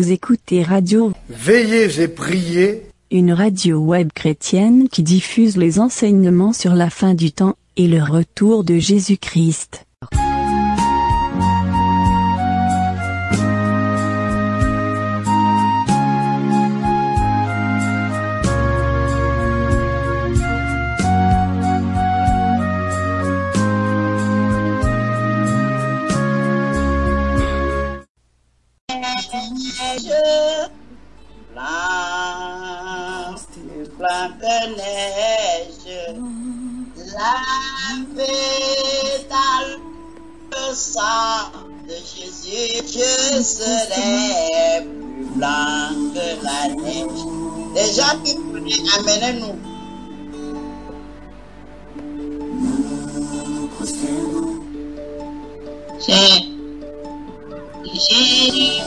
Vous écoutez Radio Veillez et priez, une radio web chrétienne qui diffuse les enseignements sur la fin du temps et le retour de Jésus-Christ. Blanc de neige, lavé dans le sang de Jésus, je serai plus blanc que la neige. Les gens qui connaissent, amenez-nous. Jésus.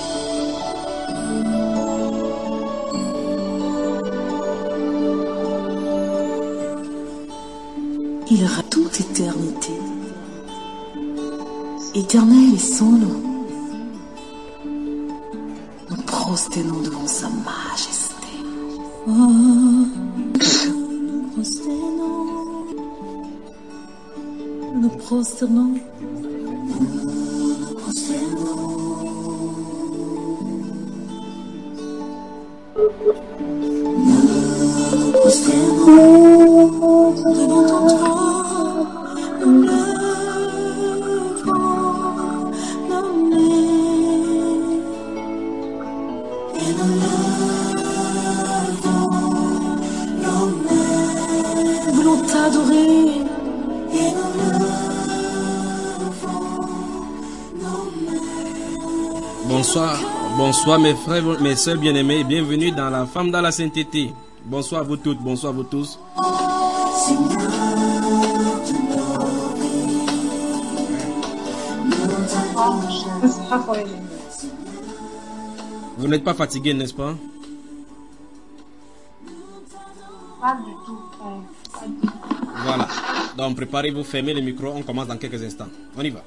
Il aura toute éternité. Éternel est son nom. Nous prosternons devant sa majesté. Nous prosternons. Devant ton trône, nous lèvons nos mains et nous lèvons nos mains. Nous voulons t'adorer et nous lèvons nos mains. Bonsoir mes frères, mes sœurs bien-aimés, bienvenue dans la femme dans la sainteté. Bonsoir à vous toutes, bonsoir à vous tous. Vous n'êtes pas fatigué, n'est-ce pas? Pas du tout. Voilà. Donc préparez-vous, fermez le micro, on commence dans quelques instants. On y va.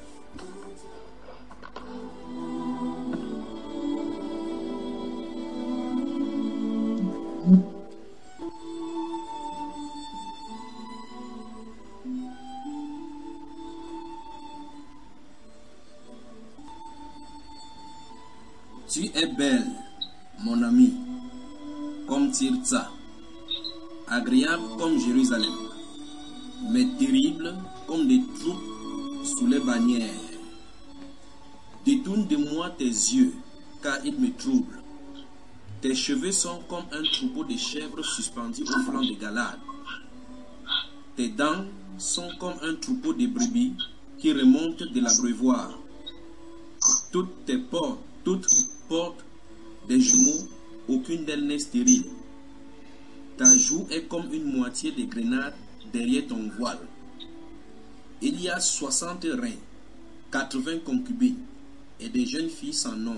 Tu es belle, mon ami, comme Tirza, agréable comme Jérusalem, mais terrible comme des troupes sous les bannières. Détourne de moi tes yeux, car ils me troublent. Tes cheveux sont comme un troupeau de chèvres suspendus au flanc de Galade. Tes dents sont comme un troupeau de brebis qui remontent de l'abreuvoir. Toutes portent des jumeaux, aucune d'elles n'est stérile. Ta joue est comme une moitié de grenade derrière ton voile. Il y a 60 reins, 80 concubines et des jeunes filles sans nombre.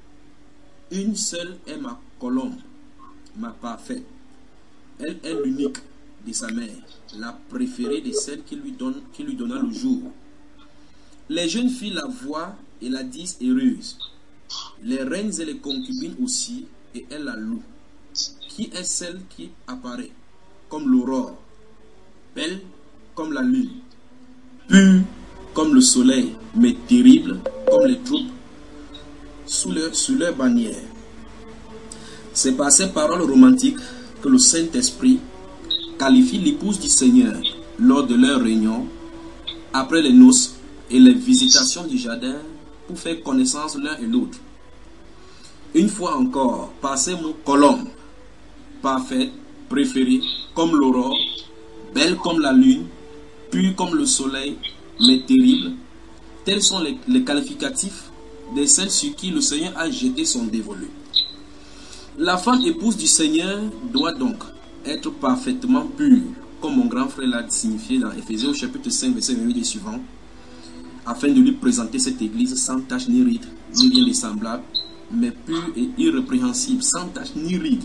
Une seule est ma colombe, ma parfaite. Elle est l'unique de sa mère, la préférée de celle qui lui donna le jour. Les jeunes filles la voient et la disent heureuse. Les reines et les concubines aussi, et elles la louent. Qui est celle qui apparaît comme l'aurore, belle comme la lune, pure comme le soleil, mais terrible comme les troupes sous leur bannière? C'est par ces paroles romantiques que le Saint-Esprit qualifie l'épouse du Seigneur lors de leur réunion, après les noces et les visitations du jardin, pour faire connaissance l'un et l'autre. Une fois encore, par ces mots, colombe, parfaite, préférée, comme l'aurore, belle comme la lune, pure comme le soleil, mais terrible, tels sont les qualificatifs de celles sur qui le Seigneur a jeté son dévolu. La femme épouse du Seigneur doit donc être parfaitement pure, comme mon grand frère l'a signifié dans Éphésiens au chapitre 5, verset 28 et suivant, afin de lui présenter cette église sans tache ni ride, ni rien de semblable, mais pure et irrépréhensible, sans tache ni ride.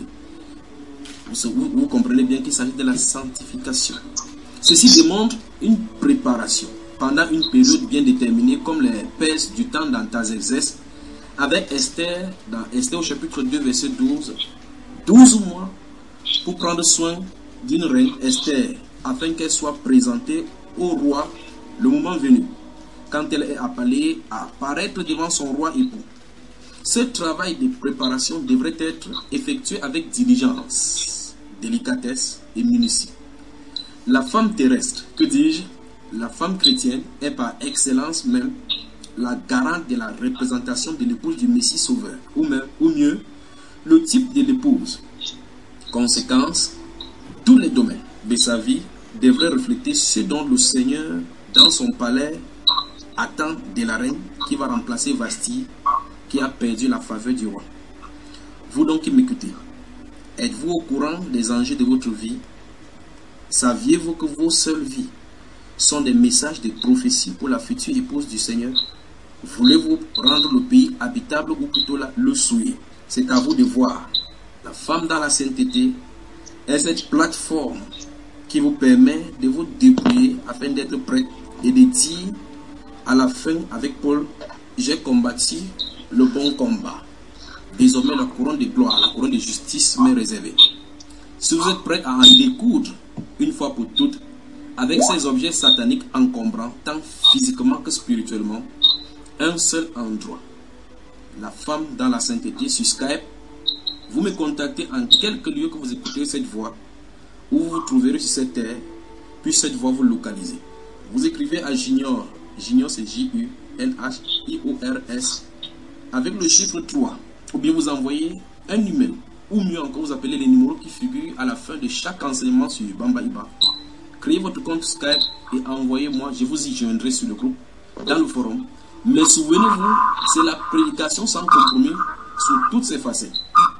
Vous comprenez bien qu'il s'agit de la sanctification. Ceci demande une préparation pendant une période bien déterminée, comme les Perses du temps d'Artaxerxès avec Esther, dans Esther au chapitre 2, verset 12, 12 mois pour prendre soin d'une reine, Esther, afin qu'elle soit présentée au roi le moment venu, quand elle est appelée à apparaître devant son roi époux. Ce travail de préparation devrait être effectué avec diligence, délicatesse et minutie. La femme terrestre, que dis-je, la femme chrétienne est par excellence même la garante de la représentation de l'épouse du Messie sauveur, ou mieux, le type de l'épouse. Conséquence, tous les domaines de sa vie devraient refléter ce dont le Seigneur, dans son palais, attend de la reine qui va remplacer Vasti, qui a perdu la faveur du roi. Vous donc qui m'écoutez, êtes-vous au courant des enjeux de votre vie? Saviez-vous que vos seules vies sont des messages de prophétie pour la future épouse du Seigneur? Voulez-vous rendre le pays habitable ou plutôt le souiller? C'est à vous de voir. La femme dans la sainteté est cette plateforme qui vous permet de vous débrouiller afin d'être prêt et de dire à la fin avec Paul, j'ai combattu le bon combat. Désormais la couronne de gloire, la couronne de justice m'est réservée. Si vous êtes prêt à en découdre une fois pour toutes avec ces objets sataniques encombrants, tant physiquement que spirituellement, un seul endroit. La femme dans la sainteté sur Skype. Vous me contactez en quelques lieux que vous écoutez cette voix, où vous vous trouverez sur cette terre, puis cette voix vous localisez. Vous écrivez à Junior, Junior c'est J-U-N-H-I-O-R-S, avec le chiffre 3, ou bien vous envoyez un numéro, ou mieux encore vous appelez les numéros qui figurent à la fin de chaque enseignement sur Bambaiba. Créez votre compte Skype et envoyez-moi, je vous y joindrai sur le groupe, dans le forum. Mais souvenez-vous, c'est la prédication sans compromis sur toutes ses facettes.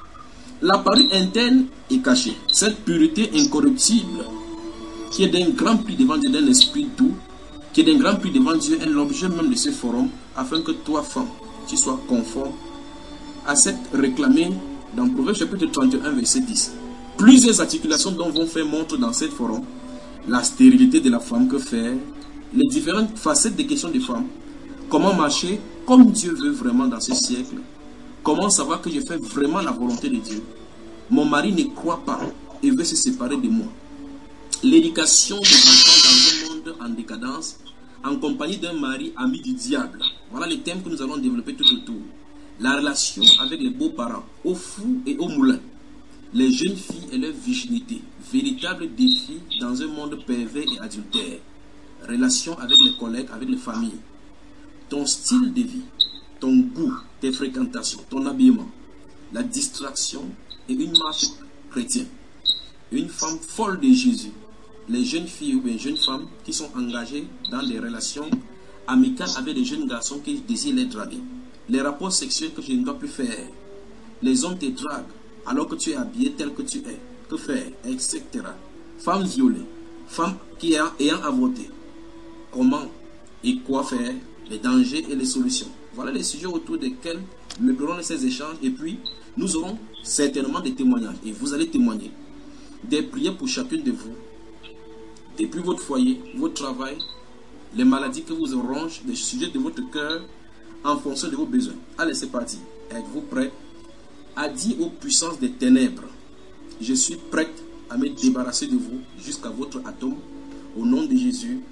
La parure interne est cachée. Cette pureté incorruptible, qui est d'un grand prix devant Dieu, d'un esprit doux, qui est d'un grand prix devant Dieu, est l'objet même de ce forum, afin que toi, femme, tu sois conforme à cette réclamée dans Proverbe chapitre 31, verset 10. Plusieurs articulations dont vont faire montre dans cette forum, la stérilité de la femme, que faire, les différentes facettes des questions des femmes, comment marcher comme Dieu veut vraiment dans ce siècle, comment savoir que je fais vraiment la volonté de Dieu, mon mari ne croit pas et veut se séparer de moi, l'éducation des enfants dans un monde en décadence, en compagnie d'un mari ami du diable. Voilà les thèmes que nous allons développer tout autour. La relation avec les beaux-parents, au fou et au moulin. Les jeunes filles et leur virginité, véritable défi dans un monde pervers et adultère. Relation avec les collègues, avec les familles. Ton style de vie, ton goût, tes fréquentations, ton habillement, la distraction et une marche chrétienne. Une femme folle de Jésus. Les jeunes filles ou bien jeunes femmes qui sont engagées dans des relations amicales avec des jeunes garçons qui désirent les draguer. Les rapports sexuels que je ne dois plus faire. Les hommes te draguent alors que tu es habillé tel que tu es. Que faire, etc. Femmes violées, femmes qui ayant avorté. Comment et quoi faire, les dangers et les solutions. Voilà les sujets autour desquels nous ferons ces échanges, et puis nous aurons certainement des témoignages et vous allez témoigner. Des prières pour chacune de vous, depuis votre foyer, votre travail, les maladies que vous rongent, les sujets de votre cœur en fonction de vos besoins. Allez, c'est parti. Êtes-vous prêts à dire aux puissances des ténèbres, je suis prête à me débarrasser de vous jusqu'à votre atome, au nom de Jésus.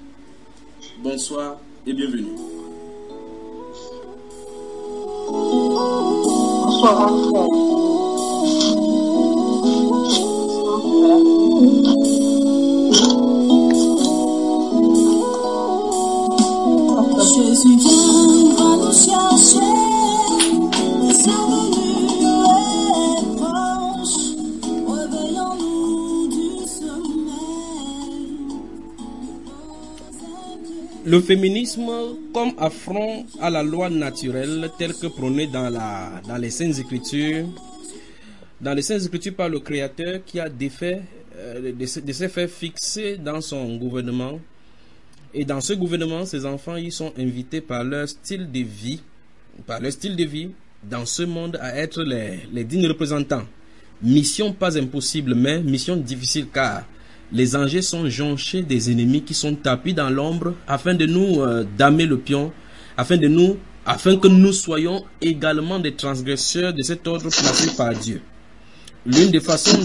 Bonsoir et bienvenue. Bonsoir, frère. Jésus viendra nous chercher, sa venue est proche, réveillons-nous du sommeil. Le féminisme comme affront à la loi naturelle telle que prônée dans les Saintes Écritures, par le Créateur qui a de se faire fixer dans son gouvernement. Et dans ce gouvernement, ces enfants, ils sont invités par leur style de vie, dans ce monde à être les dignes représentants. Mission pas impossible, mais mission difficile, car les anges sont jonchés des ennemis qui sont tapis dans l'ombre afin de nous damer le pion, afin de nous afin que nous soyons également des transgresseurs de cet ordre placé par Dieu. L'une des façons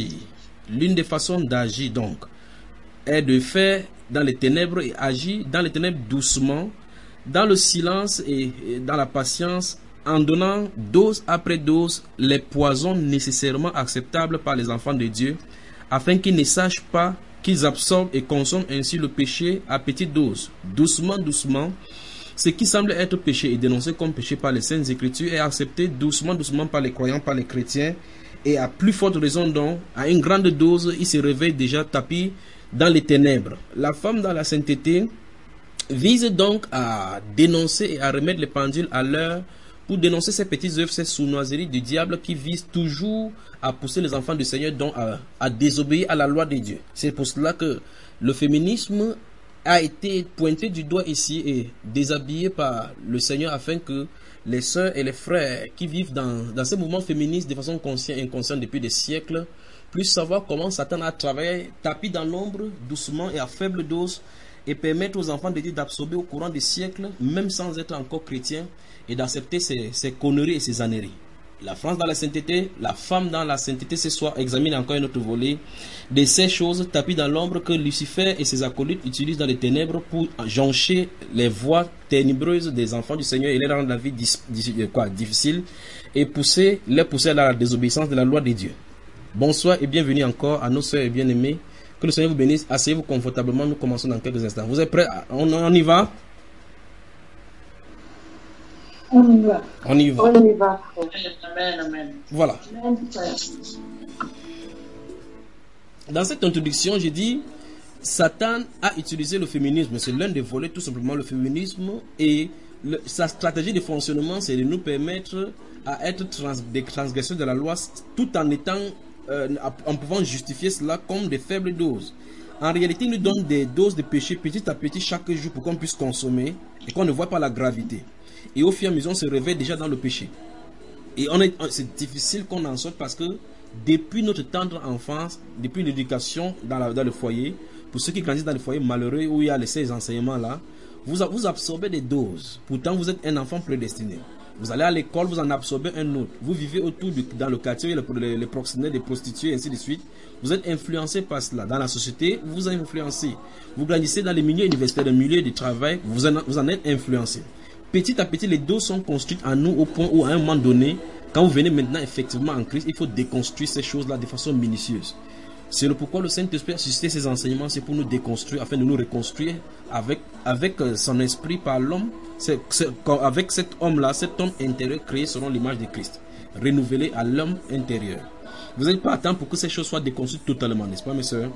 d'agir donc, est de faire dans les ténèbres et agir dans les ténèbres doucement, dans le silence et dans la patience, en donnant dose après dose les poisons nécessairement acceptables par les enfants de Dieu, afin qu'ils ne sachent pas qu'ils absorbent et consomment ainsi le péché à petite dose. Doucement, doucement, ce qui semble être péché est dénoncé comme péché par les Saintes Écritures et accepté doucement, doucement par les croyants, par les chrétiens, et à plus forte raison donc, à une grande dose, il se réveille déjà tapis dans les ténèbres. La femme dans la sainteté vise donc à dénoncer et à remettre les pendules à l'heure pour dénoncer ces petites œuvres, ces sournoiseries du diable qui visent toujours à pousser les enfants du Seigneur donc à désobéir à la loi de Dieu. C'est pour cela que le féminisme a été pointé du doigt ici et déshabillé par le Seigneur afin que les sœurs et les frères qui vivent dans ce mouvement féministe de façon consciente et inconsciente depuis des siècles puissent savoir comment Satan a travaillé tapis dans l'ombre, doucement et à faible dose, et permettre aux enfants de Dieu d'absorber au courant des siècles, même sans être encore chrétiens, et d'accepter ces conneries et ces âneries. La France dans la sainteté, la femme dans la sainteté, ce soir examine encore un autre volet de ces choses tapis dans l'ombre que Lucifer et ses acolytes utilisent dans les ténèbres pour joncher les voies ténébreuses des enfants du Seigneur et les rendre la vie difficile et les pousser à la désobéissance de la loi de Dieu. Bonsoir et bienvenue encore à nos sœurs et bien-aimés. Que le Seigneur vous bénisse. Asseyez-vous confortablement. Nous commençons dans quelques instants. Vous êtes prêts? On y va? On y va. On y va. On y va. Amen, amen. Voilà. Dans cette introduction, j'ai dit Satan a utilisé le féminisme. C'est l'un des volets, tout simplement, le féminisme. Et sa stratégie de fonctionnement, c'est de nous permettre à être des transgresseurs de la loi tout en étant en pouvant justifier cela comme des faibles doses. En réalité, il nous donne des doses de péché petit à petit chaque jour pour qu'on puisse consommer et qu'on ne voit pas la gravité. Et au fur et à mesure, on se réveille déjà dans le péché. Et c'est difficile qu'on en sorte parce que depuis notre tendre enfance, depuis l'éducation dans le foyer, pour ceux qui grandissent dans le foyer malheureux où il y a ces enseignements-là, vous absorbez des doses. Pourtant, vous êtes un enfant prédestiné. Vous allez à l'école, vous en absorbez un autre. Vous vivez autour dans le quartier, les proxénètes, les prostituées, ainsi de suite. Vous êtes influencé par cela. Dans la société, vous êtes influencé. Vous grandissez dans les milieux universitaires, les milieux du travail, vous en êtes influencé. Petit à petit, les doses sont construites en nous au point où, à un moment donné, quand vous venez maintenant effectivement en Christ, il faut déconstruire ces choses-là de façon minutieuse. C'est le pourquoi le Saint-Esprit a suscité ces enseignements, c'est pour nous déconstruire, afin de nous reconstruire avec son esprit par l'homme, avec cet homme-là, cet homme intérieur créé selon l'image de Christ, renouvelé à l'homme intérieur. Vous n'êtes pas à temps pour que ces choses soient déconstruites totalement, n'est-ce pas, mes sœurs?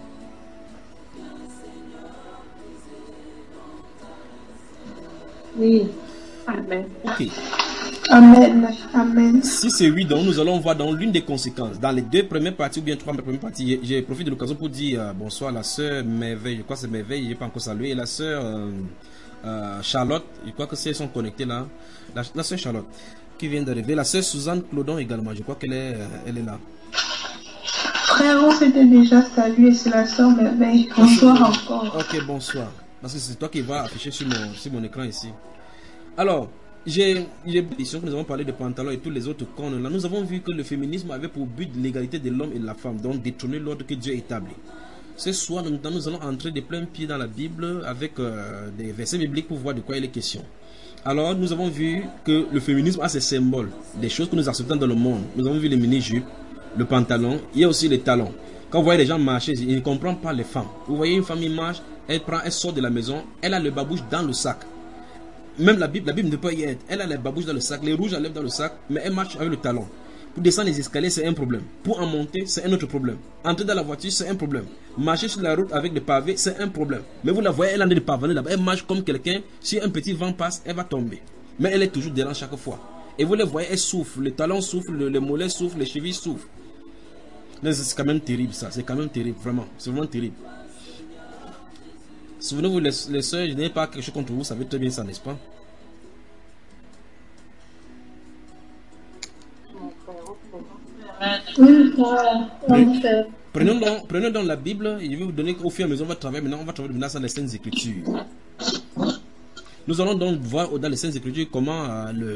Oui. Amen. Ok. Amen. Amen. Si c'est oui, donc nous allons voir dans l'une des conséquences. Dans les deux premières parties, ou bien trois premières parties, j'ai profité de l'occasion pour dire bonsoir à la sœur Merveille, je crois que c'est Merveille, je n'ai pas encore salué, et la sœur Charlotte, je crois que c'est sont connectés là. La sœur Charlotte qui vient d'arriver, la sœur Suzanne Clodon également, je crois qu'elle est là. Frère, on s'était déjà salué, c'est la sœur Merveille. Bonsoir encore. Ok, bonsoir. Parce que c'est toi qui vas afficher sur mon écran ici. Alors, j'ai une question que nous avons parlé de pantalons et tous les autres cornes là. Nous avons vu que le féminisme avait pour but l'égalité de l'homme et de la femme, donc détrôner l'ordre que Dieu a établi. Ce soir, nous allons entrer de plein pied dans la Bible avec des versets bibliques pour voir de quoi il est question. Alors, nous avons vu que le féminisme a ses symboles, des choses que nous acceptons dans le monde. Nous avons vu les mini-jupes, le pantalon, il y a aussi les talons. Quand vous voyez les gens marcher, ils ne comprennent pas les femmes. Vous voyez une femme, elle marche, elle sort de la maison, elle a le babouche dans le sac. Même la Bible ne peut y être. Elle a les babouches dans le sac, les rouges à lèvres dans le sac, mais elle marche avec le talon. Pour descendre les escaliers, c'est un problème. Pour en monter, c'est un autre problème. Entrer dans la voiture, c'est un problème. Marcher sur la route avec des pavés, c'est un problème. Mais vous la voyez, elle en est de pavés là-bas. Elle marche comme quelqu'un, si un petit vent passe, elle va tomber. Mais elle est toujours derrière chaque fois. Et vous les voyez, elle souffle. Les talons soufflent, les mollets soufflent, les chevilles soufflent. C'est quand même terrible ça. C'est quand même terrible, vraiment. C'est vraiment terrible. Souvenez-vous, les sœurs, je n'ai pas quelque chose contre vous, vous savez très bien ça, n'est-ce pas? Prenons donc la Bible et je vais vous donner au fur et à mesure on va travailler maintenant, on va travailler maintenant sur les Saintes Écritures. Nous allons donc voir dans les Saintes Écritures comment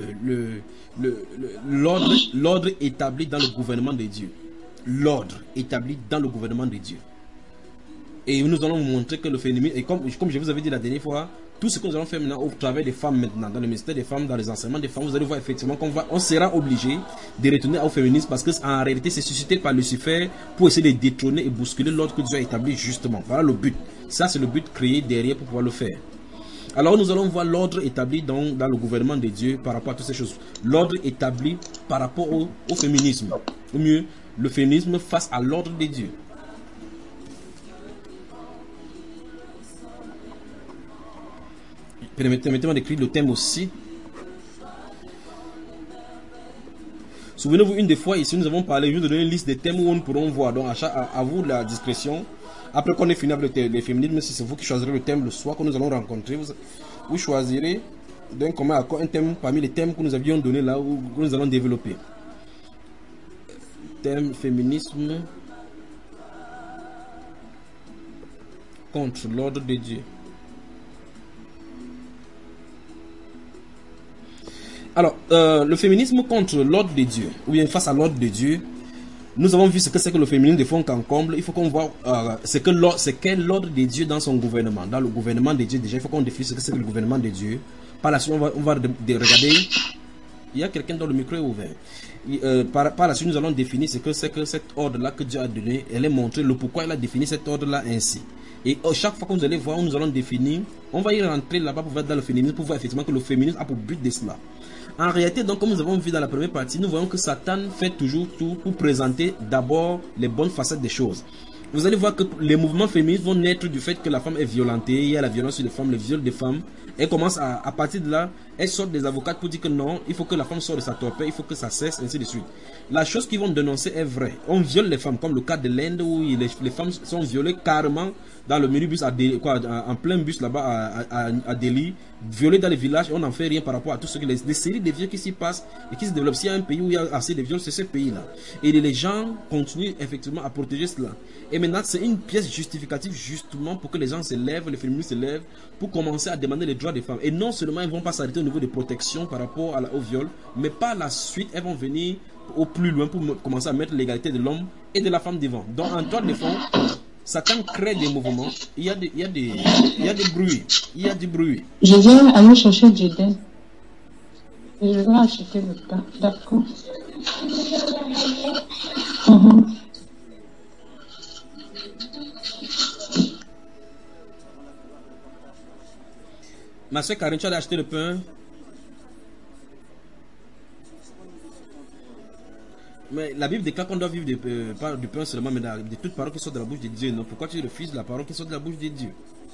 l'ordre établi dans le gouvernement de Dieu. L'ordre établi dans le gouvernement de Dieu. Et nous allons vous montrer que le féminisme, et comme je vous avais dit la dernière fois, tout ce que nous allons faire maintenant au travers des femmes maintenant, dans le ministère des femmes, dans les enseignements des femmes, vous allez voir effectivement qu'on sera obligé de retourner au féminisme parce qu'en réalité c'est suscité par Lucifer pour essayer de détrôner et bousculer l'ordre que Dieu a établi justement. Voilà le but. Ça c'est le but créé derrière pour pouvoir le faire. Alors nous allons voir l'ordre établi dans le gouvernement de Dieu par rapport à toutes ces choses. L'ordre établi par rapport au féminisme. Ou mieux, le féminisme face à l'ordre de Dieu. Permettez-moi d'écrire le thème aussi. Souvenez-vous, une des fois ici, nous avons parlé, je vais vous donner une liste des thèmes où nous pourrons voir. Donc, à vous la discrétion. Après qu'on ait fini avec les féminismes, si c'est vous qui choisirez le thème le soir que nous allons rencontrer, vous choisirez d'un commun accord un thème parmi les thèmes que nous avions donné là, où nous allons développer. Thème féminisme contre l'ordre de Dieu. Alors, le féminisme contre l'ordre de Dieu, ou bien face à l'ordre de Dieu, nous avons vu ce que c'est que le féminisme de fond qu'en comble. Il faut qu'on voit ce qu'est l'ordre de Dieu dans son gouvernement. Dans le gouvernement de Dieu, déjà, il faut qu'on définisse ce que c'est que le gouvernement de Dieu. Par la suite, on va regarder. Il y a quelqu'un dont le micro est ouvert. Par la suite, nous allons définir ce que c'est que cet ordre-là que Dieu a donné. Elle est montrée le pourquoi il a défini cet ordre-là ainsi. Et chaque fois que vous allez voir, nous allons définir, on va y rentrer là-bas pour voir dans le féminisme, pour voir effectivement que le féminisme a pour but de cela. En réalité, donc, comme nous avons vu dans la première partie, nous voyons que Satan fait toujours tout pour présenter d'abord les bonnes facettes des choses. Vous allez voir que les mouvements féministes vont naître du fait que la femme est violentée, il y a la violence sur les femmes, le viol des femmes. Elle commence à partir de là, elle sort des avocats pour dire que non, il faut que la femme sorte de sa torpeur, il faut que ça cesse, ainsi de suite. La chose qu'ils vont dénoncer est vraie. On viole les femmes, comme le cas de l'Inde où les femmes sont violées carrément dans le minibus, en plein bus là-bas à Delhi, violées dans les villages, et on n'en fait rien par rapport à tout ce que les séries de viols qui s'y passent et qui se développent. S'il y a un pays où il y a assez de viols, c'est ce pays-là. Et les gens continuent effectivement à protéger cela. Et maintenant, c'est une pièce justificative justement pour que les gens se lèvent, les féministes se lèvent, pour commencer à demander les droits des femmes. Et non seulement ils ne vont pas s'arrêter au niveau de protection par rapport au viol, mais par la suite, elles vont venir au plus loin pour commencer à mettre l'égalité de l'homme et de la femme devant. Donc, en toile de fond, Satan crée des mouvements. Il y a des bruits. Il y a du bruit. Je viens aller chercher Jaden. Et je vais acheter le pain. D'accord. Ma soeur Karine, tu as acheté le pain? Mais la Bible déclare qu'on doit vivre pas du pain seulement, mais de toute parole qui sort de la bouche de Dieu. Non, pourquoi tu refuses la parole qui sort de la bouche de Dieu?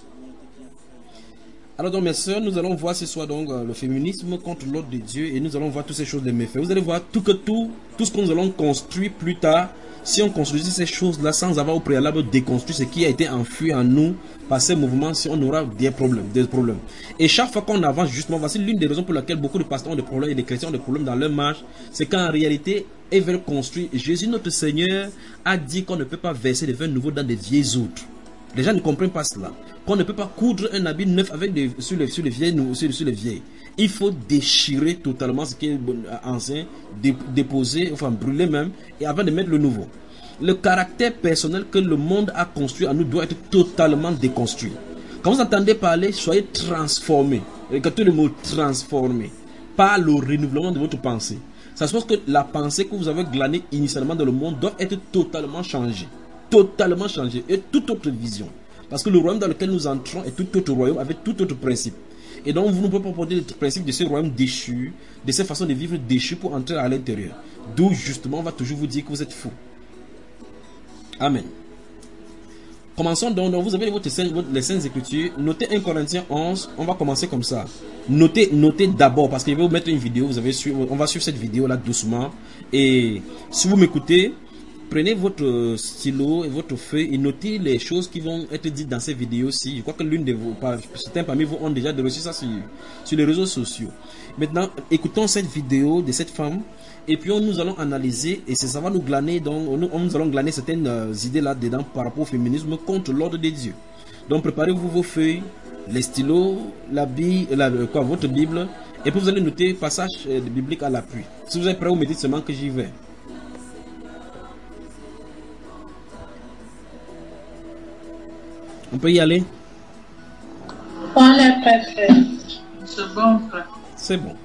Alors donc mes soeurs, nous allons voir ce soir donc le féminisme contre l'ordre de Dieu et nous allons voir toutes ces choses de méfaits. Vous allez voir tout ce que nous allons construire plus tard. Si on construisait ces choses-là sans avoir au préalable déconstruit ce qui a été enfui en nous par ces mouvements, si on aura des problèmes. Et chaque fois qu'on avance, justement, voici l'une des raisons pour laquelle beaucoup de pasteurs ont des problèmes et des chrétiens ont des problèmes dans leur marche, c'est qu'en réalité, ils veulent construire. Jésus, notre Seigneur, a dit qu'on ne peut pas verser des vins nouveaux dans des vieilles outres. Les gens ne comprennent pas cela. Qu'on ne peut pas coudre un habit neuf avec sur les vieilles. Il faut déchirer totalement ce qui est ancien, déposer, enfin brûler même, et avant de mettre le nouveau. Le caractère personnel que le monde a construit en nous doit être totalement déconstruit. Quand vous entendez parler, soyez transformés. Regardez le mot transformé par le renouvellement de votre pensée. Ça se passe que la pensée que vous avez glanée initialement dans le monde doit être totalement changée. Totalement changée. Et toute autre vision. Parce que le royaume dans lequel nous entrons est tout autre royaume avec tout autre principe. Et donc vous ne pouvez pas porter le principe de ce royaume déchu, de cette façon de vivre déchu pour entrer à l'intérieur. D'où justement on va toujours vous dire que vous êtes fous. Amen. Commençons donc. Vous avez les Saintes Écritures. Notez 1 Corinthiens 11. On va commencer comme ça. Notez d'abord parce que je vais vous mettre une vidéo. On va suivre cette vidéo là doucement. Et si vous m'écoutez, prenez votre stylo et votre feuille et notez les choses qui vont être dites dans ces vidéos-ci. Je crois que certains parmi vous ont déjà reçu ça sur les réseaux sociaux. Maintenant, écoutons cette vidéo de cette femme et puis nous allons analyser et ça va nous glaner. Donc, nous allons glaner certaines idées là-dedans par rapport au féminisme contre l'ordre de Dieu. Donc, préparez-vous vos feuilles les stylos, votre Bible, et puis vous allez noter passage biblique à l'appui. Si vous êtes prêt, vous mettez seulement que j'y vais. On peut y aller? On est prêt, frère. C'est bon, frère. C'est bon.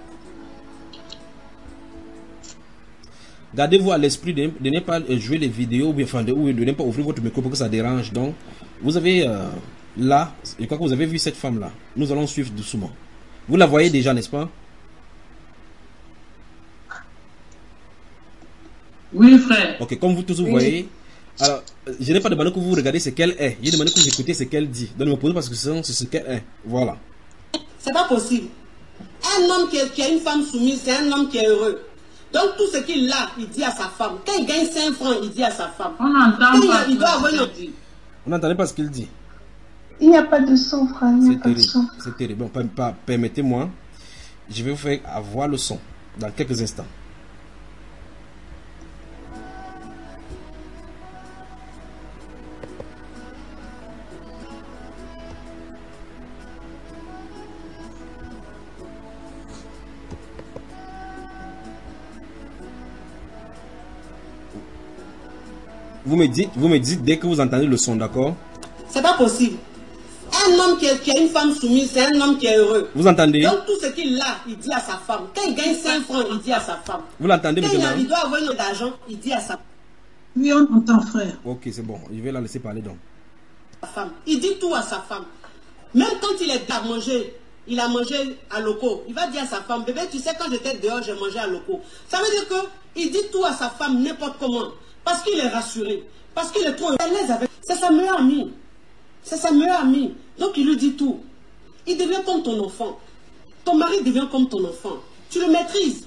Gardez-vous à l'esprit de ne pas jouer les vidéos ou de ne pas ouvrir votre micro pour que ça dérange. Donc, vous avez là, je crois que vous avez vu cette femme-là. Nous allons suivre doucement. Vous la voyez déjà, n'est-ce pas? Oui, frère. Ok, comme vous tous vous voyez. Alors, je n'ai pas demandé que vous regardez ce qu'elle est. J'ai demandé que vous écoutez ce qu'elle dit. Donc, ne me posez parce que c'est ce qu'elle est. Voilà. C'est pas possible. Un homme qui a une femme soumise, c'est un homme qui est heureux. Donc tout ce qu'il a, il dit à sa femme. Quand il gagne 5 francs, il dit à sa femme. On n'entend pas. Il doit avoir une... On n'entendait pas ce qu'il dit. Il n'y a pas de son, frère. C'est terrible. C'est terrible. Bon, permettez-moi. Je vais vous faire avoir le son dans quelques instants. Vous me dites dès que vous entendez le son, d'accord? C'est pas possible. Un homme qui a une femme soumise, c'est un homme qui est heureux. Vous entendez? Donc tout ce qu'il a, il dit à sa femme. Quand il gagne 5 francs, il dit à sa femme. Vous l'entendez maintenant? Quand il doit avoir une d'argent, il dit à sa femme. Oui, on entend, frère. Ok, c'est bon. Je vais la laisser parler donc. Femme. Il dit tout à sa femme. Même quand il est à manger, il a mangé à locaux. Il va dire à sa femme, bébé, tu sais, quand j'étais dehors, j'ai mangé à locaux. Ça veut dire qu'il dit tout à sa femme n'importe comment. Parce qu'il est rassuré. Parce qu'il est trop à l'aise avec. C'est sa meilleure amie. C'est sa meilleure amie. Donc il lui dit tout. Il devient comme ton enfant. Ton mari devient comme ton enfant. Tu le maîtrises.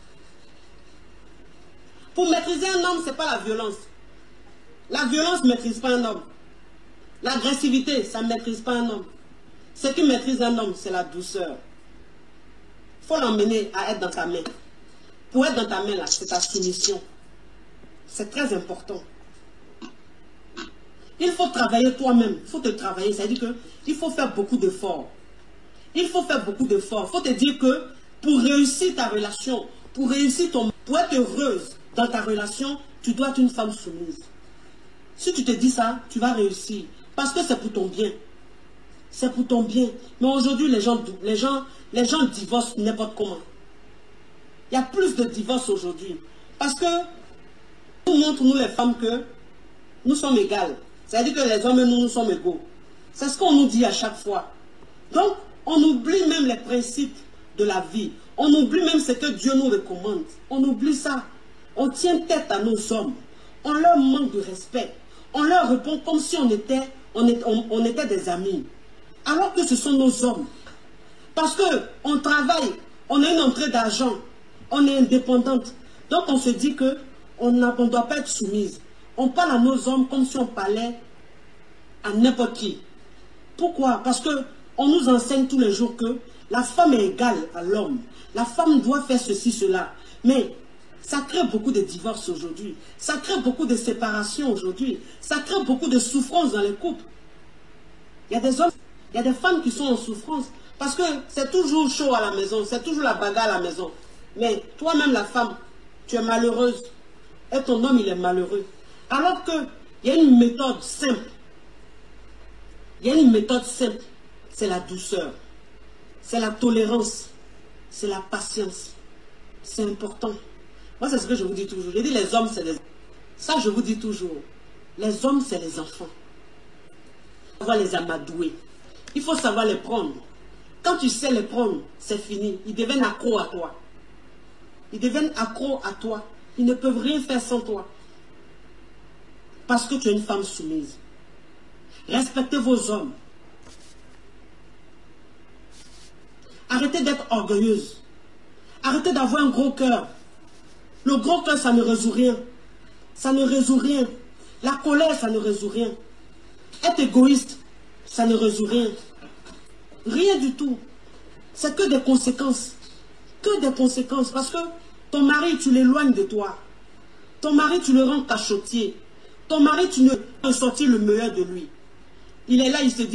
Pour maîtriser un homme, ce n'est pas la violence. La violence ne maîtrise pas un homme. L'agressivité, ça ne maîtrise pas un homme. Ce qui maîtrise un homme, c'est la douceur. Il faut l'emmener à être dans ta main. Pour être dans ta main, là, c'est ta soumission. C'est très important. Il faut travailler toi-même. Il faut te travailler. C'est-à-dire qu'il faut faire beaucoup d'efforts. Il faut faire beaucoup d'efforts. Il faut te dire que pour réussir ta relation, pour réussir pour être heureuse dans ta relation, tu dois être une femme soumise. Si tu te dis ça, tu vas réussir. Parce que c'est pour ton bien. C'est pour ton bien. Mais aujourd'hui, les gens divorcent n'importe comment. Il y a plus de divorces aujourd'hui. Parce que nous montrons, nous les femmes, que nous sommes égales. C'est-à-dire que les hommes et nous sommes égaux. C'est ce qu'on nous dit à chaque fois. Donc, on oublie même les principes de la vie. On oublie même ce que Dieu nous recommande. On oublie ça. On tient tête à nos hommes. On leur manque de respect. On leur répond comme si on était des amis. Alors que ce sont nos hommes. Parce qu'on travaille, on a une entrée d'argent, on est indépendante. Donc on se dit qu'on ne doit pas être soumise. On parle à nos hommes comme si on parlait à n'importe qui. Pourquoi? Parce qu'on nous enseigne tous les jours que la femme est égale à l'homme. La femme doit faire ceci, cela. Mais ça crée beaucoup de divorces aujourd'hui. Ça crée beaucoup de séparations aujourd'hui. Ça crée beaucoup de souffrances dans les couples. Il y a des hommes, il y a des femmes qui sont en souffrance. Parce que c'est toujours chaud à la maison. C'est toujours la bagarre à la maison. Mais toi-même, la femme, tu es malheureuse. Et ton homme, il est malheureux. Alors qu'il y a une méthode simple. Il y a une méthode simple. C'est la douceur. C'est la tolérance. C'est la patience. C'est important. Moi, c'est ce que je vous dis toujours. Je dis les hommes, c'est les... Ça, je vous dis toujours. Les hommes, c'est les enfants. Il faut savoir les amadouer. Il faut savoir les prendre. Quand tu sais les prendre, c'est fini. Ils deviennent accros à toi. Ils deviennent accros à toi. Ils ne peuvent rien faire sans toi. Parce que tu es une femme soumise. Respectez vos hommes. Arrêtez d'être orgueilleuse. Arrêtez d'avoir un gros cœur. Le gros cœur, ça ne résout rien. Ça ne résout rien. La colère, ça ne résout rien. Être égoïste, ça ne résout rien. Rien du tout. C'est que des conséquences. Que des conséquences. Parce que ton mari, tu l'éloignes de toi. Ton mari, tu le rends cachotier. Ton mari, tu ne peux sortir le meilleur de lui. Il est là, il se dit,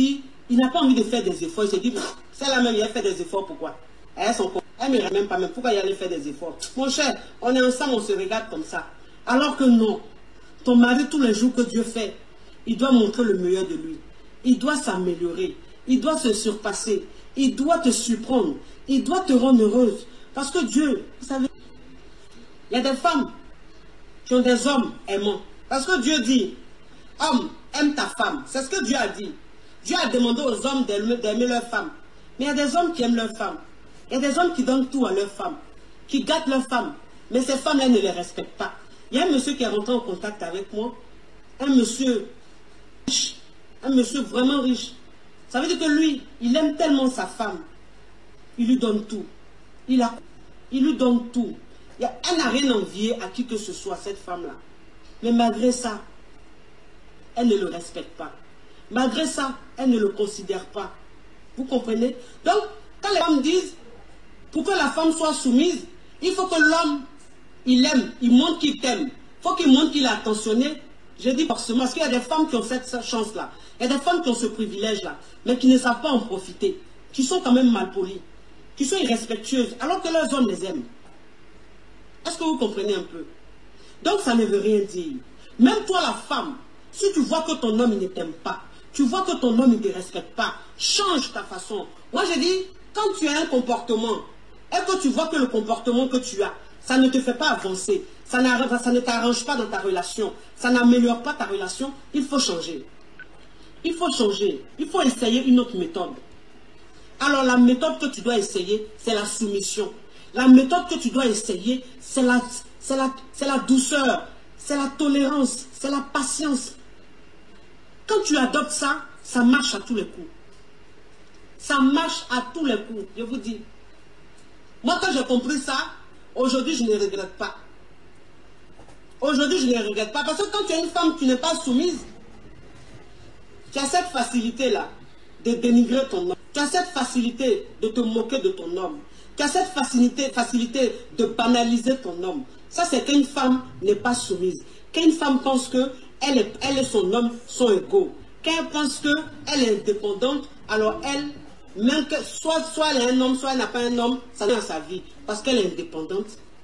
Il n'a pas envie de faire des efforts. Il se dit, celle-là même, il a fait des efforts, pourquoi? Elle ne me même pas, même pourquoi il allait faire des efforts? Mon cher, on est ensemble, on se regarde comme ça. Alors que non, ton mari, tous les jours que Dieu fait, il doit montrer le meilleur de lui. Il doit s'améliorer. Il doit se surpasser. Il doit te surprendre. Il doit te rendre heureuse. Parce que Dieu, vous savez, il y a des femmes qui ont des hommes aimants. Parce que Dieu dit, homme, aime ta femme. C'est ce que Dieu a dit. Dieu a demandé aux hommes d'aimer leur femme. Mais il y a des hommes qui aiment leur femme. Il y a des hommes qui donnent tout à leur femme, qui gâtent leur femme. Mais ces femmes-là ne les respectent pas. Il y a un monsieur qui est rentré en contact avec moi. Un monsieur riche. Un monsieur vraiment riche. Ça veut dire que lui, il aime tellement sa femme. Il lui donne tout. Il lui donne tout. Elle n'a rien envié à qui que ce soit, cette femme-là. Mais malgré ça, elle ne le respecte pas. Malgré ça, elle ne le considère pas. Vous comprenez? Donc, quand les femmes disent, pour que la femme soit soumise, il faut que l'homme, il aime, il montre qu'il t'aime. Il faut qu'il montre qu'il est attentionné. Je dis forcément, parce qu'il y a des femmes qui ont cette chance-là. Il y a des femmes qui ont ce privilège-là, mais qui ne savent pas en profiter, qui sont quand même malpolies, qui sont irrespectueuses, alors que leurs hommes les aiment. Est-ce que vous comprenez un peu? Donc ça ne veut rien dire. Même toi la femme, si tu vois que ton homme ne t'aime pas, tu vois que ton homme ne te respecte pas, change ta façon. Moi je dis, quand tu as un comportement, et que tu vois que le comportement que tu as, ça ne te fait pas avancer, ça ne t'arrange pas dans ta relation, ça n'améliore pas ta relation, il faut changer. Il faut changer, il faut essayer une autre méthode. Alors la méthode que tu dois essayer, c'est la soumission. La méthode que tu dois essayer, c'est la douceur, c'est la tolérance, c'est la patience. Quand tu adoptes ça, ça marche à tous les coups. Ça marche à tous les coups, je vous dis. Moi, quand j'ai compris ça, aujourd'hui, je ne regrette pas. Aujourd'hui, je ne regrette pas. Parce que quand tu es une femme qui n'est pas soumise, tu as cette facilité-là de dénigrer ton homme. Tu as cette facilité de te moquer de ton homme. Tu as cette facilité de banaliser ton homme. Ça, c'est qu'une femme n'est pas soumise. Qu'une femme pense que elle et son homme sont égaux. Quand elle pense qu'elle est indépendante, alors elle, même que soit elle a un homme, soit elle n'a pas un homme, ça n'est dans sa vie. Parce qu'elle est indépendante.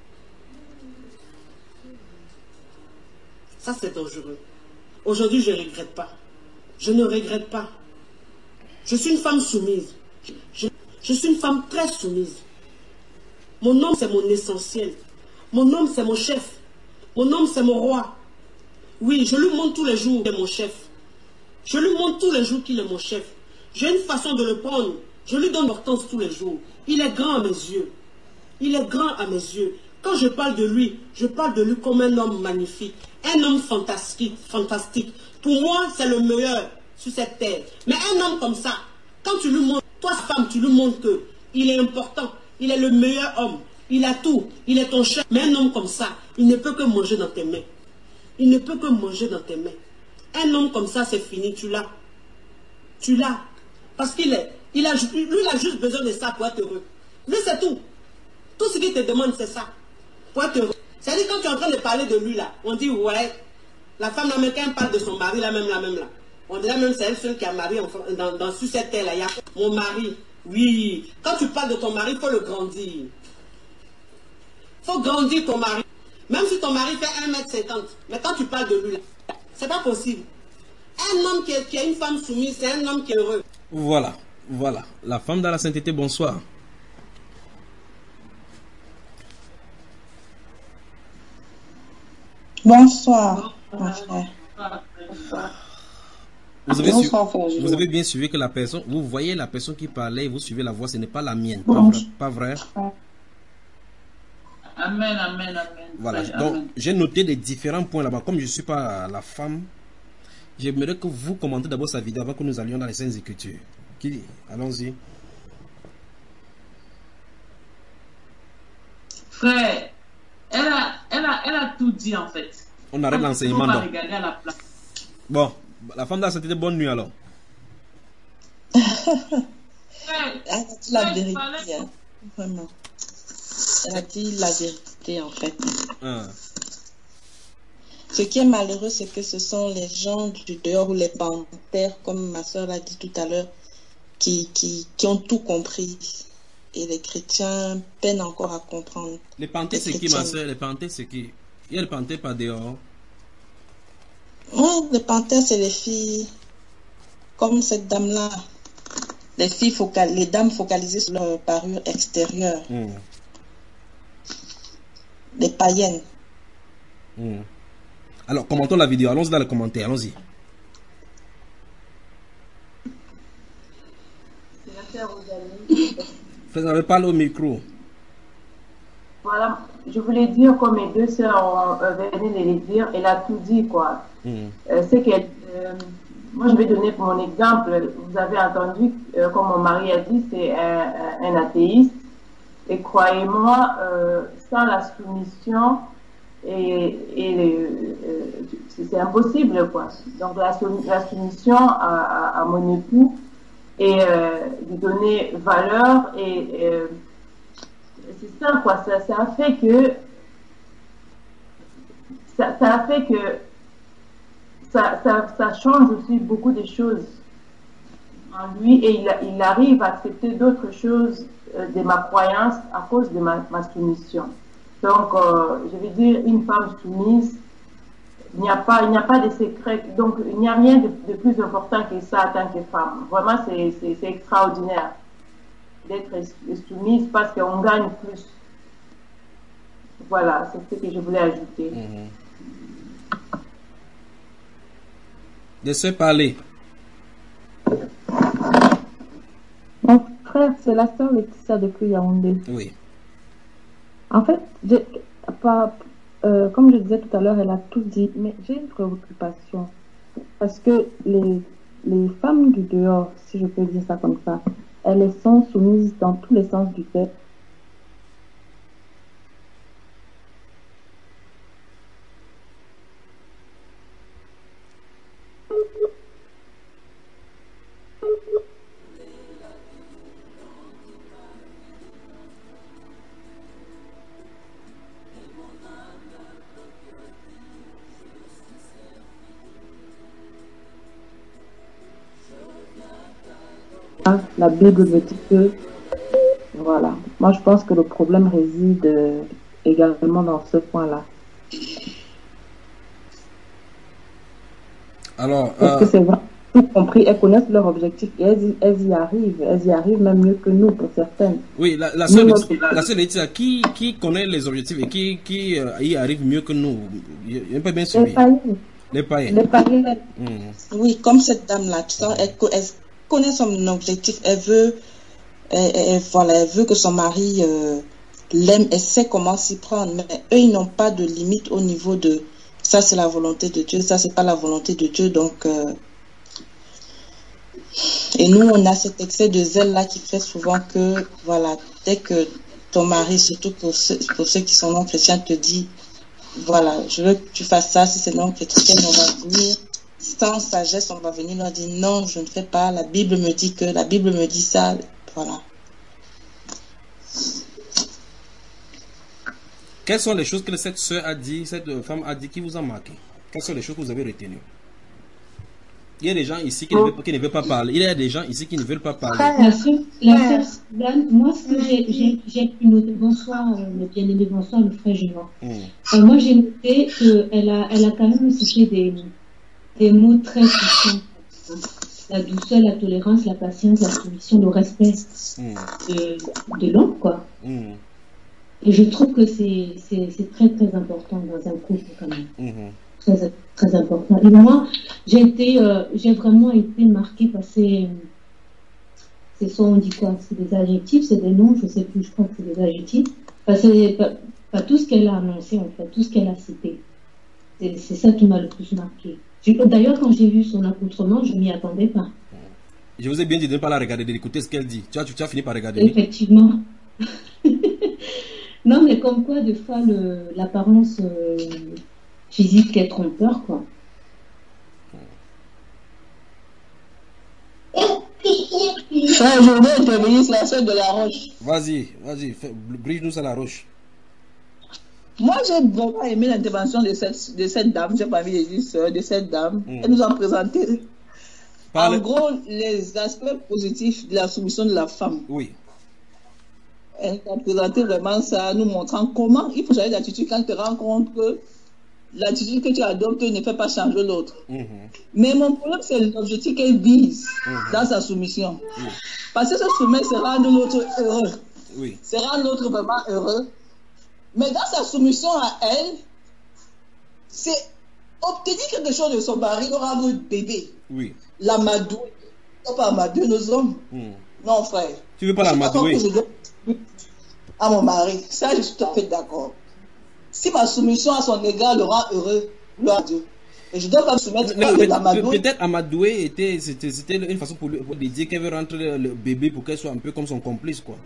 Ça, c'est dangereux. Aujourd'hui, je ne regrette pas. Je ne regrette pas. Je suis une femme soumise. Je suis une femme très soumise. Mon homme, c'est mon essentiel. Mon homme, c'est mon chef. Mon homme, c'est mon roi. Oui, je lui montre tous les jours qu'il est mon chef. Je lui montre tous les jours qu'il est mon chef. J'ai une façon de le prendre. Je lui donne l'importance tous les jours. Il est grand à mes yeux. Il est grand à mes yeux. Quand je parle de lui, je parle de lui comme un homme magnifique. Un homme fantastique. Pour moi, c'est le meilleur sur cette terre. Mais un homme comme ça, quand tu lui montres, toi femme, tu lui montres qu'il est important. Il est le meilleur homme. Il a tout. Il est ton chef. Mais un homme comme ça, il ne peut que manger dans tes mains. Il ne peut que manger dans tes mains. Un homme comme ça, c'est fini. Tu l'as. Tu l'as. Parce qu'il a juste besoin de ça pour être heureux. Lui, c'est tout. Tout ce qu'il te demande, c'est ça. Pour être heureux. C'est-à-dire, quand tu es en train de parler de lui, là, on dit, ouais, la femme, là, même quand elle parle de son mari, là, même là. On dit là, même c'est elle seule qui a marié sur cette terre-là. Il y a mon mari. Oui. Quand tu parles de ton mari, il faut le grandir. Il faut grandir ton mari. Même si ton mari fait 1m50. Mais quand tu parles de lui, là, c'est pas possible. Un homme qui a une femme soumise, c'est un homme qui est heureux. Voilà. La femme dans la sainteté, bonsoir. Bonsoir, mon frère. Vous avez bien suivi que la personne, vous voyez la personne qui parlait, vous suivez la voix, ce n'est pas la mienne. Pas vrai? Amen. Voilà, Frère, donc amen. j'ai noté les différents points là-bas. Comme je ne suis pas la femme, j'aimerais que vous commentez d'abord sa vidéo avant que nous allions dans les Saintes Écritures. Allons-y. Frère, elle a tout dit en fait. On arrête l'enseignement. On va regarder à la place. Bon, la femme dans la sainteté, bonne nuit alors. Frère, Elle a dit la vérité, parlais- hein. Vraiment. Elle a dit la vérité, en fait. Ah. Ce qui est malheureux, c'est que ce sont les gens du dehors ou les panthères, comme ma soeur l'a dit tout à l'heure, qui ont tout compris. Et les chrétiens peinent encore à comprendre. Les panthères, c'est qui, ma soeur? Les panthères, c'est qui? Il y a les panthères par dehors. Oui, les panthères, c'est les filles comme cette dame-là. Les dames focalisées sur leur parure extérieure. Les païennes. Alors, commentons la vidéo. Allons-y dans les commentaires. Allons-y. Vous n'avez pas le micro. Voilà, je voulais dire, comme mes deux sœurs venaient de le dire, elle a tout dit, quoi. C'est qu'elle... moi, je vais donner pour mon exemple. Vous avez entendu, comme mon mari a dit, c'est un athéiste. Et croyez-moi, sans la soumission, c'est impossible, quoi. Donc, la soumission à mon époux et lui donner valeur c'est ça, quoi. Ça a fait que ça change aussi beaucoup de choses en lui et il arrive à accepter d'autres choses de ma croyance à cause de ma soumission. Donc, je veux dire, une femme soumise, il n'y a pas de secret. Donc, il n'y a rien de plus important que ça en tant que femme. Vraiment, c'est extraordinaire d'être soumise parce qu'on gagne plus. Voilà, c'est ce que je voulais ajouter. Laissez parler. Mon frère, c'est la sœur Laetitia depuis Yaoundé. Oui. En fait, comme je disais tout à l'heure, elle a tout dit, mais j'ai une préoccupation. Parce que les femmes du dehors, si je peux dire ça comme ça, elles sont soumises dans tous les sens du terme. La Bible me dit que, voilà, moi je pense que le problème réside également dans ce point-là. Alors, parce que c'est vrai, tout compris, elles connaissent leur objectif et elles y arrivent même mieux que nous pour certaines. Oui, la seule Laetitia, qui connaît les objectifs et qui y arrive mieux que nous? Il y a pas bien suivi. Les païens. Les païens. Oui, comme cette dame-là, elle connaît son objectif, elle veut que son mari l'aime, elle sait comment s'y prendre, mais eux ils n'ont pas de limite au niveau de ça c'est la volonté de Dieu, ça c'est pas la volonté de Dieu, donc et nous on a cet excès de zèle là qui fait souvent que voilà, dès que ton mari, surtout pour ceux qui sont non chrétiens, te dit voilà, je veux que tu fasses ça, si c'est non chrétien, on va venir sans sagesse, on va venir leur dire non, je ne fais pas, la Bible me dit que, la Bible me dit ça, voilà. Quelles sont les choses que cette sœur a dit, cette femme a dit qui vous a marqué? Quelles sont les choses que vous avez retenues? Il y a des gens ici qui ne veulent pas parler. Il y a des gens ici qui ne veulent pas parler. La sœur Dan, moi ce que j'ai pu noter, bonsoir le bien-aimé, bonsoir le frère Géant. Moi j'ai noté qu'elle a quand même cité des mots très puissants. La douceur, la tolérance, la patience, la soumission, le respect de l'homme, quoi. Et je trouve que c'est très très important dans un couple quand même. Très, très important. Et moi, j'ai vraiment été marquée par on dit quoi? C'est des adjectifs, c'est des noms, je sais plus, je crois que c'est des adjectifs. Pas tout ce qu'elle a annoncé en fait, tout ce qu'elle a cité. C'est ça qui m'a le plus marqué. D'ailleurs, quand j'ai vu son accoutrement, je m'y attendais pas. Je vous ai bien dit de ne pas la regarder, d'écouter ce qu'elle dit. Tu as fini par regarder. Effectivement. Non, mais comme quoi, des fois, l'apparence physique est trompeur, quoi. Je vais intervenir sur la sœur de la roche. Vas-y, brise-nous sur la roche. Moi, j'ai vraiment aimé l'intervention de cette dame, j'ai pas envie de dire sœur, de cette dame. Elle nous a présenté En gros, les aspects positifs de la soumission de la femme. Oui. Elle a présenté vraiment ça, nous montrant comment il faut changer d'attitude quand tu te rends compte que l'attitude que tu adoptes ne fait pas changer l'autre. Mais mon problème, c'est l'objectif qu'elle vise dans sa soumission. Parce que se soumettre, c'est rendre l'autre heureux. Oui. C'est rendre l'autre vraiment heureux. Mais dans sa soumission à elle, c'est obtenir quelque chose de son mari, le rendre bébé. Oui. L'amadouer. On ne pas amadouer nos hommes. Non, frère. Tu veux pas l'amadouer? À mon mari. Ça, je suis tout à fait d'accord. Si ma soumission à son égard le rend heureux, gloire à Dieu. Et je dois pas me soumettre à l'amadouer. Peut-être amadouer c'était une façon pour lui dire qu'elle veut rentrer le bébé pour qu'elle soit un peu comme son complice, quoi.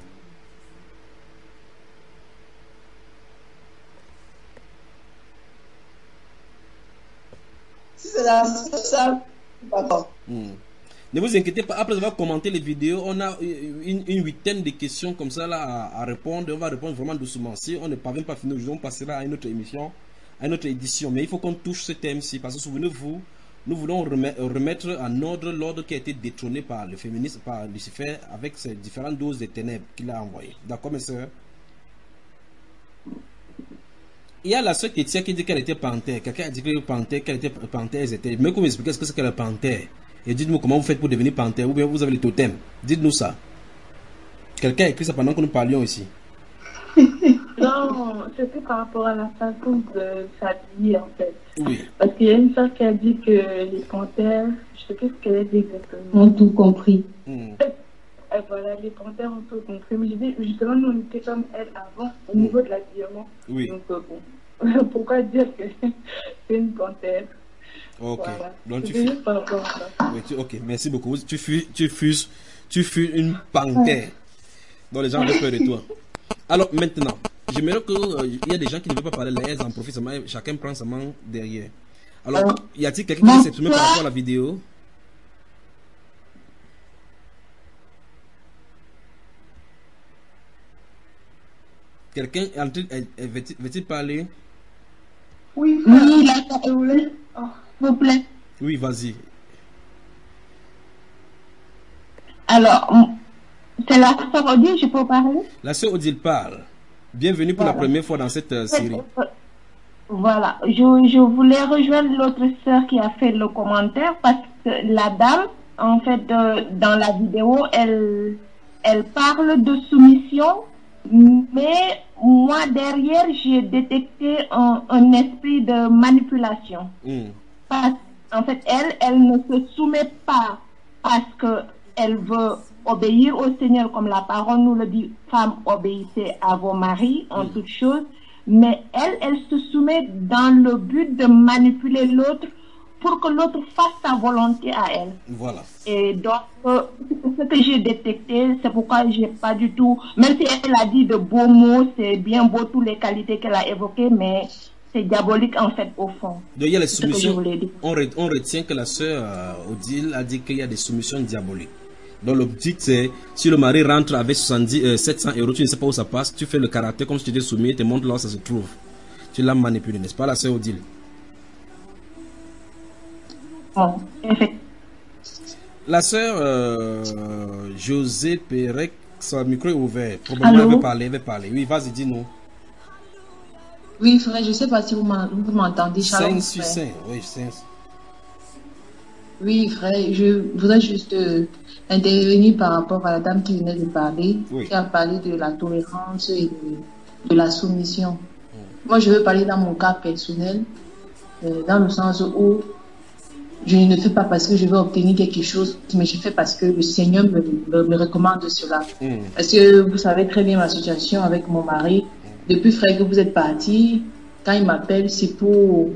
Si c'est ça, d'accord. Ne vous inquiétez pas, après avoir commenté les vidéos, on a une huitaine de questions comme ça là à répondre. On va répondre vraiment doucement. Si on ne parvient pas à finir aujourd'hui, on passera à une autre émission, à une autre édition. Mais il faut qu'on touche ce thème-ci, parce que souvenez-vous, nous voulons remettre en ordre l'ordre qui a été détrôné par le féminisme, par Lucifer, avec ses différentes doses de ténèbres qu'il a envoyées. D'accord, mes sœurs? Il y a la sœur Kétia qui dit qu'elle était panthère. Quelqu'un a dit que panthère, qu'elle était panthère, elles étaient. Mais comment expliquer ce que c'est que la panthère? Et dites-nous comment vous faites pour devenir panthère, ou bien vous avez le totem. Dites-nous ça. Quelqu'un a écrit ça pendant que nous parlions ici. Non, c'était par rapport à la façon de s'habiller en fait. Oui. Parce qu'il y a une sœur qui a dit que les panthères, je sais plus ce qu'elle a dit exactement. Ont tout compris. Et voilà, les panthères ont tout compris. Mais j'ai dit, justement, nous on était comme elle avant, au niveau de l'habillement. Oui. Donc bon, pourquoi dire que c'est une panthère? Ok. Voilà. Donc tu juste par rapport à ça. Oui, ok, merci beaucoup. Tu fus une panthère. Donc les gens ont peur de toi. Alors maintenant, j'aimerais qu'il y a des gens qui ne veulent pas parler, elles en profitent, chacun prend sa main derrière. Alors, y a-t-il quelqu'un qui s'est exprimé par rapport à la vidéo? Quelqu'un veut-il parler? Oui, s'il vous plaît. Oui, vas-y. Alors, c'est la sœur Odile, je peux parler? La sœur Odile parle. Bienvenue pour la première fois dans cette série. Voilà, je voulais rejoindre l'autre sœur qui a fait le commentaire parce que la dame, en fait, dans la vidéo, elle parle de soumission, mais moi derrière, j'ai détecté un esprit de manipulation. Parce qu'en fait, elle ne se soumet pas parce qu'elle veut obéir au Seigneur, comme la parole nous le dit, femmes, obéissez à vos maris en toutes choses, mais elle se soumet dans le but de manipuler l'autre pour que l'autre fasse sa volonté à elle. Voilà. Et donc, ce que j'ai détecté, c'est pourquoi j'ai pas du tout, même si elle a dit de beaux mots, c'est bien beau toutes les qualités qu'elle a évoquées, mais c'est diabolique en fait au fond. Donc il y a les soumissions, on retient que la sœur Odile a dit qu'il y a des soumissions diaboliques. Donc l'objectif c'est, si le mari rentre avec 700 euros, tu ne sais pas où ça passe, tu fais le caractère comme si tu étais soumis, te montres là où ça se trouve. Tu l'as manipulé, n'est-ce pas la sœur Odile? La sœur José Pérec, son micro est ouvert. Probablement elle veut parler. Oui, vas-y, dis-nous. Oui, frère, je ne sais pas si vous m'entendez. 5 sur 5, oui, 5. Oui, frère, je voudrais juste intervenir par rapport à la dame qui venait de parler, qui a parlé de la tolérance et de la soumission. Moi, je veux parler dans mon cas personnel, dans le sens où je ne fais pas parce que je veux obtenir quelque chose, mais je fais parce que le Seigneur me recommande cela. Parce que vous savez très bien ma situation avec mon mari. Depuis, frère, que vous êtes parti, quand il m'appelle, c'est pour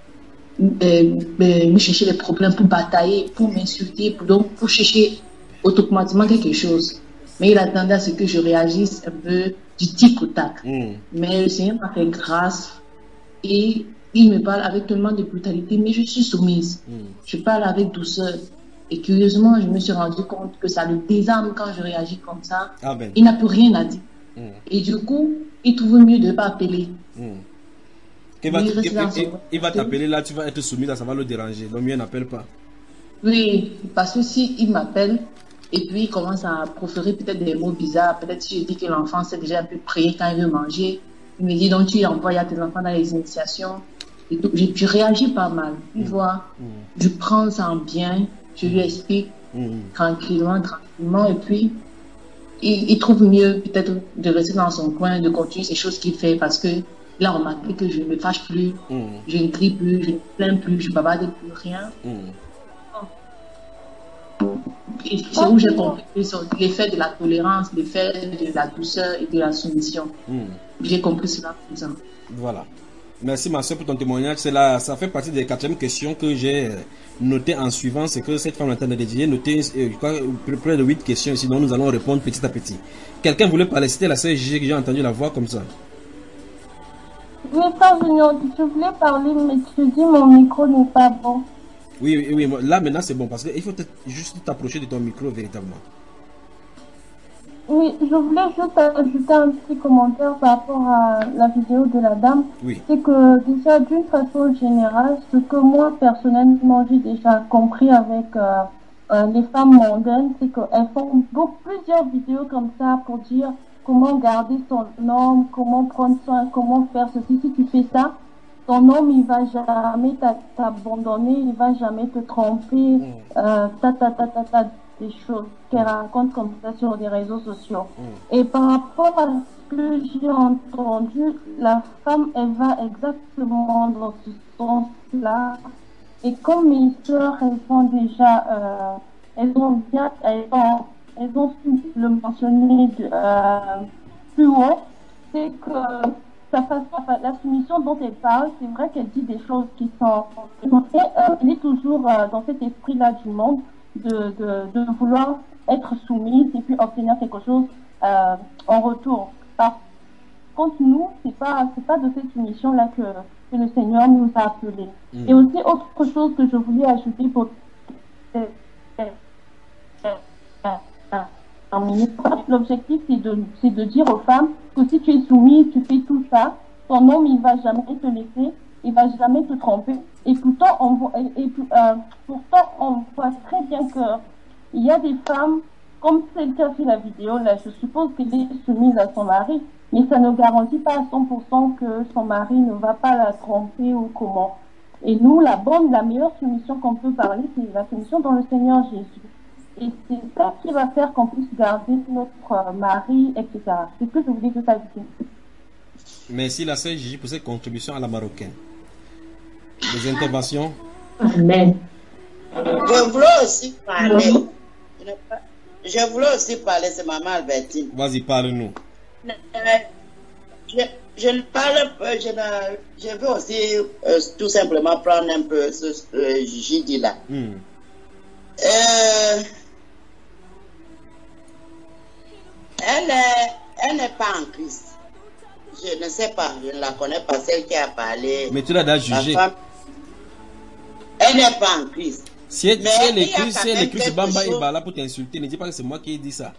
me chercher des problèmes, pour batailler, pour m'insulter, pour chercher automatiquement quelque chose. Mais il attendait à ce que je réagisse un peu du tic au tac. Mais le Seigneur m'a fait grâce et il me parle avec tellement de brutalité, mais je suis soumise. Je parle avec douceur. Et curieusement, je me suis rendu compte que ça le désarme quand je réagis comme ça. Amen. Il n'a plus rien à dire. Et du coup, il trouve mieux de ne pas appeler. Il va t'appeler là, tu vas être soumis, là, ça va le déranger. Donc, mieux n'appelle pas. Oui, parce que si il m'appelle et puis il commence à proférer peut-être des mots bizarres, peut-être si je dis que l'enfant s'est déjà un peu prié quand il veut manger, il me dit donc tu envoies à tes enfants dans les initiations. Et tout. Je réagis pas mal, tu vois. Je prends ça en bien, je lui explique tranquillement, et puis il trouve mieux peut-être de rester dans son coin, de continuer ces choses qu'il fait parce que il a remarqué que je ne me fâche plus, je ne crie plus, je ne plains plus, je ne bavarde plus, rien. Et c'est où j'ai compris l'effet de la tolérance, l'effet de la douceur et de la soumission. J'ai compris cela comme ça. Voilà. Merci ma soeur pour ton témoignage. Ça fait partie des 4e questions que j'ai notées en suivant. C'est que cette femme a noté près de 8 questions. Sinon nous allons répondre petit à petit. Quelqu'un voulait parler. C'était la sœur Gigi que j'ai entendu la voix comme ça. Oui, pas je voulais parler, mais tu dis mon micro n'est pas bon. Oui, là maintenant c'est bon parce qu'il faut juste t'approcher de ton micro véritablement. Oui, je voulais juste ajouter un petit commentaire par rapport à la vidéo de la dame. Oui. C'est que déjà d'une façon générale, ce que moi personnellement j'ai déjà compris avec les femmes mondaines, c'est qu'elles font plusieurs vidéos comme ça pour dire comment garder son homme, comment prendre soin, comment faire ceci. Si tu fais ça, ton homme il va jamais t'abandonner, il va jamais te tromper, des choses qu'elle raconte comme ça sur les réseaux sociaux. Et par rapport à ce que j'ai entendu, la femme elle va exactement dans ce sens-là. Et comme mes soeurs elles sont déjà elles ont su le mentionner plus haut, c'est que la soumission dont elle parle, c'est vrai qu'elle dit des choses qui sont... Elle est toujours dans cet esprit-là du monde de vouloir être soumise et puis obtenir quelque chose en retour. Par contre, nous, c'est pas de cette soumission-là que le Seigneur nous a appelés. Et aussi, autre chose que je voulais ajouter pour... L'objectif, c'est de dire aux femmes que si tu es soumise, tu fais tout ça, ton homme, il va jamais te laisser, il va jamais te tromper. Et pourtant, on voit très bien qu'il y a des femmes, comme celle qui a fait la vidéo, là, je suppose qu'elle est soumise à son mari, mais ça ne garantit pas à 100% que son mari ne va pas la tromper ou comment. Et nous, la meilleure soumission qu'on peut parler, c'est la soumission dans le Seigneur Jésus. Et c'est ça qui va faire qu'on puisse garder notre mari, etc. C'est ce que je voulais tout ajouter. Merci la sœur Gigi pour cette contribution à la marocaine. Les interventions. Amen. Je voulais aussi parler. C'est maman Albertine. Vas-y, parle-nous. Je ne parle pas, je veux aussi tout simplement prendre un peu ce que Gigi dit là. Elle n'est pas en Christ. Je ne sais pas, je ne la connais pas, celle qui a parlé. Mais tu l'as déjà jugée. Elle n'est pas en Christ. Si elle est Christ, Bamba et Bala pour t'insulter, ne dis pas que c'est moi qui ai dit ça.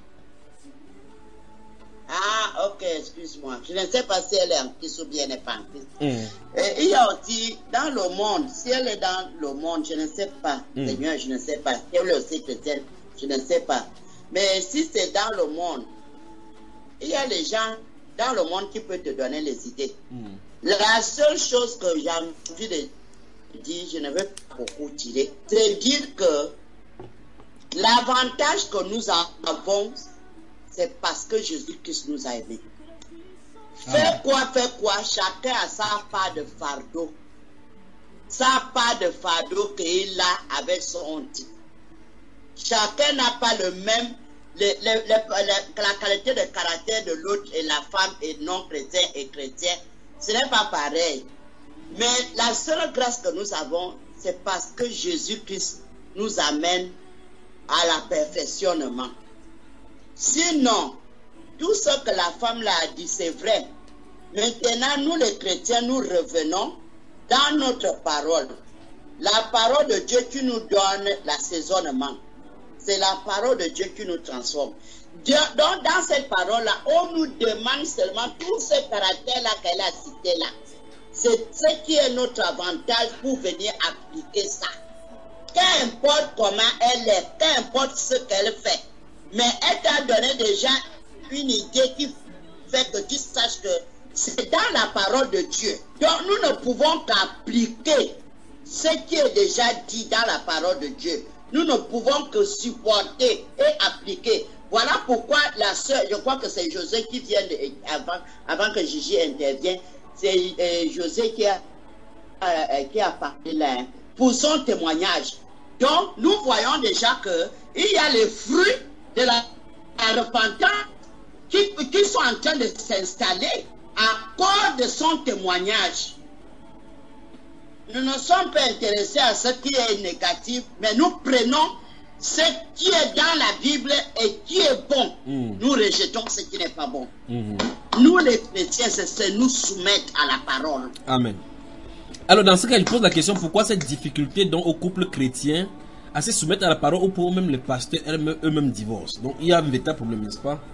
Ah, ok, excuse-moi. Je ne sais pas si elle est en Christ ou bien elle n'est pas en Christ. Il y a aussi, dans le monde, si elle est dans le monde, je ne sais pas. Seigneur, je ne sais pas. Si elle est aussi chrétienne, je ne sais pas. Mais si c'est dans le monde, il y a les gens dans le monde qui peuvent te donner les idées. La seule chose que j'ai envie de dire, je ne veux pas beaucoup tirer, c'est dire que l'avantage que nous avons, c'est parce que Jésus-Christ nous a aimés. Fais quoi, chacun a sa part de fardeau. Sa part de fardeau qu'il a avec son type. Chacun n'a pas le même, la qualité de caractère de l'autre et la femme et non chrétien et chrétien. Ce n'est pas pareil. Mais la seule grâce que nous avons, c'est parce que Jésus-Christ nous amène à la perfectionnement. Sinon, tout ce que la femme l'a dit, c'est vrai. Maintenant, nous les chrétiens, nous revenons dans notre parole. La parole de Dieu qui nous donne l'assaisonnement. C'est la parole de Dieu qui nous transforme. Donc, dans cette parole-là, on nous demande seulement tout ce caractère-là qu'elle a cité là. C'est ce qui est notre avantage pour venir appliquer ça. qu'importe comment elle est, qu'importe ce qu'elle fait, mais elle t'a donné déjà une idée qui fait que tu saches que c'est dans la parole de Dieu. Donc nous ne pouvons qu'appliquer ce qui est déjà dit dans la parole de Dieu. Nous ne pouvons que supporter et appliquer. Voilà pourquoi la sœur, je crois que c'est José qui vient avant que Gigi intervienne, c'est José qui a parlé là, pour son témoignage. Donc, nous voyons déjà qu'il y a les fruits de la repentance qui sont en train de s'installer à cause de son témoignage. Nous ne sommes pas intéressés à ce qui est négatif, mais nous prenons ce qui est dans la Bible et qui est bon. Nous rejetons ce qui n'est pas bon. Nous, les chrétiens, c'est nous soumettre à la parole. Amen. Alors, dans ce cas, il pose la question, pourquoi cette difficulté donc, au couple chrétien à se soumettre à la parole ou pour même les pasteurs eux-mêmes divorcent? Donc, il y a un véritable problème, n'est-ce pas?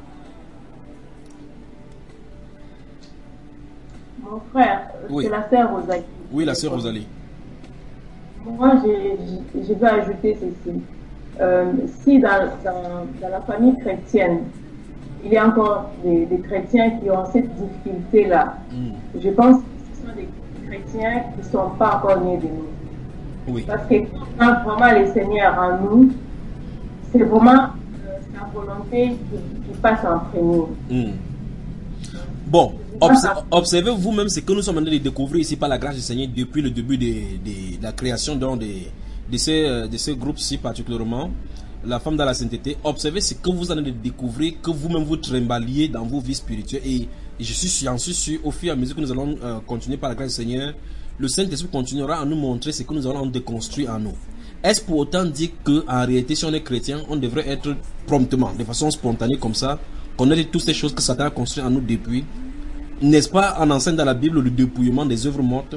Mon frère, oui. C'est la sœur Rosalie. Oui, la sœur Rosalie. Moi, je veux ajouter ceci. Si dans la famille chrétienne, il y a encore des chrétiens qui ont cette difficulté-là, je pense que ce sont des chrétiens qui ne sont pas encore nés de nous. Oui. Parce que quand vraiment le Seigneur en nous, c'est vraiment sa volonté qui passe en premier. Bon, observez vous-même ce que nous sommes en train de découvrir ici par la grâce du Seigneur depuis le début de la création de ces groupes-ci particulièrement, la femme dans la sainteté. Observez ce que vous allez découvrir, que vous-même vous trimbaliez dans vos vies spirituelles. Et j'en suis sûr, au fur et à mesure que nous allons continuer par la grâce du Seigneur, le Saint-Esprit continuera à nous montrer ce que nous allons déconstruire en nous. Est-ce pour autant dire qu'en réalité, si on est chrétien, on devrait être promptement, de façon spontanée comme ça, connaître toutes ces choses que Satan a construites en nous depuis? N'est-ce pas, on enseigne dans la Bible le dépouillement des œuvres mortes?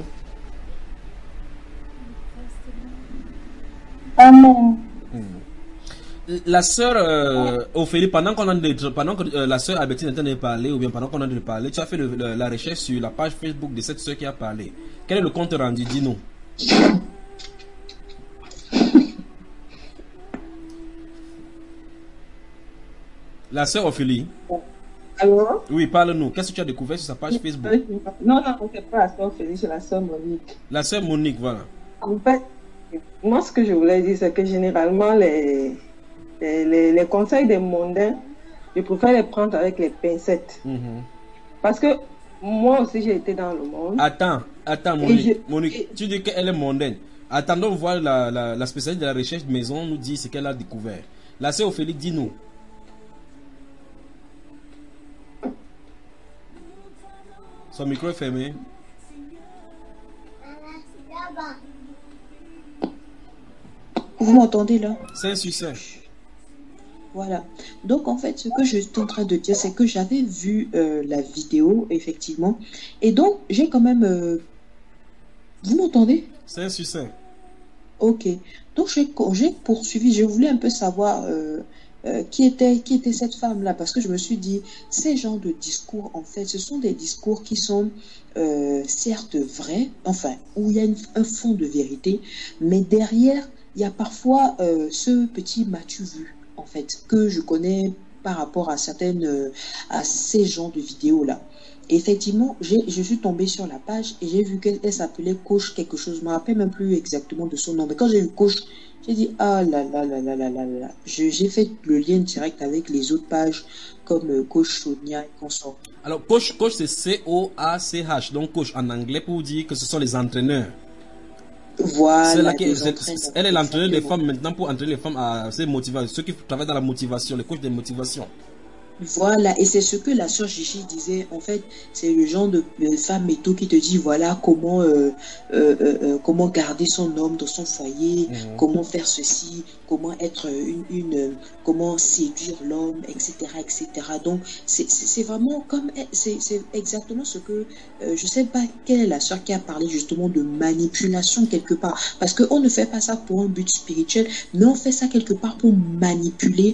Amen. La sœur Ophélie, pendant que la sœur Albertine est en train de parler, ou bien pendant qu'on est en train de parler, tu as fait la recherche sur la page Facebook de cette sœur qui a parlé. Quel est le compte rendu? Dis-nous. La sœur Ophélie. Allô? Oui, parle-nous. Qu'est-ce que tu as découvert sur sa page Facebook? Non, c'est pas la sœur Ophélie, c'est la sœur Monique. La sœur Monique, voilà. En fait, moi, ce que je voulais dire, c'est que généralement, les conseils des mondains, je préfère les prendre avec les pincettes. Parce que moi aussi, j'ai été dans le monde. Attends, Monique, tu dis qu'elle est mondaine. Attendons voir la spécialiste de la recherche de maison nous dit ce qu'elle a découvert. La sœur Ophélie, dis-nous. Son micro est fermé. Vous m'entendez là? C'est un succès. Voilà. Donc en fait, ce que je suis en train de dire, c'est que j'avais vu la vidéo, effectivement. Et donc, j'ai quand même... Vous m'entendez? C'est un succès. Ok. Donc j'ai poursuivi, je voulais un peu savoir qui était cette femme-là, parce que je me suis dit, ces genres de discours, en fait, ce sont des discours qui sont certes vrais, enfin, où il y a un fond de vérité, mais derrière, il y a parfois ce petit m'as-tu vu, en fait, que je connais par rapport à ces genres de vidéos-là. Effectivement, je suis tombée sur la page et j'ai vu qu'elle s'appelait Coach quelque chose. Je ne me rappelle même plus exactement de son nom. Mais quand j'ai vu Coach, j'ai dit ah là là là là là là là. J'ai fait le lien direct avec les autres pages comme Coach Sonia et consorts. Alors Coach c'est C-O-A-C-H. Donc Coach en anglais pour dire que ce sont les entraîneurs. Voilà. Elle est l'entraîneur des femmes maintenant pour entraîner les femmes à se motiver. Ceux qui travaillent dans la motivation, les coachs de motivation. Voilà, et c'est ce que la sœur Gigi disait. En fait, c'est le genre de femme et tout qui te dit voilà comment garder son homme dans son foyer, comment faire ceci, comment être comment séduire l'homme, etc., etc. Donc c'est vraiment comme c'est exactement ce que je sais pas quelle est la sœur qui a parlé justement de manipulation quelque part, parce que on ne fait pas ça pour un but spirituel, mais on fait ça quelque part pour manipuler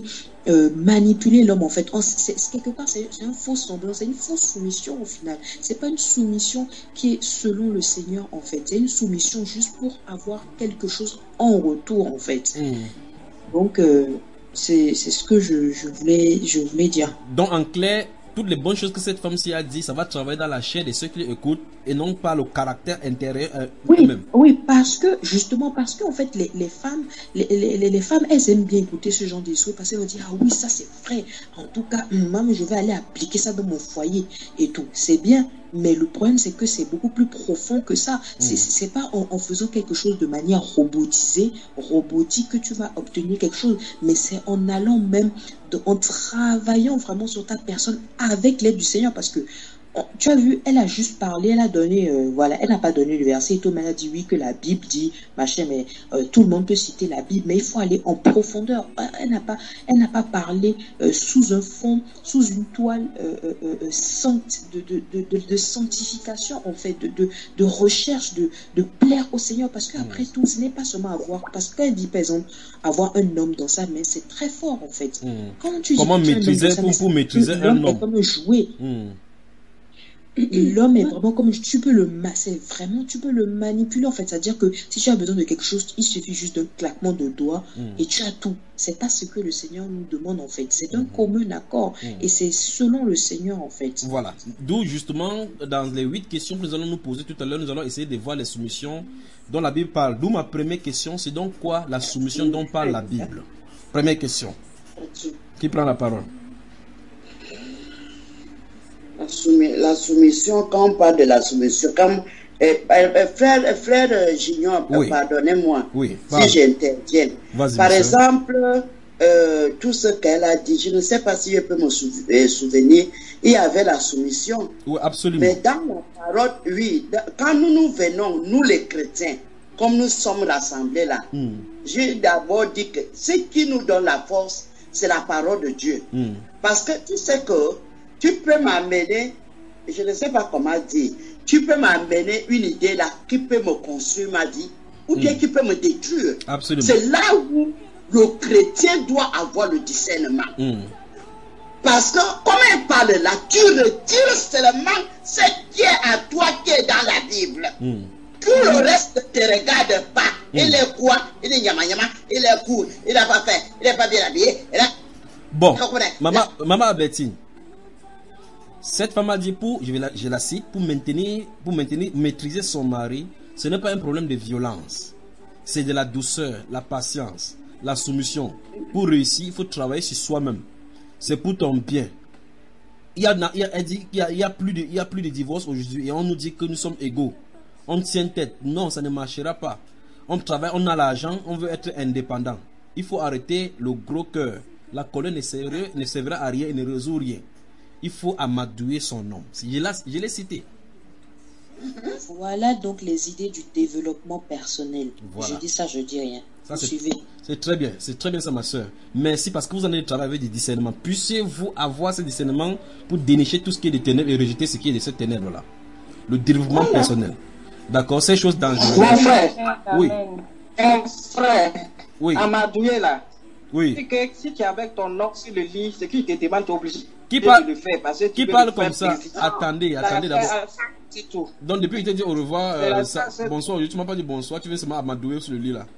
manipuler l'homme en fait. Quelque part, c'est un faux semblant, c'est une fausse soumission au final. C'est pas une soumission qui est selon le Seigneur en fait. C'est une soumission juste pour avoir quelque chose en retour en fait. Donc c'est ce que je voulais dire. Donc en clair, toutes les bonnes choses que cette femme-ci a dit, ça va travailler dans la chair de ceux qui l'écoutent et non pas le caractère intérieur eux-mêmes. Oui, parce que en fait les femmes, les femmes, elles aiment bien écouter ce genre de discours parce qu'elles vont dire ah oui, ça c'est vrai. En tout cas, maman, je vais aller appliquer ça dans mon foyer et tout. C'est bien, mais le problème c'est que c'est beaucoup plus profond que ça. C'est pas en faisant quelque chose de manière robotique que tu vas obtenir quelque chose, mais c'est en allant même en travaillant vraiment sur ta personne avec l'aide du Seigneur, parce que tu as vu, elle a juste parlé, elle a donné, elle n'a pas donné le verset et tout, mais elle a dit oui que la Bible dit, machin, mais tout le monde peut citer la Bible, mais il faut aller en profondeur. Elle n'a pas parlé sous un fond, sous une toile de sanctification en fait, de recherche de plaire au Seigneur, parce qu'après tout, ce n'est pas seulement avoir, parce qu'elle dit par exemple avoir un homme dans sa main, c'est très fort en fait. Comment maîtriser pour maîtriser un homme? Comme jouer. L'homme est vraiment comme tu peux le manipuler en fait, c'est-à-dire que si tu as besoin de quelque chose, il suffit juste d'un claquement de doigts et tu as tout. C'est pas ce que le Seigneur nous demande en fait, c'est un commun accord et c'est selon le Seigneur en fait. Voilà, d'où justement dans les 8 questions que nous allons nous poser tout à l'heure, nous allons essayer de voir les soumissions dont la Bible parle. D'où ma première question, c'est donc quoi la soumission dont parle la Bible? Première question. Qui prend la parole? La soumission, quand on parle de la soumission, comme frère Gignon, pardonnez-moi si j'interviens. Par exemple, tout ce qu'elle a dit, je ne sais pas si je peux me souvenir, il y avait la soumission. Oui, absolument. Mais dans la parole, oui, quand nous venons, nous les chrétiens, comme nous sommes rassemblés là, j'ai d'abord dit que ce qui nous donne la force, c'est la parole de Dieu. Parce que tu sais que tu peux m'amener, je ne sais pas comment dire, tu peux m'amener une idée là qui peut me construire ma vie ou bien qui peut me détruire. Absolument. C'est là où le chrétien doit avoir le discernement. Parce que, comme elle parle là, tu retires seulement ce qui est à toi qui est dans la Bible. Tout le reste ne te regarde pas. Il est quoi? Il est nyama, il est court, il n'a pas fait, il n'est pas bien habillé. Bon, maman Albertine. Cette femme a dit je la cite, pour maîtriser son mari, ce n'est pas un problème de violence. C'est de la douceur, la patience, la soumission. Pour réussir, il faut travailler sur soi-même. C'est pour ton bien. Elle dit qu'il y a plus de divorce aujourd'hui et on nous dit que nous sommes égaux. On tient tête. Non, ça ne marchera pas. On travaille, on a l'argent, on veut être indépendant. Il faut arrêter le gros cœur. La colère ne servira à rien et ne résout rien. Il faut amadouer son nom. Je l'ai cité. Voilà donc les idées du développement personnel. Voilà. Je dis ça, je dis rien. Ça, c'est très bien ça, ma soeur. Merci parce que vous en avez travaillé avec du discernement. Puissiez-vous avoir ce discernement pour dénicher tout ce qui est des ténèbres et rejeter ce qui est de ces ténèbres-là. Le développement personnel. D'accord, ces choses dangereuses. Mon frère. Oui. Mon frère. Oui. Amadoué là. Oui. C'est que si tu es avec ton nom sur le lit, c'est qu'il te demande, tu es obligé. Qui parle comme ça? Attendez d'abord. Donc depuis que tu as dit au revoir, bonsoir, tu m'as pas dit bonsoir, tu viens seulement amadouer sur le lit là.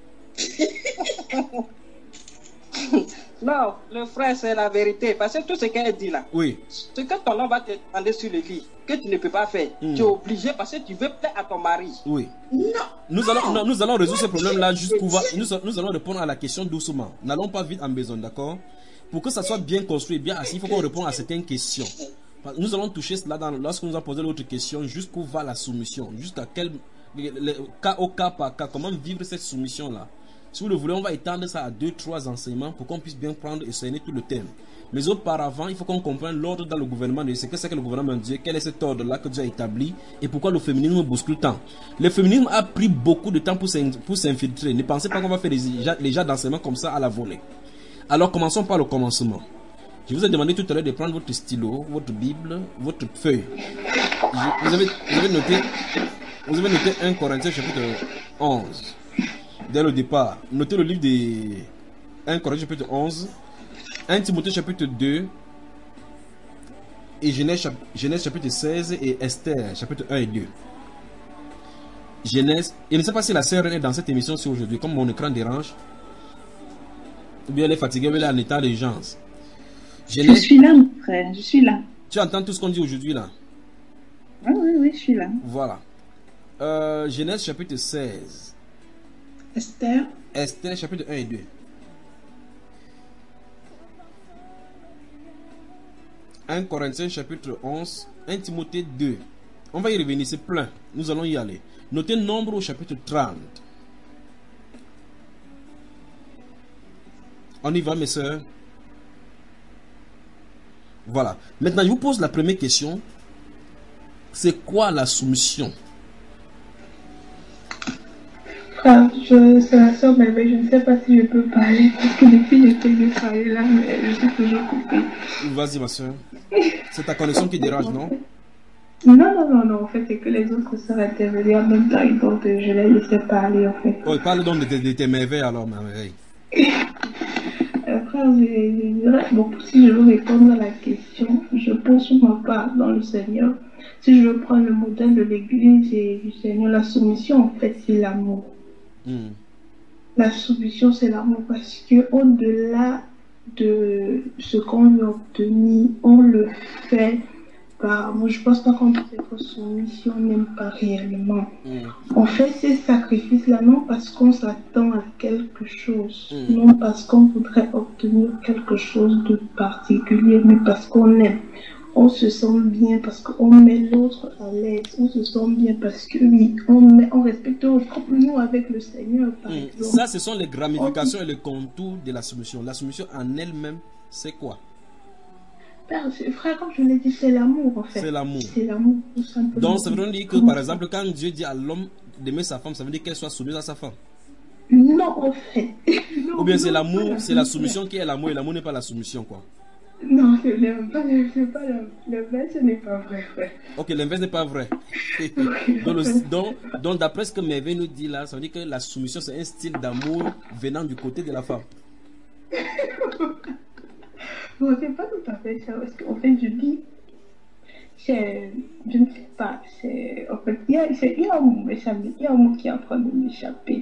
Non, le frère, c'est la vérité. Parce que tout ce qu'elle dit là, ce que ton homme va te demander sur le lit, que tu ne peux pas faire, tu es obligé parce que tu veux plaire à ton mari. Oui. Nous allons résoudre ce problème-là jusqu'où va. Nous allons répondre à la question doucement. N'allons pas vite en besoin, d'accord? Pour que ça soit bien construit, bien assis, il faut qu'on réponde à certaines questions. Nous allons toucher cela lorsque nous avons posé l'autre question, jusqu'où va la soumission, jusqu'à quel cas par cas, comment vivre cette soumission-là. Si vous le voulez, on va étendre ça à 2-3 enseignements pour qu'on puisse bien prendre et cerner tout le thème. Mais auparavant, il faut qu'on comprenne l'ordre dans le gouvernement de ce que c'est que le gouvernement de Dieu, quel est cet ordre-là que Dieu a établi et pourquoi le féminisme bouscule tant. Le féminisme a pris beaucoup de temps pour s'infiltrer. Ne pensez pas qu'on va faire les gens d'enseignement comme ça à la volée. Alors commençons par le commencement. Je vous ai demandé tout à l'heure de prendre votre stylo, votre Bible, votre feuille. Vous avez noté 1 Corinthiens chapitre 11. Dès le départ, notez le livre de 1 Corinthiens chapitre 11 1 Timothée chapitre 2 et Genèse chapitre 16 et Esther chapitre 1 et 2. Genèse, je ne sais pas si la sœur est dans cette émission aujourd'hui, comme mon écran dérange. Ou bien elle est fatiguée, elle est en état d'urgence. Je suis là, mon frère, je suis là. Tu entends tout ce qu'on dit aujourd'hui là? Ah, oui, je suis là. Voilà. Genèse chapitre 16. Esther chapitre 1 et 2. 1 Corinthiens chapitre 11, 1 Timothée 2. On va y revenir, c'est plein. Nous allons y aller. Notez Nombre au chapitre 30. On y va, mes soeurs. Voilà. Maintenant, je vous pose la première question. C'est quoi la soumission? C'est la soeur, mais je ne sais pas si je peux parler. Parce que depuis, j'essaie de parler là, mais je suis toujours coupée. Vas-y, ma soeur. C'est ta connexion qui dérange, non? Non. En fait, c'est que les autres sœurs intervenaient en même temps. Et donc, je les laissais parler, en fait. Oh, parle donc de tes merveilles alors, ma merveille. Frère, je dirais, bon, si je veux répondre à la question, je pense sur ma part dans le Seigneur. Si je veux prendre le modèle de l'Église et du Seigneur, la soumission, en fait, c'est l'amour. La soumission, c'est l'amour, parce que au-delà de ce qu'on veut obtenir, on le fait par... Moi, je pense pas qu'on peut être soumis si on n'aime pas réellement. On fait ces sacrifices-là, non parce qu'on s'attend à quelque chose, non parce qu'on voudrait obtenir quelque chose de particulier, mais parce qu'on aime. On se sent bien parce qu'on met l'autre à l'aise. On se sent bien parce que oui, on respecte nous avec le Seigneur, par exemple. Ça, ce sont les ramifications et les contours de la soumission. La soumission en elle-même, c'est quoi? Frère, comme je l'ai dit, c'est l'amour en fait. C'est l'amour. C'est l'amour, tout simplement. Donc, ça veut dire que, par exemple, quand Dieu dit à l'homme d'aimer sa femme, ça veut dire qu'elle soit soumise à sa femme? Non, en fait. Ou bien c'est l'amour, c'est la soumission qui est l'amour et l'amour n'est pas la soumission, quoi? Non, l'inverse n'est pas vrai, frère. Ok, l'inverse n'est pas vrai. donc d'après ce que Merveille nous dit là, ça veut dire que la soumission c'est un style d'amour venant du côté de la femme. Bon, c'est pas tout à fait ça, parce qu'en fait, je dis, je ne sais pas, en fait, il y a un mot qui est en train de m'échapper.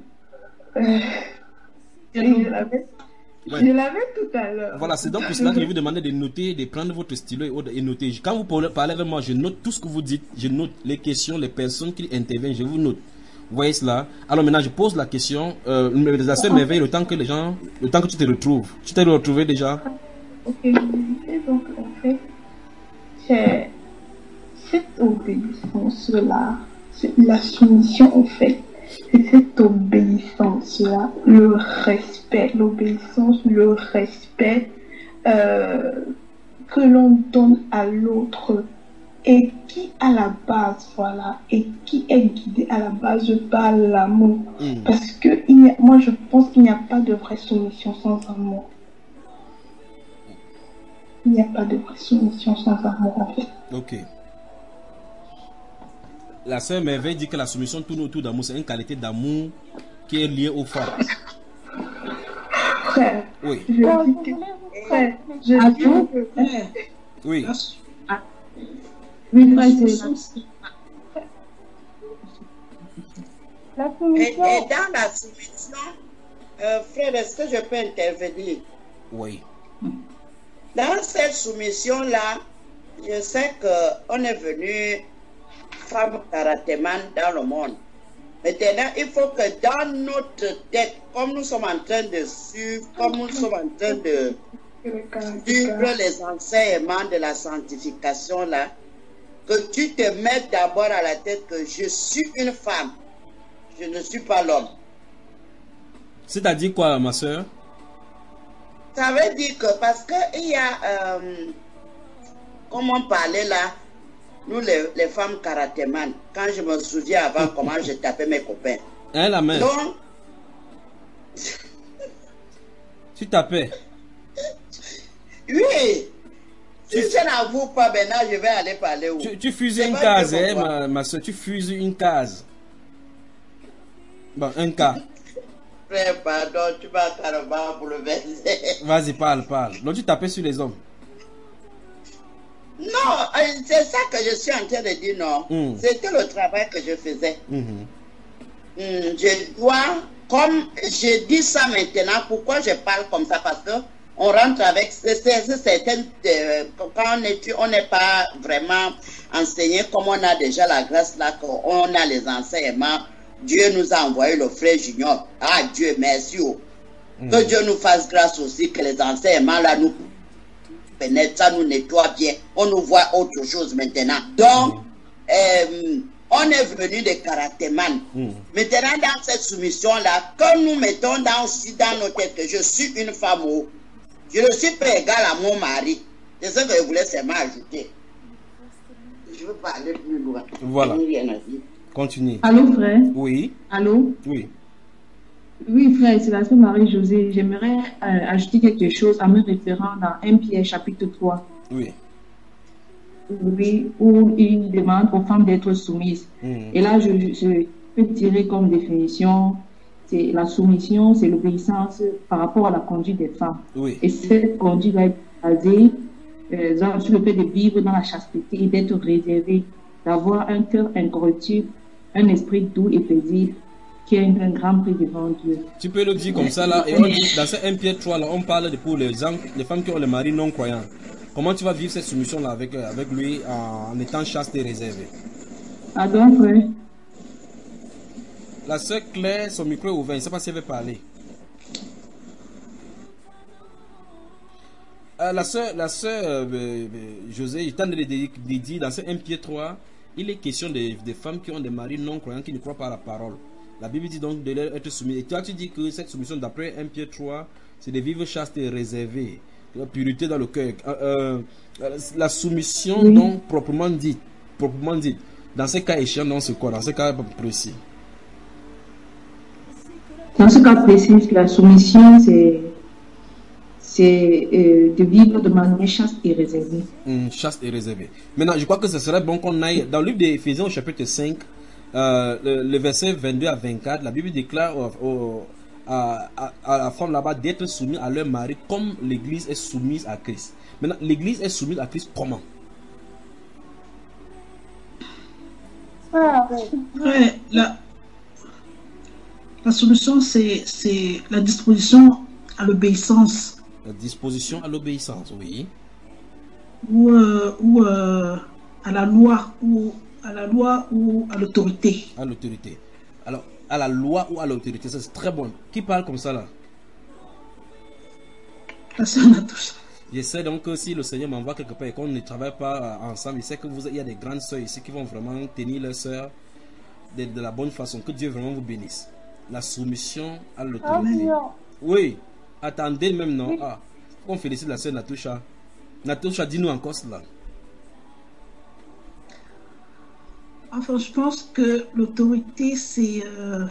Je l'avais tout à l'heure. Voilà, c'est donc pour cela que je vous demandais de noter, de prendre votre stylo et noter. Quand vous parlez avec moi, je note tout ce que vous dites, je note les questions, les personnes qui interviennent, je vous note. Vous voyez cela? Alors maintenant, je pose la question, la sœur Merveille, le temps que tu te retrouves. Tu t'es retrouvé déjà? Ok, donc en fait, c'est cette obéissance-là, la soumission en fait. C'est cette obéissance-là, le respect, l'obéissance, le respect que l'on donne à l'autre et qui à la base, voilà, et qui est guidé à la base par l'amour. Parce que moi je pense qu'il n'y a pas de vraie soumission sans amour. Il n'y a pas de vraie soumission sans amour en fait. Ok. La sœur Merveille dit que la soumission tourne autour d'amour, c'est une qualité d'amour qui est liée aux femmes. Frère, oui. Je dis que oui. Et dans la soumission, frère, est-ce que je peux intervenir? Oui. Dans cette soumission-là, je sais qu'on est venu femme karatéman dans le monde. Maintenant, il faut que dans notre tête, comme nous sommes en train de suivre, comme nous sommes en train de suivre les enseignements de la sanctification là, que tu te mettes d'abord à la tête que je suis une femme, je ne suis pas l'homme. C'est-à-dire quoi, ma soeur? Ça veut dire que parce qu'il y a, comme on parlait là, nous les femmes karatéman, quand je me souviens avant comment je tapais mes copains. Hein, la main. Donc, tu tapais? Oui. Si je n'avoue pas maintenant, je vais aller parler où? Tu fuses une case, hein, ma soeur, tu fuses une case. Bon, un cas. Frère, pardon, tu vas carrément bouleverser. Vas-y, parle. Donc tu tapais sur les hommes. Non, c'est ça que je suis en train de dire, non. C'était le travail que je faisais. Je dois, comme je dis ça maintenant, pourquoi je parle comme ça? Parce que on rentre avec certaines, quand on n'est pas vraiment enseigné, comme on a déjà la grâce là, qu'on a les enseignements. Dieu nous a envoyé le frère Junior. Ah, Dieu, merci. Que Dieu nous fasse grâce aussi, que les enseignements là nous pénètrent, ça nous nettoie bien. On nous voit autre chose maintenant. Donc, on est venu des karatéman. Maintenant, dans cette soumission-là, que nous mettons dans nos têtes que je suis une femme, je ne suis pas égale à mon mari. C'est ce que je voulais seulement ajouter. Je veux pas aller plus loin. Voilà. Continue. Allô, frère? Oui. Allô? Oui. Oui, frère, c'est la sœur Marie-Josée. J'aimerais ajouter quelque chose en me référant dans 1 Pierre chapitre 3. Oui. Oui, où il demande aux femmes d'être soumises. Et là, je peux tirer comme définition, c'est la soumission, c'est l'obéissance par rapport à la conduite des femmes. Oui. Et cette conduite va être basée sur le fait de vivre dans la chasteté et d'être réservé, d'avoir un cœur incorruptible, un esprit doux et paisible, qui a un grand prix devant Dieu. Tu peux le dire comme ça là, et on dit, dans ce 1 Pierre 3 là, on parle de pour les femmes qui ont le mari non croyant. Comment tu vas vivre cette soumission là avec lui en étant chaste et réservé? Pardon, frère. La sœur Claire, son micro est ouvert, je ne sais pas si elle veut parler. La sœur José, il tente de dire dans ce 1 Pierre 3, il est question des femmes qui ont des maris non croyants, qui ne croient pas à la parole. La Bible dit donc de leur être soumise. Et toi, tu dis que cette soumission, d'après 1 Pierre 3, c'est de vivre chaste et réservé, la pureté dans le cœur. La soumission, donc, proprement dite, dans ce cas échéant, dans ce cas, dans ce cas précis. Dans ce cas précis, la soumission, c'est de vivre de manière chaste et réservée. Chaste et réservée. Maintenant, je crois que ce serait bon qu'on aille dans le livre d'Éphésiens au chapitre 5, le verset 22 à 24, la Bible déclare à la femme là-bas d'être soumise à leur mari comme l'Église est soumise à Christ. Maintenant, l'Église est soumise à Christ comment? La solution, c'est la disposition à l'obéissance. La disposition à l'obéissance, oui. Ou à la loi, ou à l'autorité. À l'autorité. Alors, à la loi ou à l'autorité, ça c'est très bon. Qui parle comme ça là? La sœur Natoucha. Je sais donc que si le Seigneur m'envoie quelque part et qu'on ne travaille pas ensemble, il sait que il y a des grandes sœurs ici qui vont vraiment tenir leurs sœurs de la bonne façon. Que Dieu vraiment vous bénisse. La soumission à l'autorité. Oui. Attendez même, non? Ah, on félicite la sœur Natoucha. Natoucha, dis-nous encore cela. Enfin, je pense que l'autorité, c'est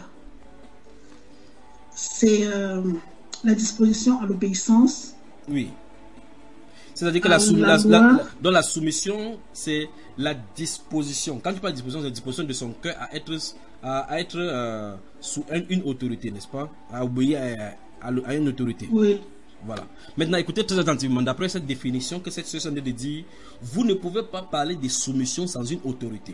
la disposition à l'obéissance. Oui. C'est-à-dire que dans la soumission, c'est la disposition. Quand tu parles de disposition, c'est la disposition de son cœur à être sous une autorité, n'est-ce pas? À obéir à une autorité. Oui. Voilà. Maintenant, écoutez très attentivement. D'après cette définition que cette sœur vient de dire, vous ne pouvez pas parler de soumission sans une autorité.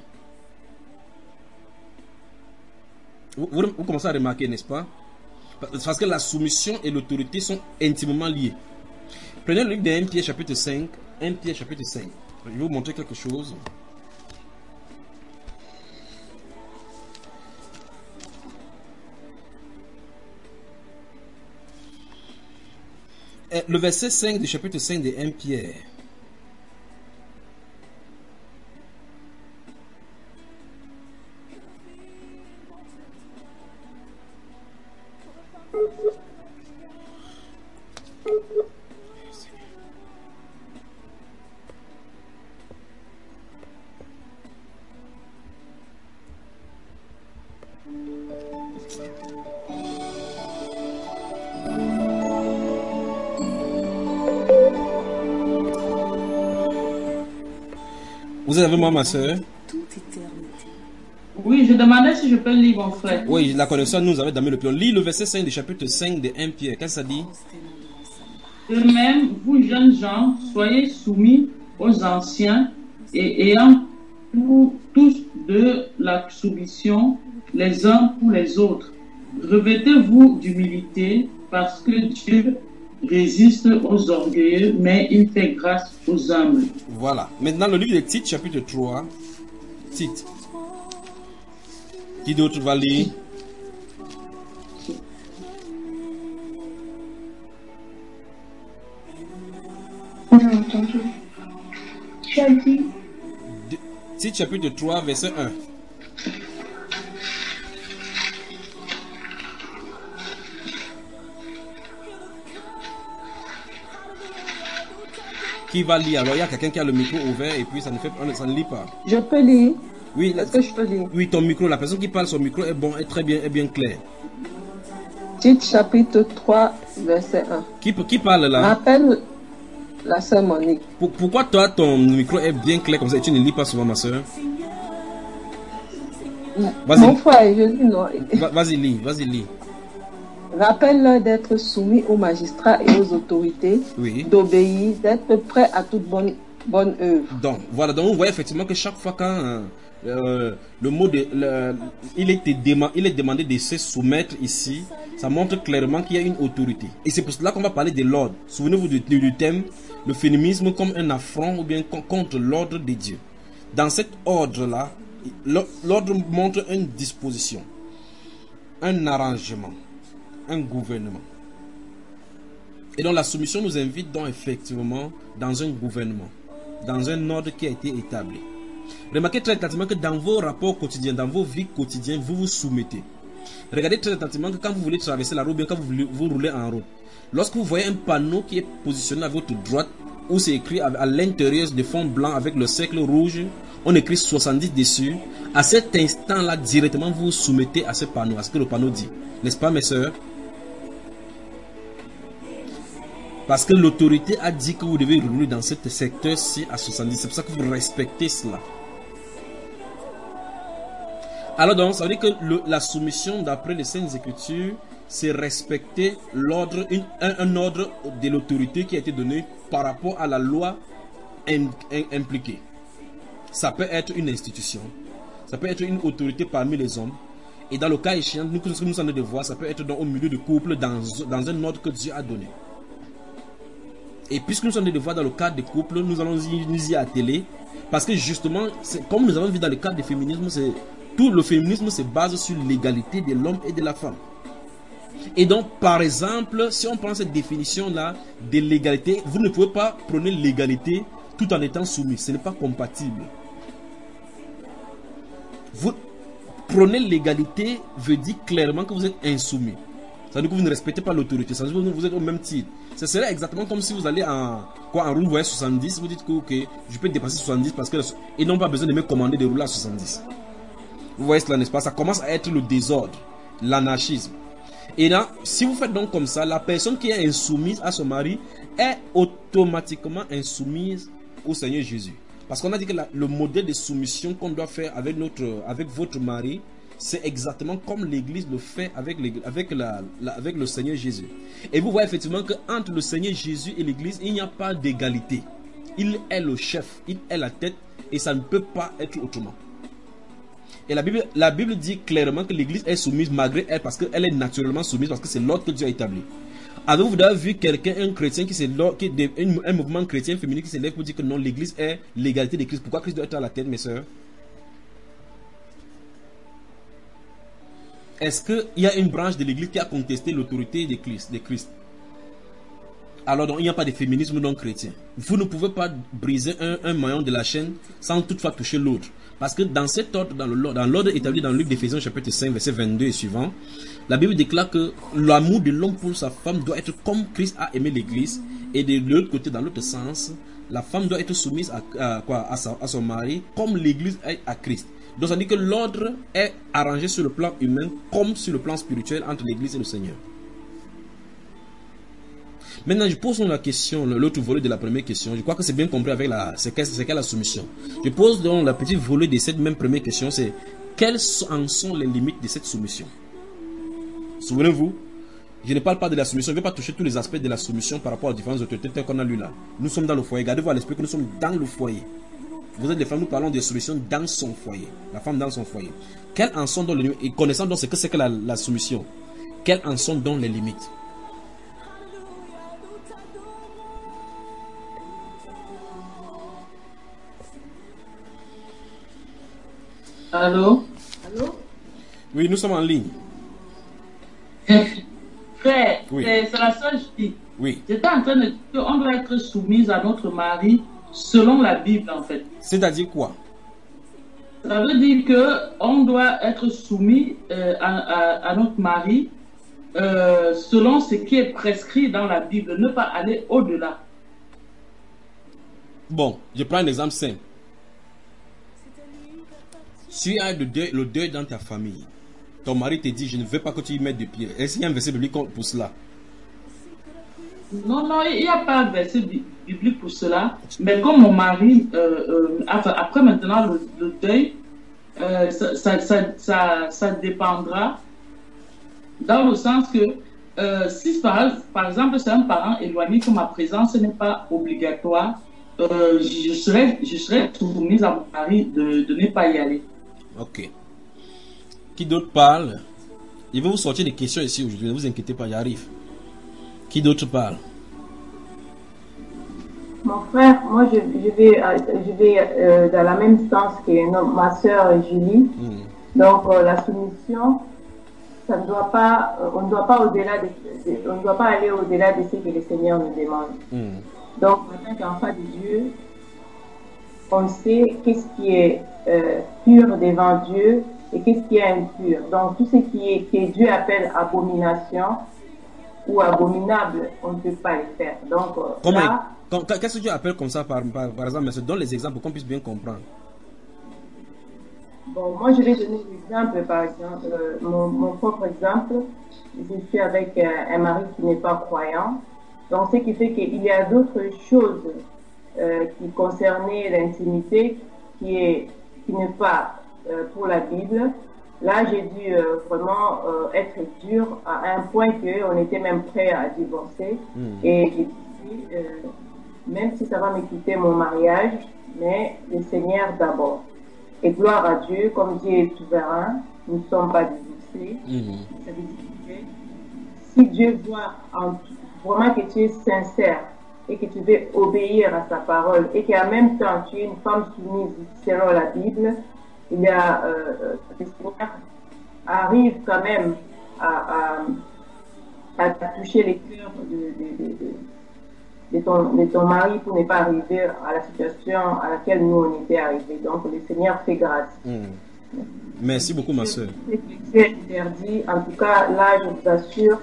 Vous commencez à remarquer, n'est-ce pas? Parce que la soumission et l'autorité sont intimement liées. Prenez le livre de 1 Pierre chapitre 5. 1 Pierre chapitre 5. Je vais vous montrer quelque chose. Le verset 5 du chapitre 5 de 1 Pierre. Vous avez moi, ma soeur? Toute éternité. Oui, je demandais si je peux lire, mon frère. Oui, la connexion nous avait damé le pion. Lis le verset 5 du chapitre 5 de 1 Pierre. Qu'est-ce que ça dit? De même, vous jeunes gens, soyez soumis aux anciens et ayant pour tous de la soumission les uns pour les autres. Revêtez-vous d'humilité parce que Dieu résiste aux orgueilleux, mais il fait grâce aux humbles. Voilà. Maintenant, le livre de Tite, chapitre 3. Tite. Qui d'autre va lire? On a entendu. Tu as dit. Tite, chapitre 3, verset 1. Qui va lire? Alors, il y a quelqu'un qui a le micro ouvert et puis ça ne lit pas. Je peux lire. Oui, est-ce que je peux lire? Oui, ton micro, la personne qui parle, son micro est bon, est très bien, est bien clair. Tite chapitre 3, verset 1. Qui parle là? Rappelle la sœur Monique. Pourquoi toi, ton micro est bien clair comme ça et tu ne lis pas souvent, ma sœur? Mon frère, je dis non. Vas-y, lis. Rappelle-leur d'être soumis aux magistrats et aux autorités, d'obéir, d'être prêt à toute bonne œuvre. Donc, voilà, donc on voit effectivement que chaque fois quand le mot il est demandé de se soumettre ici, ça montre clairement qu'il y a une autorité. Et c'est pour cela qu'on va parler de l'ordre. Souvenez-vous du thème, le féminisme comme un affront ou bien contre l'ordre de Dieu. Dans cet ordre-là, l'ordre montre une disposition, un arrangement, un gouvernement. Et donc la soumission nous invite donc effectivement dans un gouvernement, dans un ordre qui a été établi. Remarquez très attentivement que dans vos rapports quotidiens, dans vos vies quotidiennes, vous vous soumettez. Regardez très attentivement que quand vous voulez traverser la route, bien quand vous roulez en route, lorsque vous voyez un panneau qui est positionné à votre droite, où c'est écrit à l'intérieur de fond blanc avec le cercle rouge, on écrit 70 dessus, à cet instant-là, directement, vous vous soumettez à ce panneau, à ce que le panneau dit. N'est-ce pas, mes sœurs? Parce que l'autorité a dit que vous devez rouler dans ce secteur-ci à 70. C'est pour ça que vous respectez cela. Alors donc, ça veut dire que la soumission d'après les Saintes Écritures, c'est respecter l'ordre, un ordre de l'autorité qui a été donné par rapport à la loi impliquée. Ça peut être une institution, ça peut être une autorité parmi les hommes. Et dans le cas échéant, ce que nous sommes de voir, ça peut être au milieu de couple dans un ordre que Dieu a donné. Et puisque nous sommes de voir dans le cadre des couples, nous allons nous y atteler. Parce que justement, comme nous avons vu dans le cadre du féminisme, tout le féminisme se base sur l'égalité de l'homme et de la femme. Et donc, par exemple, si on prend cette définition-là de l'égalité, vous ne pouvez pas prôner l'égalité tout en étant soumis. Ce n'est pas compatible. Vous prôner l'égalité veut dire clairement que vous êtes insoumis. Ça veut dire que vous ne respectez pas l'autorité. Ça veut dire que vous êtes au même titre. Ce serait exactement comme si vous allez en route, vous voyez 70, vous dites que ok, je peux dépasser 70 parce que ils n'ont pas besoin de me commander de rouler à 70. Vous voyez cela, n'est-ce pas? Ça commence à être le désordre, l'anarchisme. Et là, si vous faites donc comme ça, la personne qui est insoumise à son mari est automatiquement insoumise au Seigneur Jésus. Parce qu'on a dit que le modèle de soumission qu'on doit faire avec votre mari, c'est exactement comme l'Église le fait avec le Seigneur Jésus. Et vous voyez effectivement qu'entre le Seigneur Jésus et l'Église, il n'y a pas d'égalité. Il est le chef, il est la tête et ça ne peut pas être autrement. Et la Bible dit clairement que l'Église est soumise malgré elle parce qu'elle est naturellement soumise parce que c'est l'ordre que Dieu a établi. Avez-vous déjà vu quelqu'un, un chrétien un mouvement chrétien féminin qui s'élève pour dire que non, l'Église est l'égalité de Christ? Pourquoi Christ doit être à la tête, mes sœurs? Est-ce qu'il y a une branche de l'Église qui a contesté l'autorité de Christ? Alors donc, il n'y a pas de féminisme non chrétien. Vous ne pouvez pas briser un maillon de la chaîne sans toutefois toucher l'autre. Parce que dans cet ordre, dans l'ordre établi dans le livre d'Éphésiens chapitre 5 verset 22 et suivant, la Bible déclare que l'amour de l'homme pour sa femme doit être comme Christ a aimé l'Église. Et de l'autre côté, dans l'autre sens, la femme doit être soumise à son mari comme l'Église est à Christ. Donc ça dit que l'ordre est arrangé sur le plan humain comme sur le plan spirituel entre l'Église et le Seigneur. Maintenant, je pose la question, l'autre volet de la première question. Je crois que c'est bien compris avec c'est qu'est la soumission. Je pose donc la petite volet de cette même première question, c'est quelles en sont les limites de cette soumission? Souvenez-vous, je ne parle pas de la soumission, je ne vais pas toucher tous les aspects de la soumission par rapport aux différentes autorités telles qu'on a lu là. Nous sommes dans le foyer, gardez-vous à l'esprit que nous sommes dans le foyer. Vous êtes des femmes, nous parlons de soumission dans son foyer. La femme dans son foyer. Quelles en sont donc les limites? Et connaissant donc ce que c'est que la soumission, quelles en sont donc les limites? Allô? Oui, nous sommes en ligne. Frère, Oui. c'est la seule chose. Oui. J'étais en train de dire qu'on doit être soumise à notre mari selon la Bible, en fait. C'est-à-dire quoi? Ça veut dire qu'on doit être soumis à notre mari selon ce qui est prescrit dans la Bible, ne pas aller au-delà. Bon, je prends un exemple simple. Si tu as le deuil dans ta famille, ton mari te dit, je ne veux pas que tu y mettes de pied. Est-ce qu'il y a un verset biblique pour cela? Non, il n'y a pas un verset biblique pour cela. Mais comme mon mari, après maintenant le deuil, ça dépendra dans le sens que si par exemple c'est un parent éloigné que ma présence n'est pas obligatoire, je serais soumise à mon mari de ne pas y aller. Ok. Qui d'autre parle? Il va vous sortir des questions ici aujourd'hui, ne vous inquiétez pas, j'arrive. Qui d'autre parle? Mon frère, moi je vais dans la même sens que ma soeur Julie. Donc la soumission, ça ne doit pas, on ne doit pas on ne doit pas aller au-delà de ce que le Seigneur nous demande. Donc en tant qu'enfant de Dieu, on sait qu'est-ce qui est pur devant Dieu et qu'est-ce qui est impur. Donc tout ce que Dieu appelle abomination ou abominable, on ne peut pas le faire. Donc qu'est-ce que tu appelles comme ça par exemple? Mais donne les exemples pour qu'on puisse bien comprendre. Bon, moi je vais donner l'exemple, par exemple, mon propre exemple. Je suis avec un mari qui n'est pas croyant. Donc ce qui fait qu'il y a d'autres choses qui concernaient l'intimité qui n'est pas pour la Bible. Là, j'ai dû vraiment être dur à un point qu'on était même prêt à divorcer. Et j'ai dit, même si ça va me quitter mon mariage, mais le Seigneur d'abord. Et gloire à Dieu, comme Dieu est souverain, nous ne sommes pas divorcés. Ça veut dire que si Dieu voit vraiment que tu es sincère et que tu veux obéir à sa parole et qu'en même temps tu es une femme soumise selon la Bible, il y a le Seigneur arrive quand même à toucher les cœurs de ton mari pour ne pas arriver à la situation à laquelle nous on était arrivés. Donc le Seigneur fait grâce. Merci beaucoup ma soeur. C'est interdit. En tout cas, là je vous assure,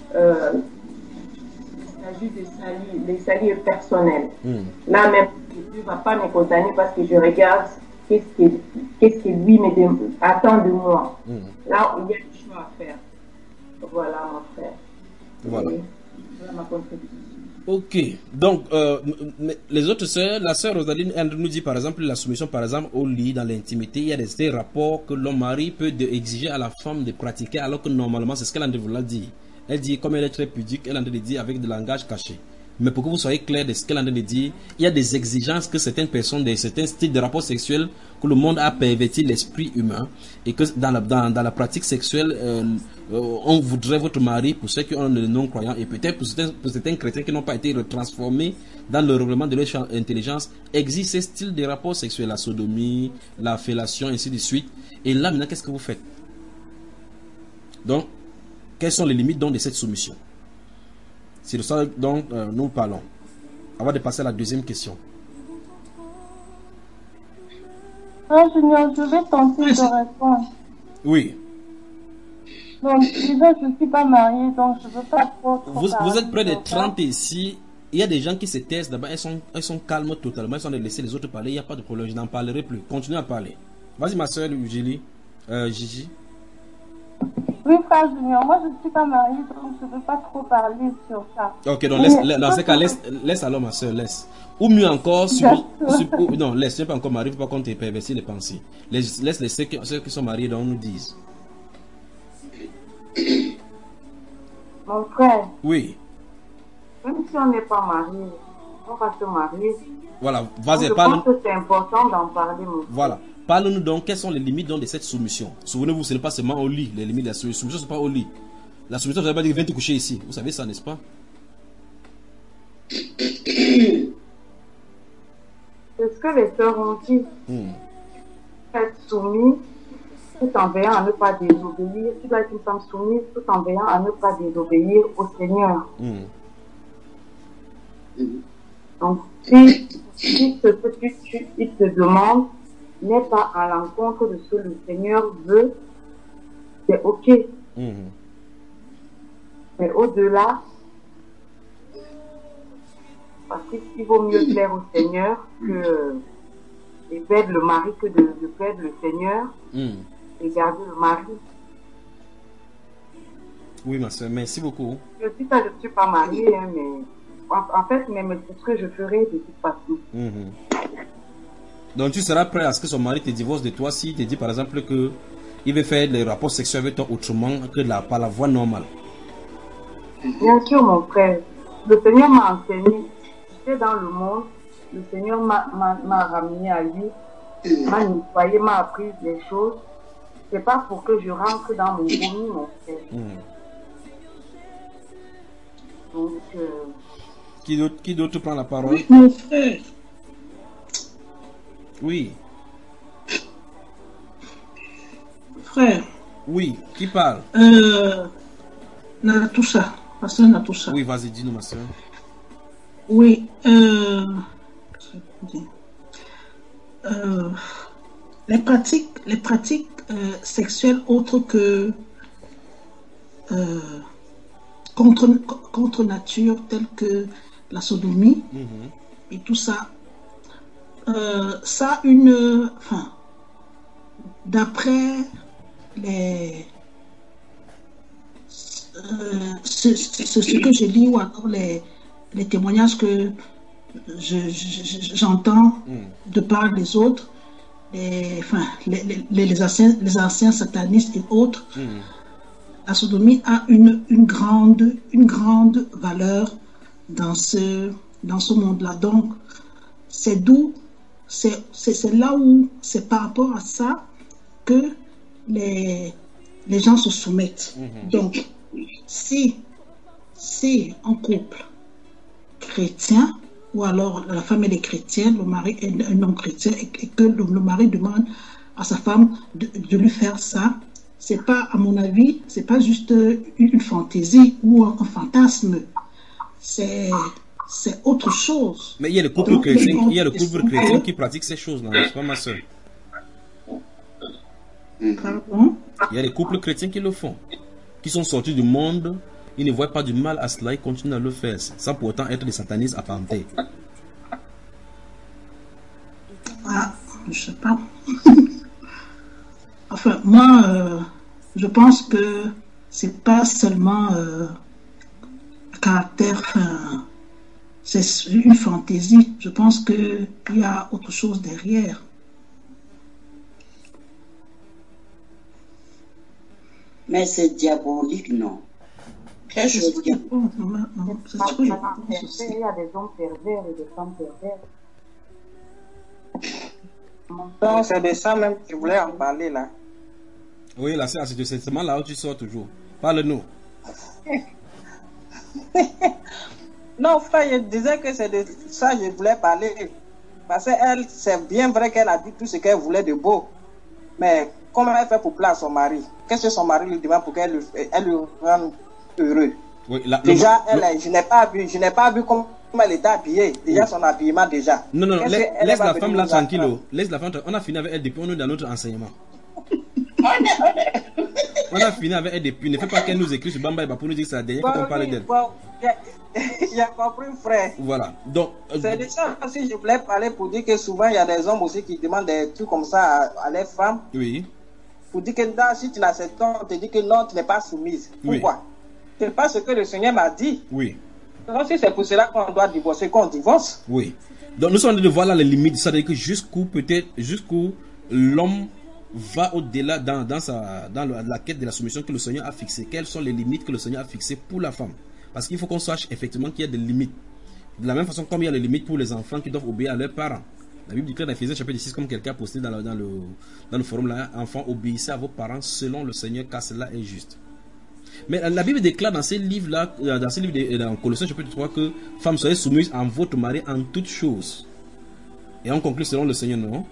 il s'agit de salut personnel. Là même, Dieu ne va pas me condamner parce que je regarde qu'est-ce que lui attend de moi. Là, il y a du choix à faire. Voilà, mon frère. Voilà. Voilà ma contribution. Ok. Donc, les autres sœurs, la sœur Rosaline nous dit par exemple la soumission, par exemple, au lit, dans l'intimité, il y a des rapports que l'homme mari peut exiger à la femme de pratiquer, alors que normalement, c'est ce qu'elle a vous l'a dit. Elle dit, comme elle est très pudique, elle a de dire avec du langage caché. Mais pour que vous soyez clair de ce qu'elle a de dire, il y a des exigences que certaines personnes, certains styles de rapports sexuels, que le monde a perverti l'esprit humain, et que dans la pratique sexuelle, on voudrait votre mari, pour ceux qui ont le non-croyant, et peut-être pour certains chrétiens qui n'ont pas été retransformés dans le règlement de leur intelligence, existe ce style de rapports sexuels, la sodomie, la fellation, ainsi de suite. Et là, maintenant, qu'est-ce que vous faites? Donc, quelles sont les limites donc de cette soumission? C'est de ça dont nous parlons. Avant de passer à la deuxième question. Junior, je vais tenter de répondre. Oui. Donc, déjà, je ne suis pas mariée, donc je ne veux pas trop vous êtes près de 30 ici. Il y a des gens qui se taisent d'abord. Elles sont calmes totalement. Elles sont de laisser les autres parler. Il n'y a pas de problème. Je n'en parlerai plus. Continuez à parler. Vas-y, ma soeur Gigi. Oui, frère Junior, moi je ne suis pas mariée, donc je ne peux pas trop parler sur ça. Ok, donc dans ce cas, laisse alors ma soeur, laisse. Ou mieux encore, non, laisse, tu n'es pas encore marié, il ne faut pas qu'on te pervertir les pensées. Laisse ceux qui sont mariés, donc nous disent. Mon frère. Oui. Même si on n'est pas marié, on va se marier. Voilà, vas-y, parle. Je pense que c'est important d'en parler, mon frère. Voilà. Parle-nous donc, quelles sont les limites donc, de cette soumission. Souvenez-vous, ce n'est pas seulement au lit, les limites de la soumission, ce n'est pas au lit. La soumission, vous n'avez pas dit, viens te coucher ici. Vous savez ça, n'est-ce pas? C'est ce que les sœurs ont dit. Être soumis tout en veillant à ne pas désobéir. Tu dois être une femme soumise tout en veillant à ne pas désobéir au Seigneur. Donc, si ce que il te demande n'est pas à l'encontre de ce que le Seigneur veut, c'est ok. Mais au-delà, parce qu'il vaut mieux plaire au Seigneur que de perdre le mari que de perdre le Seigneur et garder le mari. Oui, ma soeur, merci beaucoup. Je ne suis pas mariée, hein, mais en fait, même c'est ce que je ferai de toute façon. Donc tu seras prêt à ce que son mari te divorce de toi s'il te dit par exemple que il veut faire des rapports sexuels avec toi autrement que par la voie normale. Bien sûr, mon frère. Le Seigneur m'a enseigné. J'étais dans le monde. Le Seigneur m'a ramené à lui. M'a nettoyé, m'a appris des choses. C'est pas pour que je rentre dans mon vomi, mon frère. Donc, Qui d'autre prend la parole? Oui, mon frère. Oui. Frère. Oui, qui parle? Natoucha. Ma soeur Natoucha. Oui, vas-y, dis-nous, ma soeur. Oui. Les pratiques sexuelles autres que contre nature, telles que la sodomie et tout ça, ça d'après ce que je lis ou encore les témoignages que j'entends de part des autres, les anciens satanistes et autres, la sodomie a une grande valeur dans ce monde-là. Donc, c'est là où c'est par rapport à ça que les gens se soumettent. Donc, si un couple chrétien, ou alors la femme elle est chrétienne, le mari est non chrétien, et que le mari demande à sa femme de lui faire ça, c'est pas, à mon avis, c'est pas juste une fantaisie ou un fantasme, c'est autre chose. Mais il y a le couple chrétien, qui pratique ces choses-là, n'est-ce pas, ma soeur? Pardon? Il y a les couples chrétiens qui le font, qui sont sortis du monde, ils ne voient pas du mal à cela, ils continuent à le faire, sans pourtant être des satanistes apparentés. Ah, je sais pas. Enfin, moi, je pense que c'est pas seulement caractère, c'est une fantaisie. Je pense qu'il y a autre chose derrière. Mais c'est diabolique, non? Quelque chose de diabolique. Non, c'est ce que je pense aussi. Il y a des hommes pervers et des femmes perverses. Donc, c'est de ça même que je voulais en parler là. Oui, là, c'est de ce là où tu sors toujours. Parle-nous. Non, frère, je disais que c'est de ça que je voulais parler. Parce qu'elle, c'est bien vrai qu'elle a dit tout ce qu'elle voulait de beau. Mais comment elle fait pour plaire à son mari? Qu'est-ce que son mari lui demande pour qu'elle lui rende heureux? Oui, déjà, je n'ai pas vu comment elle était habillée. Déjà, son habillement déjà. Non, laisse la femme là tranquille. Laisse la femme, on a fini avec elle depuis, on est dans notre enseignement. On a fini avec elle depuis. Ne fais pas qu'elle nous écrit sur Bamba pour nous dire que c'est la dernière fois qu'on parle d'elle. J'ai compris, frère. Voilà. Donc, c'est de ça aussi je voulais parler pour dire que souvent il y a des hommes aussi qui demandent des trucs comme ça à leurs femmes. Oui. pour dire que non, si tu l'acceptes, on te dit que non, tu n'es pas soumise. Pourquoi? C'est pas ce que le Seigneur m'a dit. Oui. Donc si c'est pour cela qu'on doit divorcer, qu'on divorce. Oui. Donc nous sommes de voir là les limites, c'est-à-dire que jusqu'où l'homme va au-delà dans la quête de la soumission que le Seigneur a fixée. Quelles sont les limites que le Seigneur a fixées pour la femme? Parce qu'il faut qu'on sache effectivement qu'il y a des limites. De la même façon comme il y a les limites pour les enfants qui doivent obéir à leurs parents. La Bible dit que dans Éphésiens chapitre 6, comme quelqu'un a posté dans le forum là, enfants, obéissez à vos parents selon le Seigneur, car cela est juste. Mais la Bible déclare dans ces livres-là, dans Colossiens chapitre 3, que femmes, soyez soumises à votre mari en toutes choses. Et on conclut selon le Seigneur, non?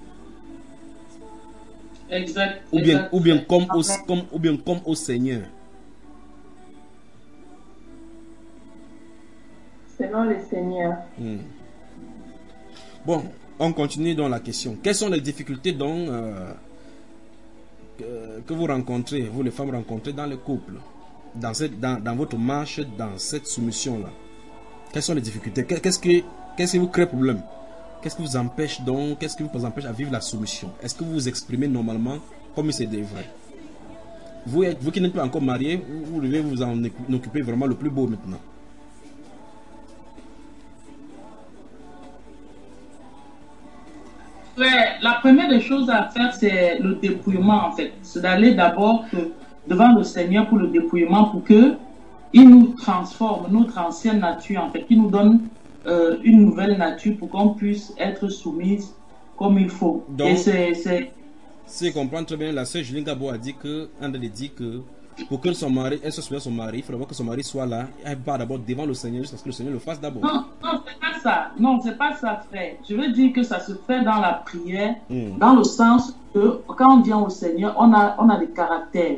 Exact. Ou bien comme au Seigneur. Selon le Seigneur. Bon, on continue dans la question. Quelles sont les difficultés donc que vous rencontrez, vous les femmes rencontrez dans le couple, dans votre marche, dans cette soumission-là? Quelles sont les difficultés? Qu'est-ce qui vous crée problème? Qu'est-ce qui vous empêche donc, qu'est-ce qui vous empêche à vivre la soumission? Est-ce que vous vous exprimez normalement comme c'est des vrais? Vous qui n'êtes pas encore marié, vous devez vous en occuper vraiment le plus beau maintenant. Ouais, la première des choses à faire, c'est le dépouillement en fait. C'est d'aller d'abord devant le Seigneur pour le dépouillement, pour que il nous transforme notre ancienne nature en fait, qu'il nous donne une nouvelle nature pour qu'on puisse être soumise comme il faut. Donc, et c'est... Si je comprends très bien, la sœur Julie Gabo a dit que, pour que son mari, elle se souvienne de son mari, il faudrait que son mari soit là, elle va d'abord devant le Seigneur jusqu'à ce que le Seigneur le fasse d'abord. Non, c'est pas ça. Non, c'est pas ça, frère. Je veux dire que ça se fait dans la prière, dans le sens que quand on vient au Seigneur, on a des caractères.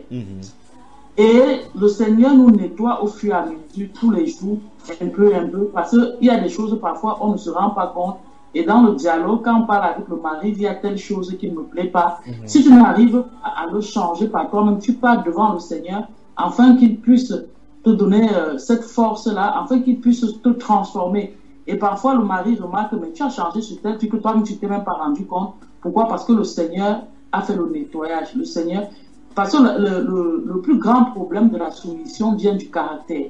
Et le Seigneur nous nettoie au fur et à mesure, tous les jours, un peu, parce qu'il y a des choses parfois on ne se rend pas compte. Et dans le dialogue, quand on parle avec le mari, il y a telle chose qui ne me plaît pas. Si tu n'arrives à le changer par toi-même, tu pars devant le Seigneur, afin qu'il puisse te donner cette force-là, afin qu'il puisse te transformer. Et parfois, le mari remarque, mais tu as changé sur tel truc que toi-même, tu t'es même pas rendu compte. Pourquoi? Parce que le Seigneur a fait le nettoyage. Le Seigneur... Parce que le plus grand problème de la soumission vient du caractère.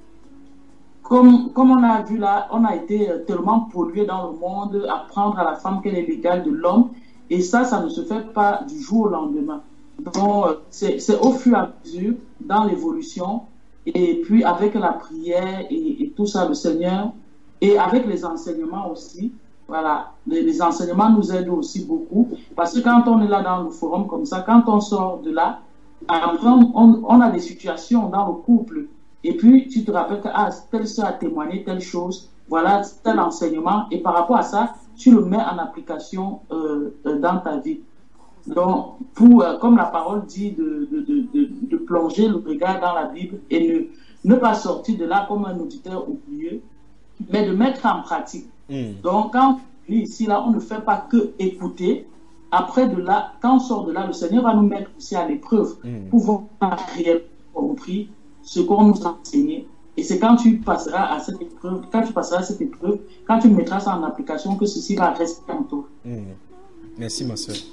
Comme on a vu là, on a été tellement pollué dans le monde, apprendre à la femme qu'elle est l'égale de l'homme, et ça ne se fait pas du jour au lendemain. Donc, c'est au fur et à mesure, dans l'évolution, et puis avec la prière et tout ça, le Seigneur, et avec les enseignements aussi, voilà, les enseignements nous aident aussi beaucoup, parce que quand on est là dans le forum comme ça, quand on sort de là, après on a des situations dans le couple, et puis tu te rappelles que telle soeur a témoigné telle chose, voilà tel enseignement, et par rapport à ça, tu le mets en application dans ta vie. Donc, comme la parole dit, de plonger le regard dans la Bible et ne pas sortir de là comme un auditeur oublieux, mais de mettre en pratique. Donc, quand on lit ici, là, on ne fait pas que écouter. Après de là, quand on sort de là, le Seigneur va nous mettre aussi à l'épreuve pour voir réellement compris ce qu'on nous a enseigné. Et c'est quand tu passeras à cette épreuve, quand tu mettras ça en application, que ceci va rester en toi. Merci, ma soeur.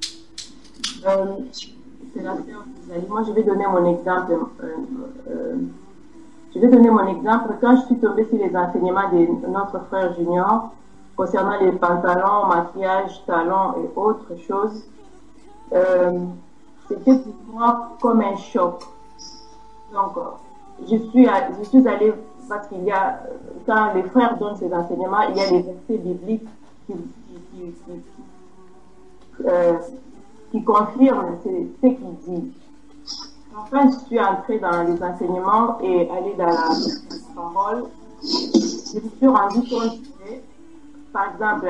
Moi, je vais donner mon exemple. Quand je suis tombée sur les enseignements de notre frère Junior concernant les pantalons, maquillage, talons et autres choses, c'était pour moi comme un choc. Donc, je suis allée, parce qu'il y a, quand les frères donnent ces enseignements, il y a des versets bibliques qui confirment ce qu'il dit. Enfin, je suis entrée dans les enseignements et allée dans la parole. Je me suis rendue compte que, par exemple,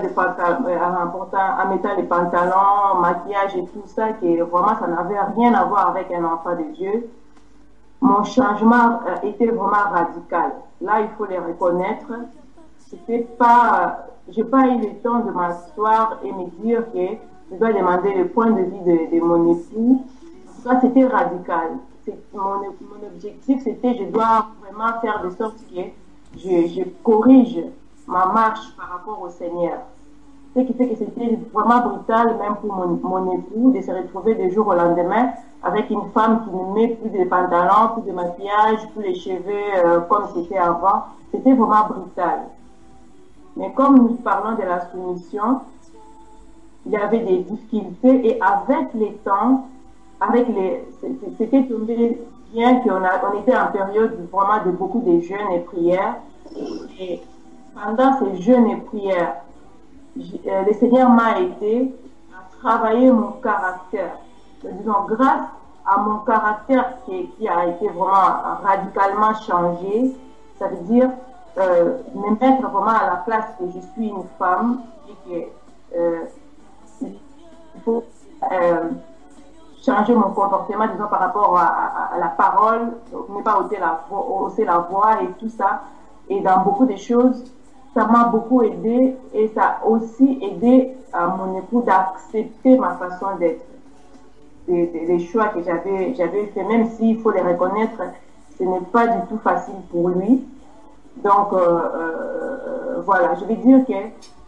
en mettant les pantalons, maquillage et tout ça, que vraiment ça n'avait rien à voir avec un enfant de Dieu, mon changement était vraiment radical. Là, il faut les reconnaître. C'était pas, j'ai pas eu le temps de m'asseoir et me dire que je dois demander le point de vue de mon époux. Ça, c'était radical. Mon objectif, c'était je dois vraiment faire de sorte que je corrige ma marche par rapport au Seigneur. Ce qui fait que c'était vraiment brutal, même pour mon époux, de se retrouver du jour au lendemain avec une femme qui ne met plus de pantalons, plus de maquillage, plus les cheveux comme c'était avant. C'était vraiment brutal. Mais comme nous parlons de la soumission, il y avait des difficultés et avec les temps, c'était tombé bien qu'on était en période vraiment de beaucoup de jeûnes et prières. Et pendant ces jeûnes et prières, le Seigneur m'a aidé à travailler mon caractère. Disons, grâce à mon caractère qui a été vraiment radicalement changé, ça veut dire me mettre vraiment à la place que je suis une femme et que il faut changer mon comportement, disons, par rapport à la parole, ne pas hausser la voix et tout ça. Et dans beaucoup de choses, ça m'a beaucoup aidé et ça a aussi aidé à mon époux d'accepter ma façon d'être. Les choix que j'avais fait, même s'il faut les reconnaître, ce n'est pas du tout facile pour lui. Donc, voilà, je vais dire que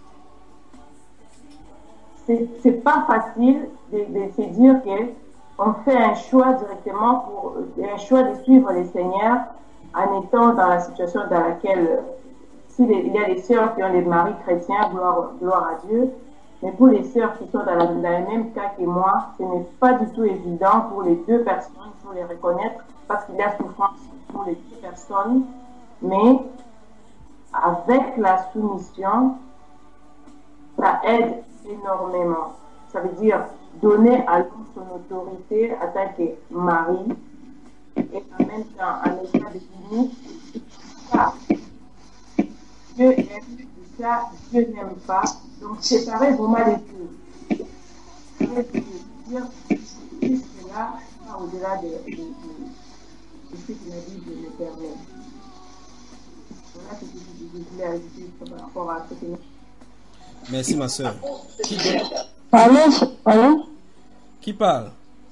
c'est pas facile de se dire qu'on fait un choix directement un choix de suivre le Seigneur en étant dans la situation dans laquelle, il y a des sœurs qui ont des maris chrétiens, gloire à Dieu, mais pour les sœurs qui sont dans le même cas que moi, ce n'est pas du tout évident pour les deux personnes, il faut les reconnaître, parce qu'il y a souffrance pour les deux personnes, mais avec la soumission, ça aide énormément. Ça veut dire donner à l'homme son autorité en tant que mari et en même temps en état de limite. Ça, Dieu aime et ça, Dieu n'aime pas. Donc, séparer vraiment les deux. Dire, jusque-là, pas au-delà de ce qu'il a dit de l'Éternel. Voilà ce que je voulais ajouter par rapport à ce que nous... Merci, ma soeur. Allô? Qui parle?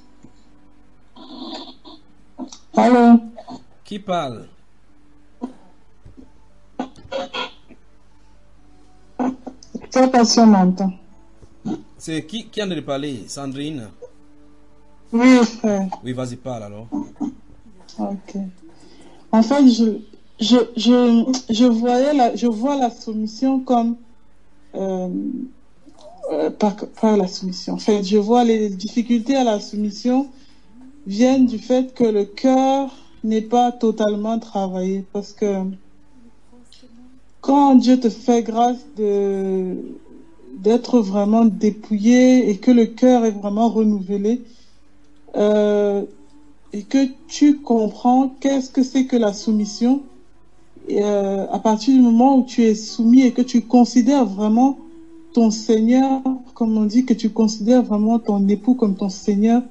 Allô? Qui parle? Quelle personne m'entend? C'est qui en a parlé? Sandrine? Oui, frère. Oui, vas-y, parle alors. Ok. En fait, je vois la soumission comme par la soumission. En fait, je vois les difficultés à la soumission viennent du fait que le cœur n'est pas totalement travaillé, parce que quand Dieu te fait grâce d'être vraiment dépouillé et que le cœur est vraiment renouvelé, et que tu comprends qu'est-ce que c'est que la soumission, à partir du moment où tu es soumis et que tu considères vraiment ton Seigneur, comme on dit, que tu considères vraiment ton époux comme ton Seigneur,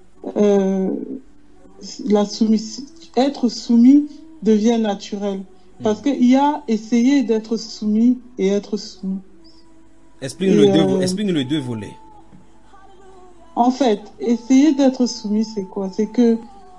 la soumission, être soumis devient naturel. Parce qu'il y a essayer d'être soumis et être soumis. Explique-nous les deux volets. En fait, essayer d'être soumis, c'est quoi? C'est que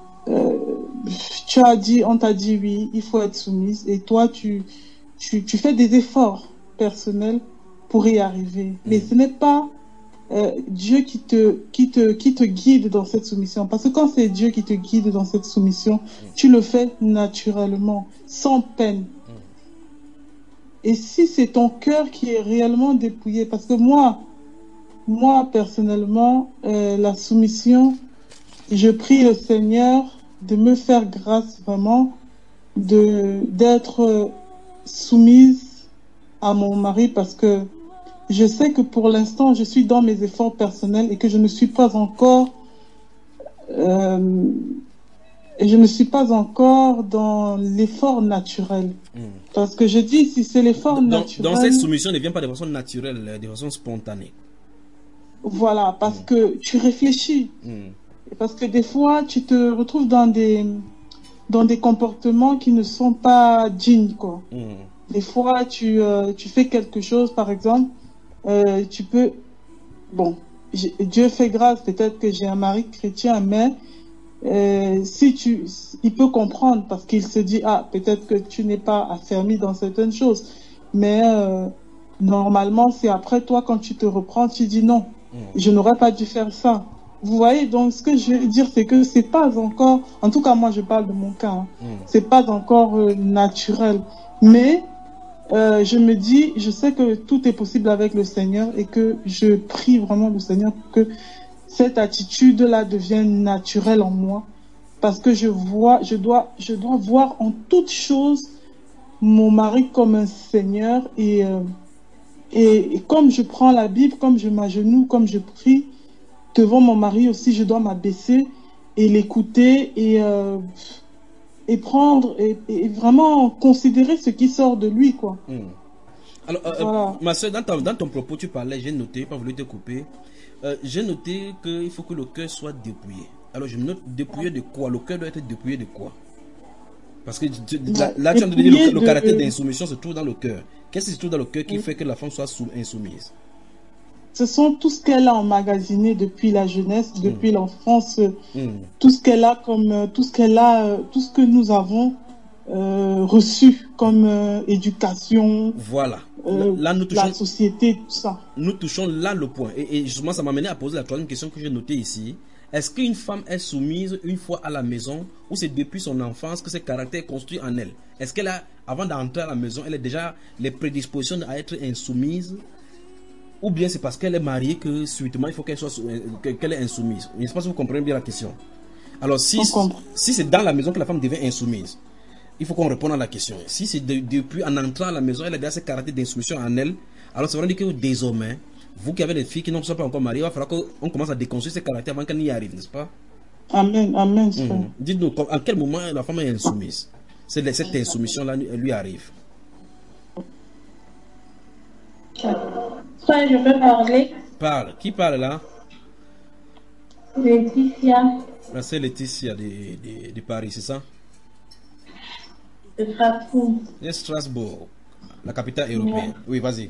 on t'a dit oui, il faut être soumise, et toi tu fais des efforts personnels pour y arriver. Mais ce n'est pas Dieu qui te guide dans cette soumission. Parce que quand c'est Dieu qui te guide dans cette soumission, tu le fais naturellement, sans peine. Et si c'est ton cœur qui est réellement dépouillé, parce que moi personnellement, la soumission, je prie le Seigneur de me faire grâce vraiment d'être soumise à mon mari, parce que je sais que pour l'instant, je suis dans mes efforts personnels et que je ne suis pas encore dans l'effort naturel. Parce que je dis, si c'est l'effort naturel... Donc cette soumission ne vient pas de façon naturelle, de façon spontanée. Voilà, parce que tu réfléchis. Et parce que des fois, tu te retrouves dans des comportements qui ne sont pas dignes, quoi. Des fois, tu fais quelque chose, par exemple, tu peux... Bon, Dieu fait grâce, peut-être que j'ai un mari chrétien, mais il peut comprendre, parce qu'il se dit, peut-être que tu n'es pas affermi dans certaines choses. Mais Normalement, c'est après toi, quand tu te reprends, tu dis non, je n'aurais pas dû faire ça. Vous voyez, donc ce que je veux dire, c'est que c'est pas encore, en tout cas moi je parle de mon cas, c'est pas encore naturel. Mais je me dis, je sais que tout est possible avec le Seigneur et que je prie vraiment le Seigneur pour que cette attitude-là devienne naturelle en moi. Parce que je dois voir en toute chose mon mari comme un Seigneur et comme je prends la Bible, comme je m'agenouille, comme je prie devant mon mari aussi, je dois m'abaisser et l'écouter et prendre et vraiment considérer ce qui sort de lui, quoi. Alors, voilà. Ma soeur, dans ton propos, tu parlais, j'ai noté, pas voulu te couper, j'ai noté qu'il faut que le cœur soit dépouillé. Alors, je note dépouillé de quoi? Le cœur doit être dépouillé de quoi? Parce que là, tu as dit le caractère d'insoumission se trouve dans le cœur. Qu'est-ce qui se trouve dans le cœur qui fait que la femme soit insoumise? Ce sont tout ce qu'elle a emmagasiné depuis la jeunesse, depuis l'enfance, tout ce qu'elle a comme, tout ce que nous avons reçu comme éducation. Voilà. Là, nous touchons la société, tout ça. Nous touchons là le point. Et justement, ça m'a amené à poser la troisième question que j'ai notée ici. Est-ce qu'une femme est soumise une fois à la maison ou c'est depuis son enfance que ce caractère est construit en elle? Est-ce qu'elle a, avant d'entrer à la maison, elle a déjà les prédispositions à être insoumise? Ou bien c'est parce qu'elle est mariée que subitement il faut qu'elle est insoumise? Je ne sais pas si vous comprenez bien la question. Alors si c'est dans la maison que la femme devient insoumise, il faut qu'on réponde à la question. Si c'est depuis en entrant à la maison, elle a déjà ce caractère d'insoumission en elle, alors ça veut dire que désormais, vous qui avez des filles qui ne sont pas encore mariées, il va falloir qu'on commence à déconstruire ces caractères avant qu'elle n'y arrive, n'est-ce pas? Amen, amen. Dites-nous, à quel moment la femme est insoumise? Cette insoumission-là lui arrive. Soit je peux parler. Parle. Qui parle là? Laetitia. C'est Laetitia de Paris, c'est ça? De Strasbourg. De Strasbourg, la capitale européenne. Oui, vas-y.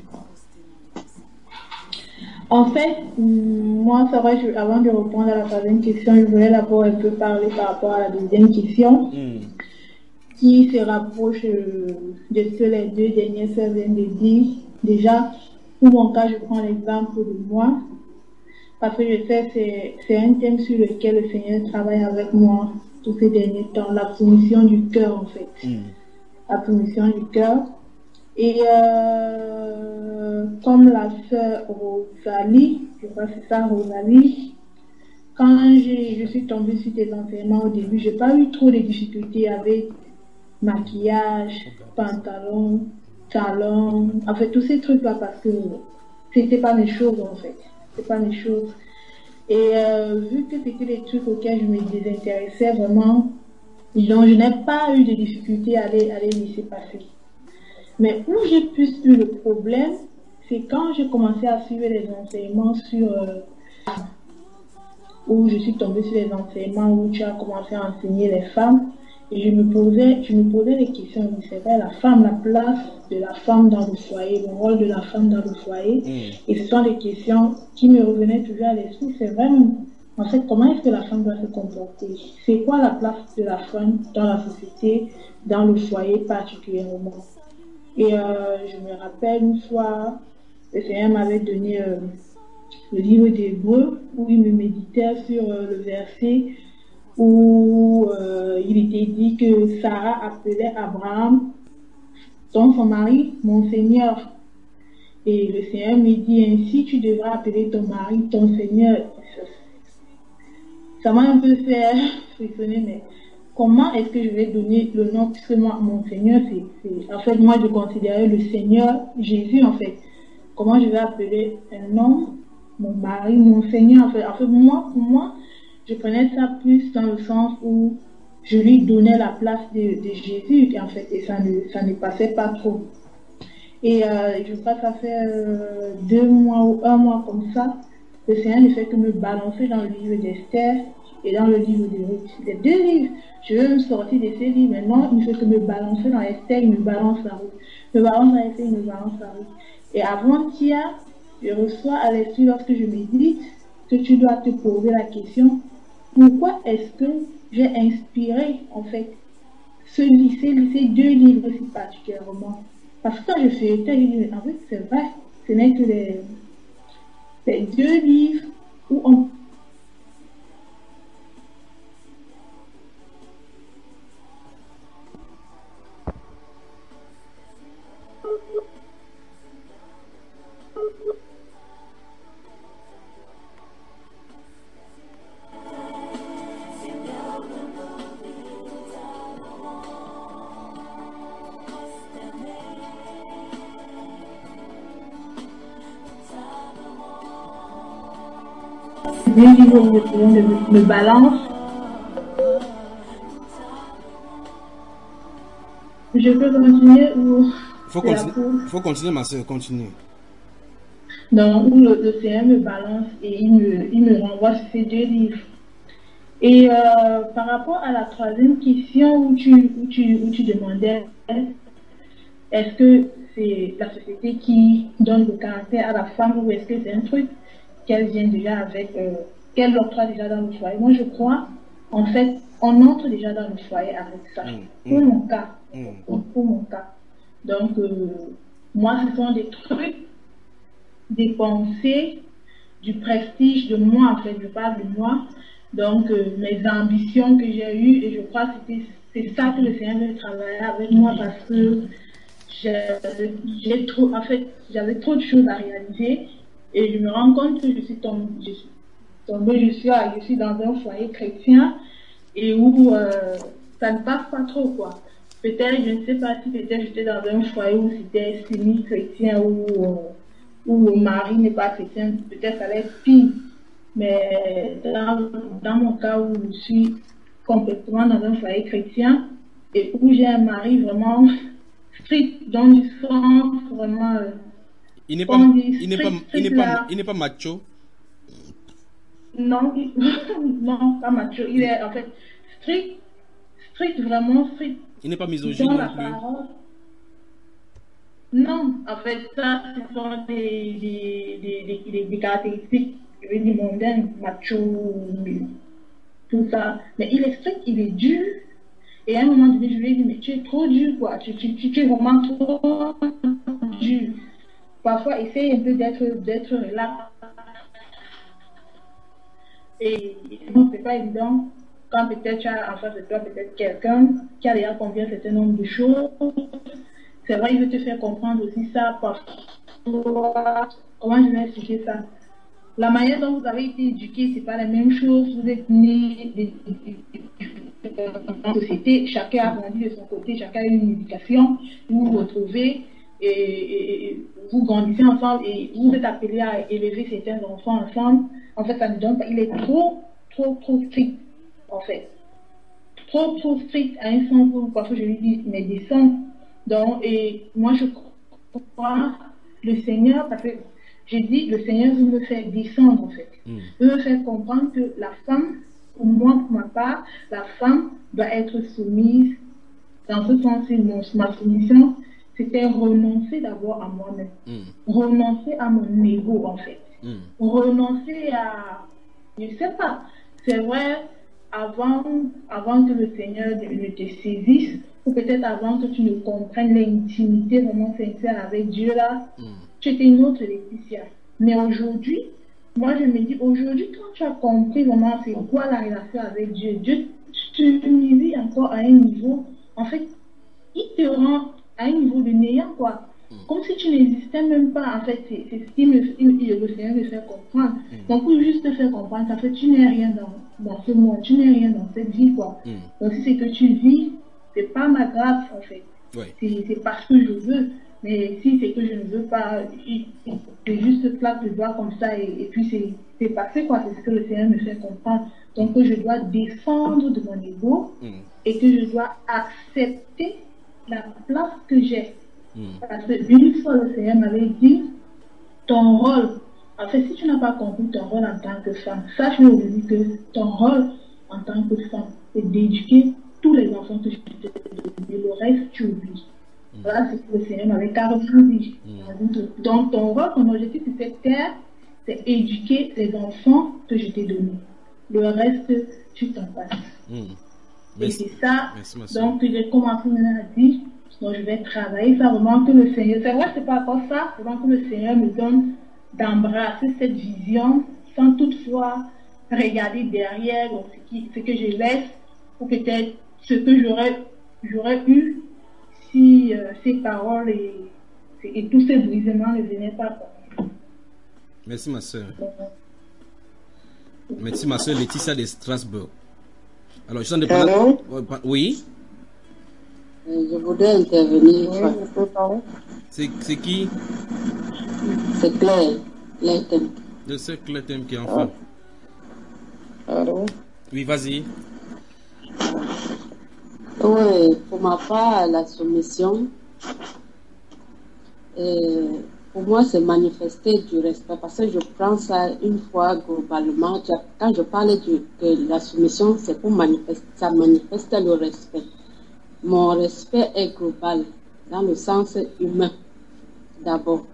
En fait, moi, c'est vrai, avant de répondre à la troisième question, je voulais d'abord un peu parler par rapport à la deuxième question, qui se rapproche de ce que les deux dernières sœurs viennent de dire. Déjà, pour mon cas, je prends l'exemple de moi, parce que je sais c'est un thème sur lequel le Seigneur travaille avec moi tous ces derniers temps, la soumission du cœur, en fait. La soumission du cœur. Et comme la sœur Rosalie, je crois que c'est ça, Rosalie, quand je suis tombée sur tes enseignements au début, j'ai pas eu trop de difficultés avec maquillage, pantalon, talons, en fait tous ces trucs-là, parce que c'était pas mes choses, en fait. C'était pas mes choses. Et vu que c'était des trucs auxquels je me désintéressais vraiment, donc je n'ai pas eu de difficultés à les laisser passer. Mais où j'ai plus eu le problème, c'est quand j'ai commencé à suivre les enseignements sur... où je suis tombée sur les enseignements où tu as commencé à enseigner les femmes. Et je me posais des questions. C'est vrai, la femme, la place de la femme dans le foyer, le rôle de la femme dans le foyer. Et ce sont des questions qui me revenaient toujours à l'esprit. C'est vrai, en fait, comment est-ce que la femme doit se comporter? C'est quoi la place de la femme dans la société, dans le foyer particulièrement? Et je me rappelle une fois, le Seigneur m'avait donné le livre d'Hébreux où il me méditait sur le verset où il était dit que Sarah appelait Abraham, donc son mari, mon Seigneur. Et le Seigneur me dit ainsi, tu devras appeler ton mari, ton Seigneur. Ça m'a un peu fait frissonner, mais comment est-ce que je vais donner le nom, puisque moi, mon Seigneur, en fait, moi, je considérais le Seigneur Jésus, en fait. Comment je vais appeler un homme, mon mari, mon Seigneur, en fait. En fait, pour moi, je prenais ça plus dans le sens où je lui donnais la place de Jésus, en fait, et ça ne passait pas trop. Et je crois que ça fait 2 mois ou 1 mois comme ça, le Seigneur ne fait que me balancer dans le livre d'Esther et dans le livre de Ruth. Les 2 livres, je veux me sortir de ces livres, maintenant il ne fait que me balancer dans Esther, il me balance la Ruth. Me balance dans Esther, il me balance la Ruth. Et avant-hier, je reçois à l'esprit lorsque je médite que tu dois te poser la question, pourquoi est-ce que j'ai inspiré en fait ces 2 livres si particulièrement? Parce que quand je feuilletais, je dis, en fait c'est vrai, ce n'est que les 2 livres où on me balance. Je peux continuer ou... Faut continuer, ma soeur, continue. Donc, où le Seigneur me balance et il me renvoie sur ces 2 livres. Et par rapport à la 3e question où tu demandais, est-ce que c'est la société qui donne le caractère à la femme ou est-ce que c'est un truc qu'elle vient déjà avec, qu'elle octroie déjà dans le foyer? Moi, je crois, en fait, on entre déjà dans le foyer avec ça. Pour mon cas. Pour mon cas. Donc, moi, ce sont des trucs, des pensées, du prestige de moi, en fait, je parle de moi. Donc, mes ambitions que j'ai eues, et je crois que c'est ça que le Seigneur veut travailler avec moi parce que j'avais trop de choses à réaliser et je me rends compte que je suis tombée, je suis dans un foyer chrétien et où ça ne passe pas trop, quoi. Peut-être, je ne sais pas si peut-être j'étais dans un foyer où c'était semi-chrétien où le mari n'est pas chrétien, peut-être ça allait être pire. Mais dans mon cas où je suis complètement dans un foyer chrétien et où j'ai un mari vraiment strict, dans le sens vraiment... il n'est pas macho. Non, non, pas macho. Il est en fait strict, vraiment strict. Il n'est pas misogyne non plus. Non, en fait, ça, ce sont des caractéristiques, je vais dire, mondaines, macho, tout ça. Mais il est strict, il est dur. Et à un moment donné, je lui ai dit, mais tu es trop dur, quoi. Tu es vraiment trop dur. Parfois, essaye un peu d'être relax. Et non, c'est pas évident. Quand peut-être tu as en face de toi peut-être quelqu'un qui a déjà compris un certain nombre de choses. C'est vrai, il veut te faire comprendre aussi ça. Parfois, comment je vais expliquer ça? La manière dont vous avez été éduqué, c'est pas la même chose. Vous êtes nés en société, chacun a grandi de son côté, chacun a une éducation, vous vous retrouvez et vous grandissez ensemble et vous êtes appelés à élever certains enfants ensemble. En fait, ça ne donne pas. Il est trop strict, en fait. Trop strict à un sens où parfois je lui dis, mais descends. Donc, et moi je crois le Seigneur, parce que j'ai dit, le Seigneur veut me faire descendre, en fait. Il veut me faire comprendre que la femme, pour moi, pour ma part, la femme doit être soumise. Dans ce sens, ma soumission, c'était renoncer d'abord à moi-même. Renoncer à mon ego, en fait. Renoncer à... Je ne sais pas. C'est vrai, avant que le Seigneur ne te saisisse, ou peut-être avant que tu ne comprennes l'intimité vraiment sincère avec Dieu, là, tu étais une autre Laetitia. Mais aujourd'hui, moi je me dis, aujourd'hui, quand tu as compris vraiment c'est quoi la relation avec Dieu, Dieu t'humilie encore à un niveau, en fait, il te rend à un niveau de néant, quoi. Comme si tu n'existais même pas, en fait, c'est ce qu'il le Seigneur me fait comprendre. Donc, pour juste te faire comprendre, en fait, tu n'es rien dans ce monde, tu n'es rien dans cette vie, quoi. Donc, si c'est que tu vis, c'est pas ma grâce, en fait. C'est parce que je veux. Mais si c'est que je ne veux pas, c'est juste claque le doigt comme ça et puis c'est passé, quoi. C'est ce que le Seigneur me fait comprendre. Donc, que je dois descendre de mon ego et que je dois accepter la place que j'ai. Parce qu'une fois, le Seigneur m'avait dit, ton rôle, en fait, si tu n'as pas compris ton rôle en tant que femme, sache aujourd'hui que ton rôle en tant que femme, c'est d'éduquer tous les enfants que je t'ai donnés. Le reste, tu oublies. Voilà ce que le Seigneur m'avait carrément dit. Donc, ton rôle, ton objectif sur cette terre, c'est éduquer les enfants que je t'ai donnés. Le reste, tu t'en passes. Et c'est ça. Donc, j'ai commencé maintenant à dire, Donc, je vais travailler ça vraiment que le Seigneur. C'est vrai, c'est pas encore ça, vraiment que le Seigneur me donne d'embrasser cette vision sans toutefois regarder derrière donc, ce que je laisse ou peut-être ce que j'aurais eu si ces paroles et tous ces brisements ne venaient pas. Merci ma soeur. Merci ma soeur Laetitia de Strasbourg. Alors, je suis en train de parler. Oui. Je voudrais intervenir. Oui, je peux parler. C'est qui? C'est Claire. Claire Thème. Je sais Claire Thème qui est enfant. Allô? Oui, vas-y. Oui, pour ma part, la soumission, pour moi, c'est manifester du respect. Parce que je prends ça une fois globalement. Quand je parle de la soumission, c'est pour manifester, ça manifeste le respect. Mon respect est global, dans le sens humain, d'abord.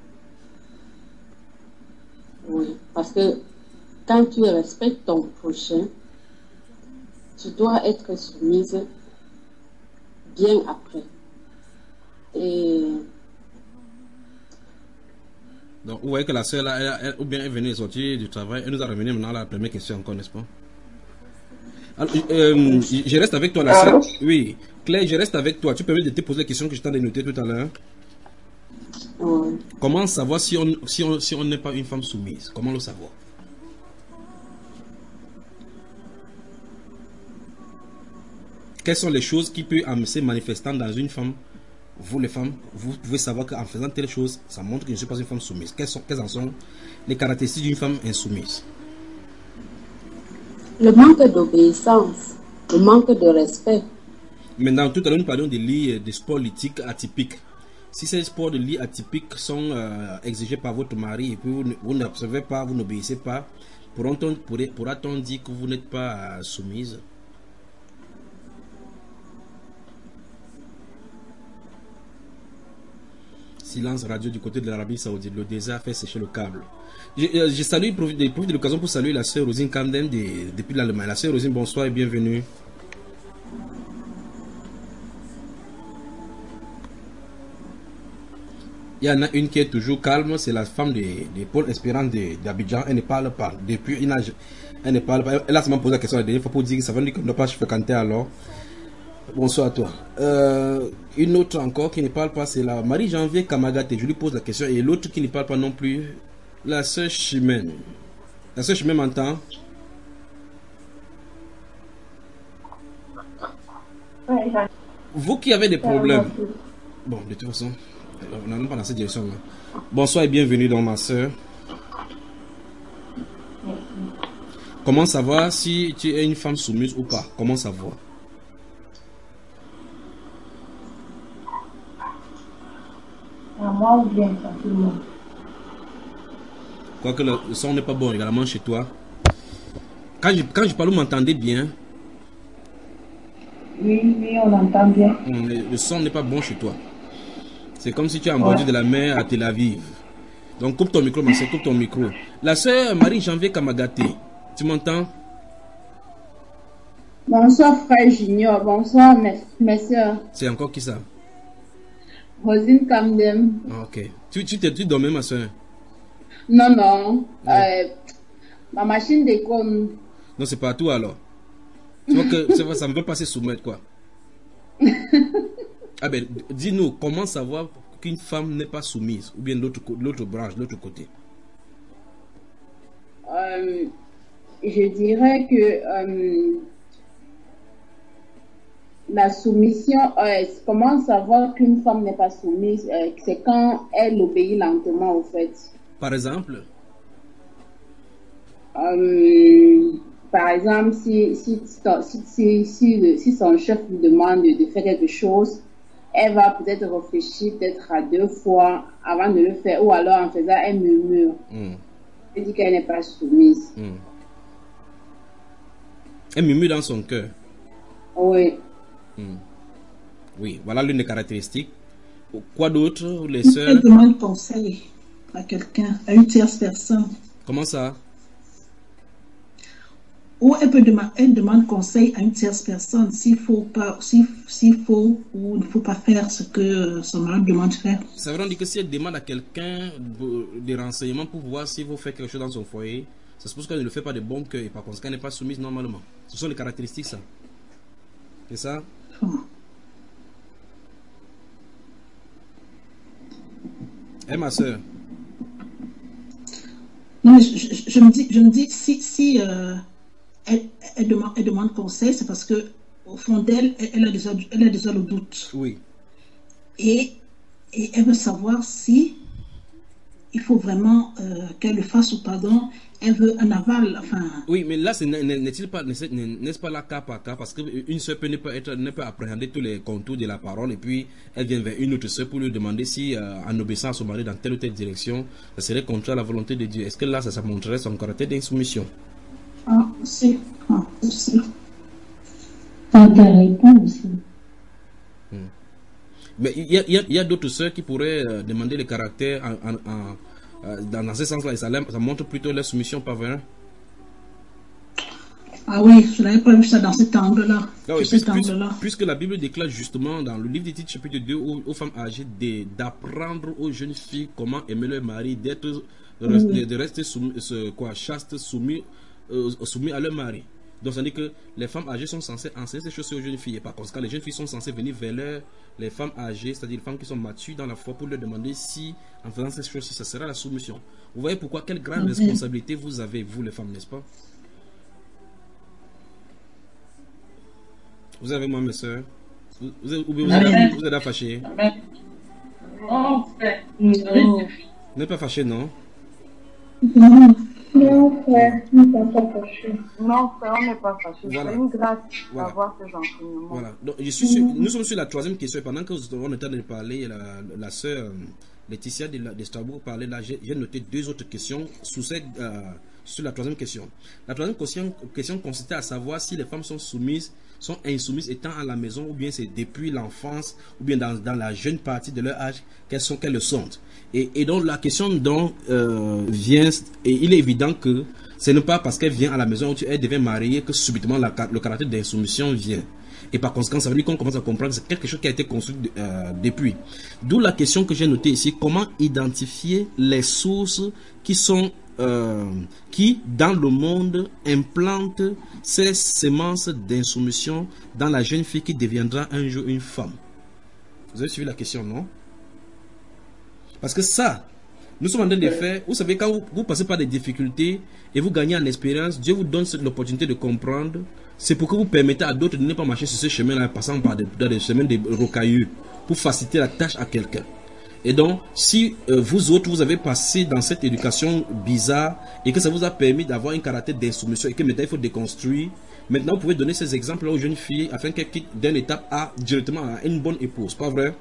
Oui, parce que quand tu respectes ton prochain, tu dois être soumise bien après. Et donc, vous voyez que la soeur, ou bien elle venait sortir du travail, elle nous a ramené maintenant à la première question encore, n'est-ce pas? Alors, je reste avec toi, la soeur. Oui, Claire, je reste avec toi. Tu peux me te poser la question que je t'en ai notée tout à l'heure. Oui. Comment savoir si on n'est pas une femme soumise? Comment le savoir? Quelles sont les choses qui peuvent se manifestant dans une femme? Vous les femmes, vous pouvez savoir qu'en faisant telle chose, ça montre que je ne suis pas une femme soumise. Quelles en sont les caractéristiques d'une femme insoumise? Le manque d'obéissance, le manque de respect. Maintenant, tout à l'heure, nous parlions des sports lithiques atypiques. Si ces sports de lit atypiques sont exigés par votre mari et que vous n'observez pas, vous n'obéissez pas, pourra-t-on dire que vous n'êtes pas soumise? Silence radio du côté de l'Arabie Saoudite. Le désert fait sécher le câble. Je salue, profite de l'occasion pour saluer la sœur Rosine Camden depuis l'Allemagne. La sœur Rosine, bonsoir et bienvenue. Il y en a une qui est toujours calme, c'est la femme de Paul Espérance d'Abidjan. Elle ne parle pas. Depuis une âge, elle ne parle pas. Elle a seulement posé la question la dernière fois pour dire que ça veut dire qu'on ne doit pas fréquenter alors. Bonsoir à toi. Une autre encore qui ne parle pas, c'est la Marie-Janvier Kamagate. Je lui pose la question. Et l'autre qui ne parle pas non plus, la sœur Chimène. La sœur Chimène m'entend? Vous qui avez des problèmes. Bon, de toute façon, on n'allons pas dans cette direction-là. Bonsoir et bienvenue dans ma sœur. Comment savoir si tu es une femme soumise ou pas? Comment savoir? À moi ou bien à tout le monde. Quoique le son n'est pas bon également chez toi. Quand je parle, vous m'entendez bien? Oui, on entend bien. Le son n'est pas bon chez toi. C'est comme si tu es en bordure de la mer à Tel Aviv. Donc coupe ton micro, ma soeur, coupe ton micro. La sœur Marie-Janvier Kamagate, tu m'entends? Bonsoir frère Junior, bonsoir mes soeurs. C'est encore qui ça? Rosine Camden. Ok. Tu dormais, ma soeur? Non. Ma machine déconne. Non, c'est pas tout alors. Tu vois que ça ne veut pas se soumettre, quoi. Ah ben, dis-nous, comment savoir qu'une femme n'est pas soumise? Ou bien l'autre branche, l'autre côté? Je dirais que la soumission, comment savoir qu'une femme n'est pas soumise? C'est quand elle obéit lentement, au fait. Par exemple? Par exemple, si son chef lui demande de faire quelque chose, elle va peut-être réfléchir peut-être à 2 fois avant de le faire, ou alors en faisant, elle murmure. Elle dit qu'elle n'est pas soumise. Elle murmure dans son cœur. Oui. Oui, voilà l'une des caractéristiques. Quoi d'autre, les sœurs? Elle demande conseil à quelqu'un, à une tierce personne. Comment ça? ou elle demande conseil à une tierce personne s'il faut ou ne faut pas faire ce que son mari demande de faire. Ça veut dire que si elle demande à quelqu'un des renseignements pour voir s'il faut faire quelque chose dans son foyer, ça suppose qu'elle ne le fait pas de bon cœur et par conséquent elle n'est pas soumise normalement. Ce sont les caractéristiques, ça. C'est ça? Ma soeur. Non, mais je me dis si elle demande conseil, c'est parce que au fond d'elle, elle a déjà le doute. Oui. Et elle veut savoir si il faut vraiment qu'elle le fasse ou pardon. Elle veut un aval, enfin... Oui, mais là, n'est-ce pas là cas par cas? Parce qu'une soeur ne peut appréhender tous les contours de la parole et puis elle vient vers une autre soeur pour lui demander si, en obéissant à son mari dans telle ou telle direction, ça serait contraire à la volonté de Dieu. Est-ce que là, ça montrerait son caractère d'insoumission? Ah, aussi. Ah, aussi. Aussi. Mais il y a d'autres soeurs qui pourraient demander le caractère dans ce sens-là, et ça montre plutôt leur soumission, pas vrai? Ah oui, je n'avais pas vu ça dans cet angle-là. Ah oui, puisque la Bible déclare justement dans le livre des Titres, chapitre 2, aux femmes âgées d'apprendre aux jeunes filles comment aimer leur mari, de rester chastes, soumis à leur mari. Donc ça veut dire que les femmes âgées sont censées enseigner ces choses aux jeunes filles. Et par conséquent, les jeunes filles sont censées venir vers les femmes âgées, c'est-à-dire les femmes qui sont matures dans la foi, pour leur demander si, en faisant ces choses, ça sera la soumission. Vous voyez pourquoi, quelle grande responsabilité vous avez, vous les femmes, n'est-ce pas? Vous avez moi, mes soeurs? Vous êtes fâchés? Non, frère. Vous n'êtes pas fâchés, non? Non, frère, nous ne sommes pas fâchés. Non, frère, on n'est pas fâchés. Voilà. C'est une grâce Voilà. d'avoir ces enseignements. Voilà. Donc, nous sommes sur la troisième question. Et pendant que on était en train de parler, la sœur Laetitia de Strasbourg parlait là, j'ai noté deux autres questions sur la troisième question. La troisième question consistait à savoir si les femmes sont insoumises étant à la maison, ou bien c'est depuis l'enfance, ou bien dans la jeune partie de leur âge qu'elles le sont. Et donc la question vient, et il est évident que ce n'est pas parce qu'elle vient à la maison où elle devient mariée que subitement le caractère d'insoumission vient. Et par conséquent, ça veut dire qu'on commence à comprendre que c'est quelque chose qui a été construit depuis. D'où la question que j'ai notée ici: comment identifier les sources qui dans le monde implantent ces semences d'insoumission dans la jeune fille qui deviendra un jour une femme? Vous avez suivi la question, non? Parce que ça, nous sommes en train de faire, vous savez, quand vous passez par des difficultés et vous gagnez en expérience, Dieu vous donne l'opportunité de comprendre. C'est pour que vous permettez à d'autres de ne pas marcher sur ce chemin-là, passant par des chemins de rocailleux, pour faciliter la tâche à quelqu'un. Et donc, si vous autres, vous avez passé dans cette éducation bizarre et que ça vous a permis d'avoir un caractère d'insoumission et que maintenant il faut déconstruire, maintenant vous pouvez donner ces exemples aux jeunes filles afin qu'elles quittent d'une étape A directement à une bonne épouse, pas vrai?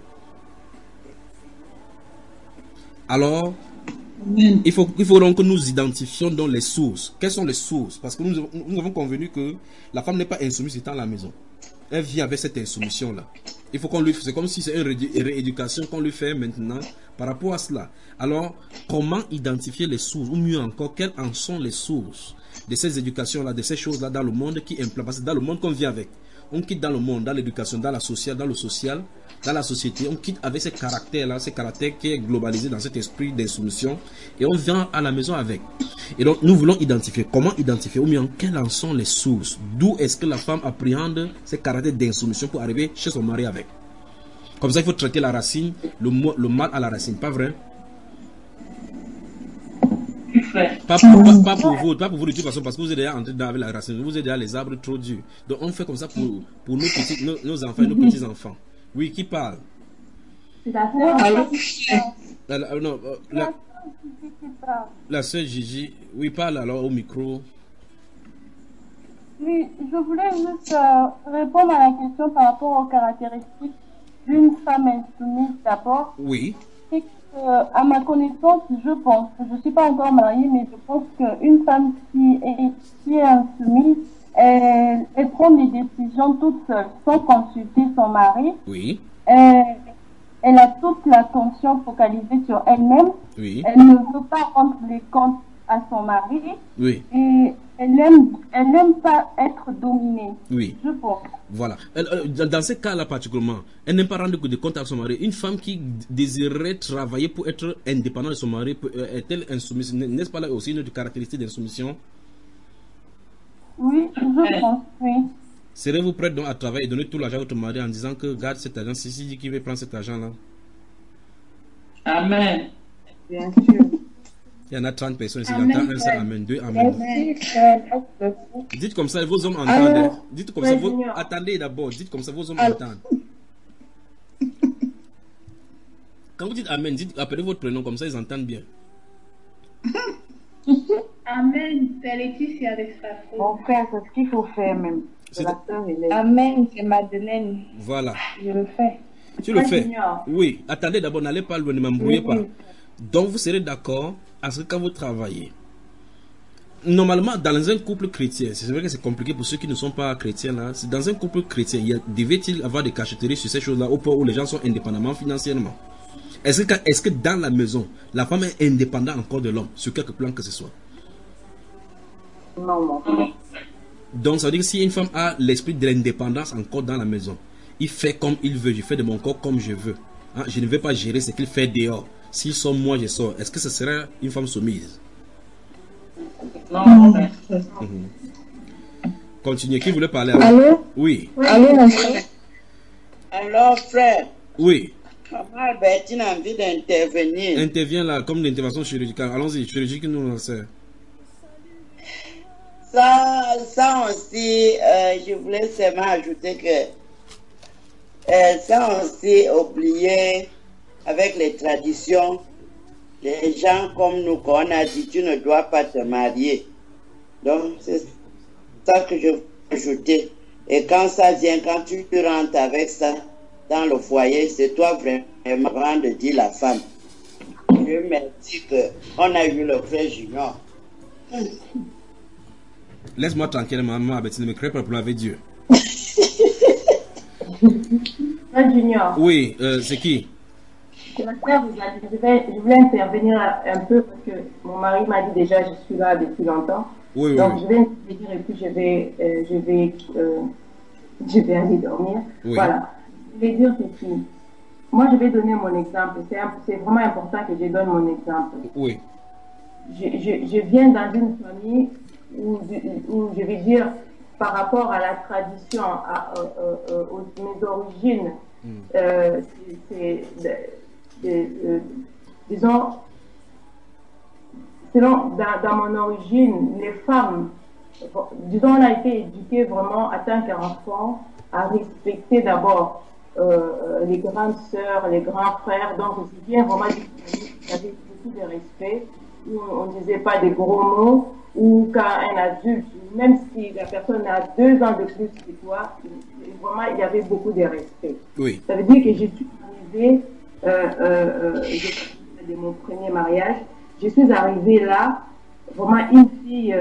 Alors, il faut donc que nous identifions donc les sources. Quelles sont les sources? Parce que nous avons convenu que la femme n'est pas insoumise étant à la maison. Elle vit avec cette insoumission-là. Il faut qu'on lui, c'est comme si c'est une rééducation qu'on lui fait maintenant par rapport à cela. Alors, comment identifier les sources? Ou mieux encore, quelles en sont les sources de ces éducations-là, de ces choses-là dans le monde qui implantent? Parce que dans le monde qu'on vit avec, on quitte dans le monde, dans l'éducation, dans la social, dans le social, dans la société, on quitte avec ces caractères-là, ces caractères qui est globalisé dans cet esprit d'insoumission, et on vient à la maison avec. Et donc, nous voulons identifier. Comment identifier? Ou bien, quelles en sont les sources? D'où est-ce que la femme appréhende ces caractères d'insoumission pour arriver chez son mari avec? Comme ça, il faut traiter la racine, le mal à la racine, pas vrai? Pas pour vous de toute façon, parce que vous êtes déjà entré dans la racine, vous êtes déjà les arbres trop durs. Donc, on fait comme ça pour nos enfants et nos petits-enfants. Oui, qui parle? La sœur Gigi. Oui, parle alors au micro. Oui, je voulais juste répondre à la question par rapport aux caractéristiques d'une femme insoumise d'abord. Oui. Et à ma connaissance, je pense, je ne suis pas encore mariée, mais je pense qu'une femme qui est insoumise, elle prend des décisions toute seule, sans consulter son mari. Oui. Elle a toute l'attention focalisée sur elle-même. Oui. Elle ne veut pas rendre les comptes à son mari. Oui. Et Elle n'aime pas être dominée. Oui. Je pense. Voilà. Dans ce cas-là particulièrement, elle n'aime pas rendre de compte à son mari. Une femme qui désirerait travailler pour être indépendante de son mari, est-elle insoumise? N'est-ce pas là aussi une caractéristique d'insoumission? Oui, je pense, oui. Serez-vous prête donc à travailler et donner tout l'argent à votre mari en disant que garde cet argent, si dit qu'il veut prendre cet argent-là? Amen. Bien sûr. Il y en a 30 personnes ici, il y en a un seul amen, 2 amen. Dites comme ça, vos hommes entendent. Dites comme ça, attendez d'abord, dites comme ça, vos hommes entendent. Quand vous dites amen, appelez votre prénom, comme ça ils entendent bien. Amen, c'est Laetitia d'Extraco. Mon frère, c'est ce qu'il faut faire même. Amen, c'est Madeleine. Voilà. Je le fais. Tu le fais? Oui. Attendez d'abord, n'allez pas loin, ne m'embrouillez pas. Donc vous serez d'accord à ce que quand vous travaillez, normalement dans un couple chrétien, c'est vrai que c'est compliqué pour ceux qui ne sont pas chrétiens là, dans un couple chrétien, devait-il avoir des cacheteries sur ces choses-là au point où les gens sont indépendamment financièrement? Est-ce que dans la maison, la femme est indépendante encore de l'homme, sur quelque plan que ce soit? Non. Donc ça veut dire que si une femme a l'esprit de l'indépendance encore dans la maison, il fait comme il veut, je fais de mon corps comme je veux. Hein, je ne vais pas gérer ce qu'il fait dehors. S'il sort, moi je sors. Est-ce que ce serait une femme soumise? Non. Continuez. Qui voulait parler? Allô? Oui. Allô, mon frère. Alors, frère. Oui. Maman Albertine a envie d'intervenir. Intervient là, comme l'intervention chirurgicale. Allons-y, chirurgique nous en sert. Ça aussi, je voulais seulement ajouter que ça aussi oublié avec les traditions, les gens comme nous, quand on a dit tu ne dois pas te marier. Donc c'est ça que je veux ajouter. Et quand ça vient, quand tu rentres avec ça dans le foyer, c'est toi vraiment grand de dire la femme. Dieu merci qu'on a eu le frère Junior. Laisse-moi tranquille, maman, ne me crée pas pour laver Dieu. Frère Junior. Oui, c'est qui? Je voulais intervenir un peu parce que mon mari m'a dit déjà je suis là depuis longtemps. Oui, donc oui. Je vais intervenir et puis je vais aller dormir. Oui. Voilà. Je vais dire ceci. Moi je vais donner mon exemple. C'est vraiment important que je donne mon exemple. Oui. Je viens dans une famille où je vais dire par rapport à la tradition, mes origines, disons, selon dans mon origine, les femmes, disons, on a été éduqués vraiment en tant qu'enfants à respecter d'abord les grandes sœurs, les grands frères. Donc, je viens vraiment d'une famille qui avait beaucoup de respect, où on ne disait pas des gros mots, ou quand un adulte, même si la personne a 2 ans de plus que toi, vraiment, il y avait beaucoup de respect. Oui. Ça veut dire que je suis arrivée, de mon premier mariage, je suis arrivée là, vraiment une fille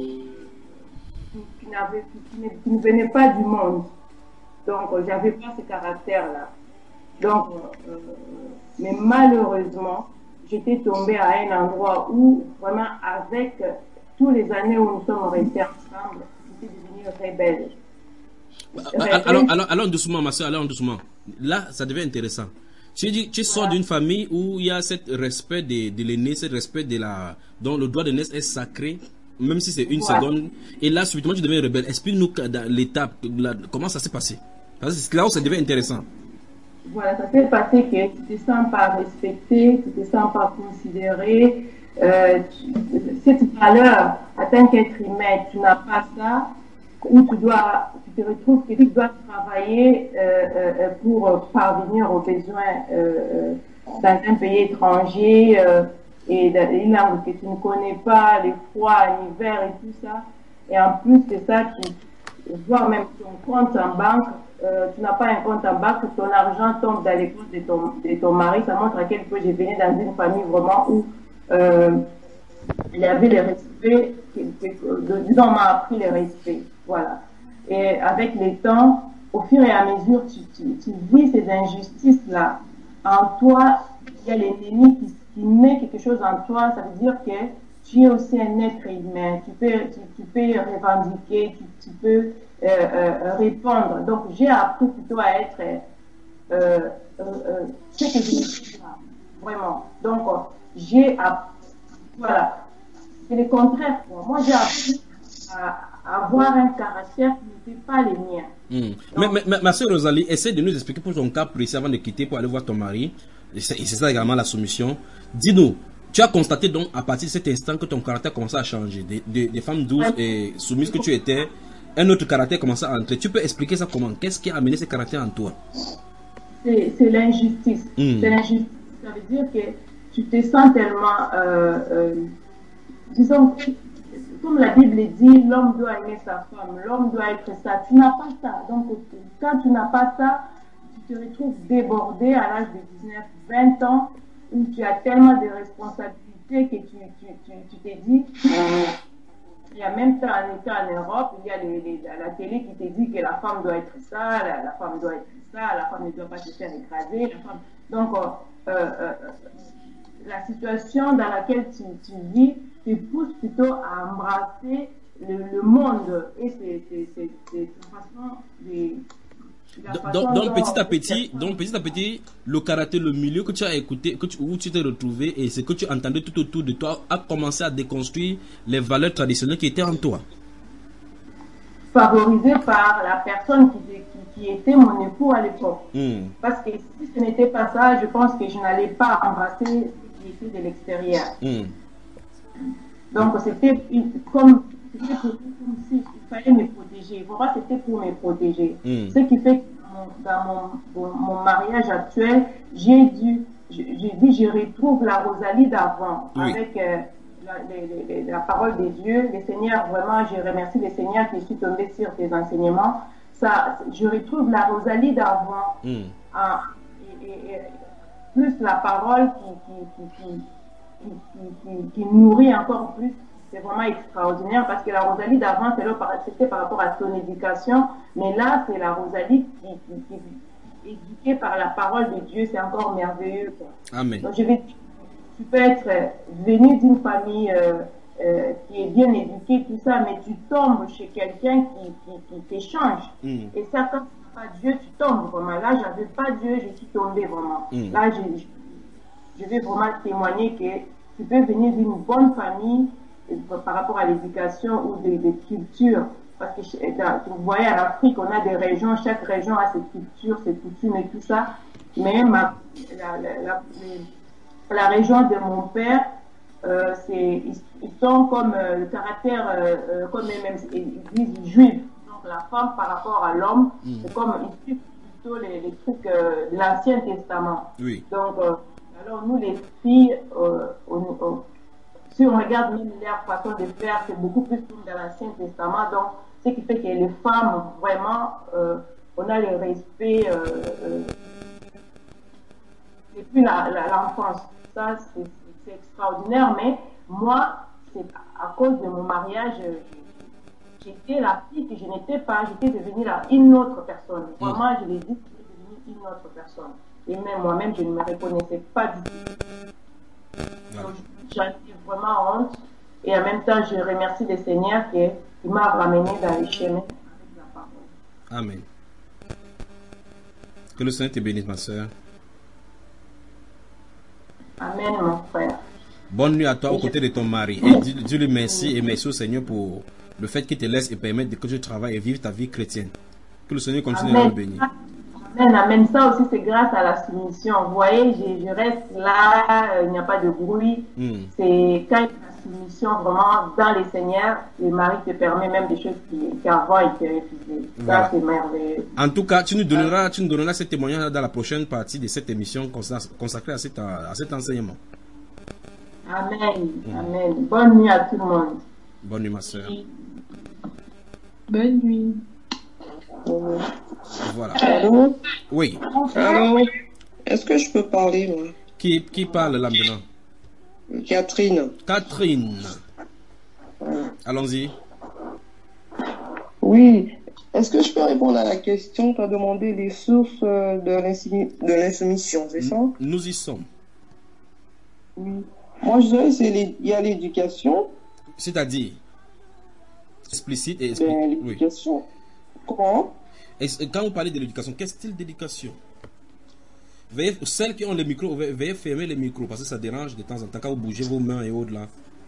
qui ne venait pas du monde. Donc, j'avais pas ce caractère-là. Donc, mais malheureusement, j'étais tombée à un endroit où, vraiment, avec tous les années où nous sommes restés ensemble, j'étais devenue rebelle. Allons doucement, ma soeur, allons doucement. Là, ça devient intéressant. Tu sors d'une famille où il y a ce respect de l'aîné, ce respect dont le droit de naissance est sacré, même si c'est une seconde. Et là, subitement, tu deviens rebelle. Explique-nous dans l'étape, comment ça s'est passé. Parce que c'est là où ça devient intéressant. Voilà, ça s'est passé que tu te sens pas respecté, tu te sens pas considéré. Cette valeur, en tant qu'être humain, tu n'as pas ça, où tu te retrouves que tu dois travailler pour parvenir aux besoins dans un pays étranger et une langue que tu ne connais pas, les froids, l'hiver et tout ça. Et en plus de ça, tu vois même ton compte en banque, tu n'as pas un compte en banque, ton argent tombe dans les comptes de ton mari. Ça montre à quel point je venais dans une famille vraiment où il y avait le respect, disons, on m'a appris le respect. Voilà. Et avec le temps, au fur et à mesure, tu vis ces injustices-là. En toi, il y a l'ennemi qui met quelque chose en toi. Ça veut dire que tu es aussi un être humain. Tu peux revendiquer, tu peux répondre. Donc, j'ai appris plutôt à être ce que je ne suis pas, vraiment. Donc, j'ai appris, voilà. C'est le contraire. Moi, j'ai appris à avoir un caractère qui n'était pas le mien. Mais ma soeur Rosalie, essaie de nous expliquer pour ton cas précis avant de quitter pour aller voir ton mari. Et c'est ça également la soumission. Dis-nous, tu as constaté donc à partir de cet instant que ton caractère commençait à changer. Des femmes douces et soumises que tu étais, un autre caractère commençait à entrer. Tu peux expliquer ça comment? Qu'est-ce qui a amené ce caractère en toi? C'est l'injustice. C'est l'injustice. Ça veut dire que tu te sens tellement... disons, comme la Bible dit, l'homme doit aimer sa femme, l'homme doit être ça. Tu n'as pas ça. Donc, quand tu n'as pas ça, tu te retrouves débordé à l'âge de 19, 20 ans, où tu as tellement de responsabilités que tu t'es dit, il y a même temps en étant en Europe, il y a la télé qui te dit que la femme doit être ça, la femme doit être ça, la femme ne doit pas se faire écraser. Donc, la situation dans laquelle tu vis te pousse plutôt à embrasser le monde. Et c'est donc petit à petit, le caractère, le milieu que tu as écouté, où tu t'es retrouvé et ce que tu entendais tout autour de toi a commencé à déconstruire les valeurs traditionnelles qui étaient en toi. Favorisé par la personne qui était mon époux à l'époque. Parce que si ce n'était pas ça, je pense que je n'allais pas embrasser ce qui était de l'extérieur. Donc c'était comme s'il fallait me protéger. Pour moi, c'était pour me protéger. Ce qui fait que dans mon mariage actuel, je retrouve la Rosalie d'avant, avec la parole de Dieu. Le Seigneur, vraiment, je remercie le Seigneur qui suis tombé sur tes enseignements. Je retrouve la Rosalie d'avant, et plus la parole qui nourrit encore plus. C'est vraiment extraordinaire parce que la Rosalie d'avant, c'était par rapport à son éducation, mais là, c'est la Rosalie qui est éduquée par la parole de Dieu. C'est encore merveilleux, quoi. Amen. Donc, tu peux être venu d'une famille qui est bien éduquée, tout ça, mais tu tombes chez quelqu'un qui t'échange. Et ça, quand tu n'as pas Dieu, tu tombes vraiment. Là, j'avais pas Dieu, je suis tombée vraiment. Là, je vais vraiment témoigner que tu peux venir d'une bonne famille par rapport à l'éducation ou des cultures. Parce que vous voyez, en Afrique, on a des régions, chaque région a ses cultures, ses coutumes et tout ça. Mais la région de mon père, ils sont comme le caractère, comme eux-mêmes, ils disent juif. Donc la femme par rapport à l'homme, c'est comme ils suivent plutôt les trucs de l'Ancien Testament. Donc, alors nous les filles, si on regarde même leur façon de faire, c'est beaucoup plus comme dans l'Ancien Testament. Donc, ce qui fait que les femmes, vraiment, on a le respect depuis l'enfance. Ça, c'est extraordinaire, mais moi, c'est à cause de mon mariage, j'étais la fille que je n'étais pas, j'étais devenue une autre personne. Vraiment, je l'ai dit, j'étais devenue une autre personne. Et même moi-même, je ne me reconnaissais pas du tout. Donc, j'avais vraiment honte. Et en même temps, je remercie le Seigneur qui m'a ramené dans les chemins avec la parole. Amen. Que le Seigneur te bénisse, ma soeur. Amen, mon frère. Bonne nuit à toi aux côtés de ton mari. Et dis-lui merci et merci au Seigneur pour le fait qu'il te laisse et permette que tu travailles et vives ta vie chrétienne. Que le Seigneur continue à nous bénir. Amen, amen. Ça aussi, c'est grâce à la soumission. Vous voyez, je reste là, il n'y a pas de bruit. C'est quand il y a la soumission vraiment dans les Seigneurs, le mari te permet même des choses qu'avant il te refusait. Ça, c'est merveilleux. En tout cas, tu nous donneras ce témoignage dans la prochaine partie de cette émission consacrée à cet enseignement. Amen, amen. Bonne nuit à tout le monde. Bonne nuit, ma soeur. Bonne nuit. Voilà. Allô? Oui. Allô? Est-ce que je peux parler, moi? Qui parle là maintenant? Catherine. Catherine. Allons-y. Oui. Est-ce que je peux répondre à la question? Tu as demandé les sources de l'insoumission, c'est ça? Nous y sommes. Oui. Moi, je dirais il y a l'éducation. C'est-à-dire explicite et l'éducation. Oui. Comment? Quand vous parlez de l'éducation, quel style d'éducation? Veuillez, celles qui ont les micros, veuillez fermer les micros parce que ça dérange de temps en temps quand vous bougez vos mains et autres là.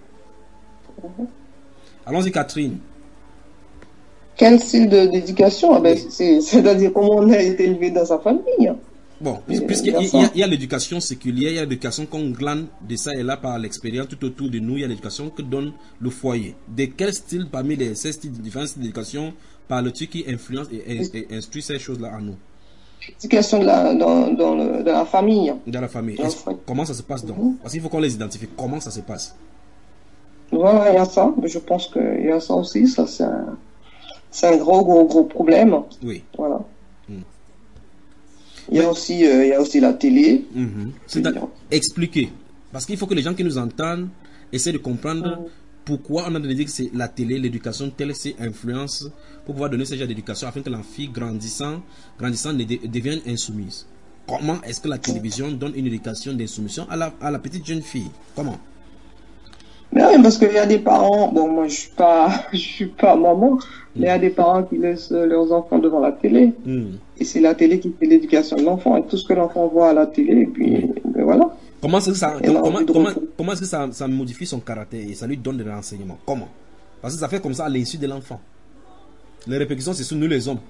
Allons-y, Catherine. Quel style d'éducation? C'est-à-dire comment on a été élevé dans sa famille. Bon, puisqu'il y a l'éducation séculière, il y a l'éducation qu'on glane de ça et là par l'expérience tout autour de nous, il y a l'éducation que donne le foyer. De quel style parmi les 16 styles, différents styles d'éducation parles-tu qui influence et instruit ces choses-là en nous? L'éducation dans la famille. Dans la famille. Comment ça se passe donc? Parce qu'il faut qu'on les identifie. Comment ça se passe? Voilà, il y a ça. Je pense qu'il y a ça aussi. Ça, c'est un gros problème. Oui. Voilà. Il y a aussi la télé. Expliquer. Parce qu'il faut que les gens qui nous entendent essaient de comprendre pourquoi on a donné que c'est la télé, l'éducation telle c'est influence pour pouvoir donner ce genre d'éducation afin que la fille grandissant devienne insoumise. Comment est-ce que la télévision donne une éducation d'insoumission à la petite jeune fille? Comment? Mais oui, parce qu'il y a des parents, bon moi je suis pas maman, mais il y a des parents qui laissent leurs enfants devant la télé. Et c'est la télé qui fait l'éducation de l'enfant et tout ce que l'enfant voit à la télé, et puis voilà. Comment est-ce que ça modifie son caractère et ça lui donne des renseignements? Comment? Parce que ça fait comme ça à l'insu de l'enfant. Les répercussions, c'est sur nous les hommes.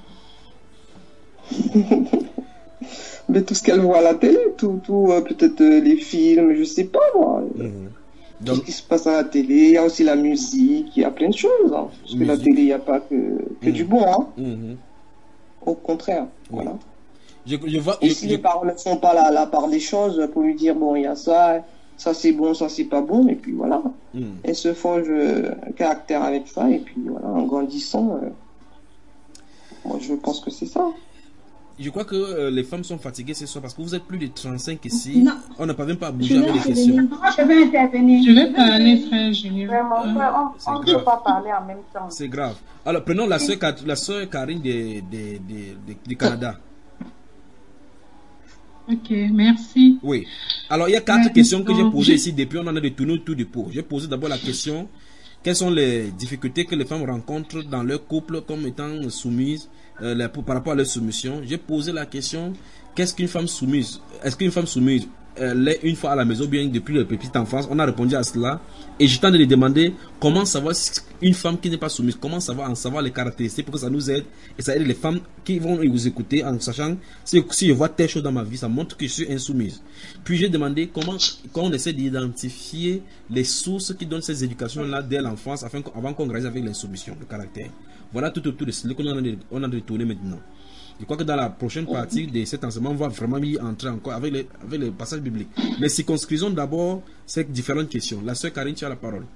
Mais tout ce qu'elle voit à la télé, peut-être les films, je sais pas moi. Tout ce qui se passe à la télé, il y a aussi la musique, il y a plein de choses. Hein. Parce que la télé, il n'y a pas que du bon. Hein. Au contraire. Voilà. Et si les parents ne font pas la part des choses pour lui dire, bon, il y a ça c'est bon, ça c'est pas bon, et puis voilà. Elles se forgent un caractère avec ça, et puis voilà, en grandissant, moi je pense que c'est ça. Je crois que les femmes sont fatiguées ce soir parce que vous êtes plus de 35 ici. Non. On n'a pas même pas bougé avec les questions. Je vais intervenir. Je vais parler, frère Julien. On ne peut pas parler en même temps. C'est grave. Alors prenons la soeur Karine du Canada. Ok, merci. Oui. Alors il y a 4 questions que j'ai posées ici depuis. On en a détourné autour du pot. J'ai posé d'abord la question: quelles sont les difficultés que les femmes rencontrent dans leur couple comme étant soumises par rapport à leur soumission? J'ai posé la question: qu'est-ce qu'une femme soumise? Est-ce qu'une femme soumise l'est une fois à la maison, bien depuis la petite enfance? On a répondu à cela. Et j'étais en train de demander comment savoir une femme qui n'est pas soumise, comment savoir les caractéristiques pour que ça nous aide. Et ça aide les femmes qui vont vous écouter en sachant si je vois telle chose dans ma vie, ça montre que je suis insoumise. Puis j'ai demandé comment on essaie d'identifier les sources qui donnent ces éducations-là dès l'enfance avant qu'on grandisse avec l'insoumission, le caractère. Voilà tout autour de ce qu'on a détourné maintenant. Je crois que dans la prochaine partie de cet enseignement, on va vraiment y entrer encore avec les passages bibliques. Mais circonscrivons d'abord ces différentes questions. La sœur Karine, tu as la parole.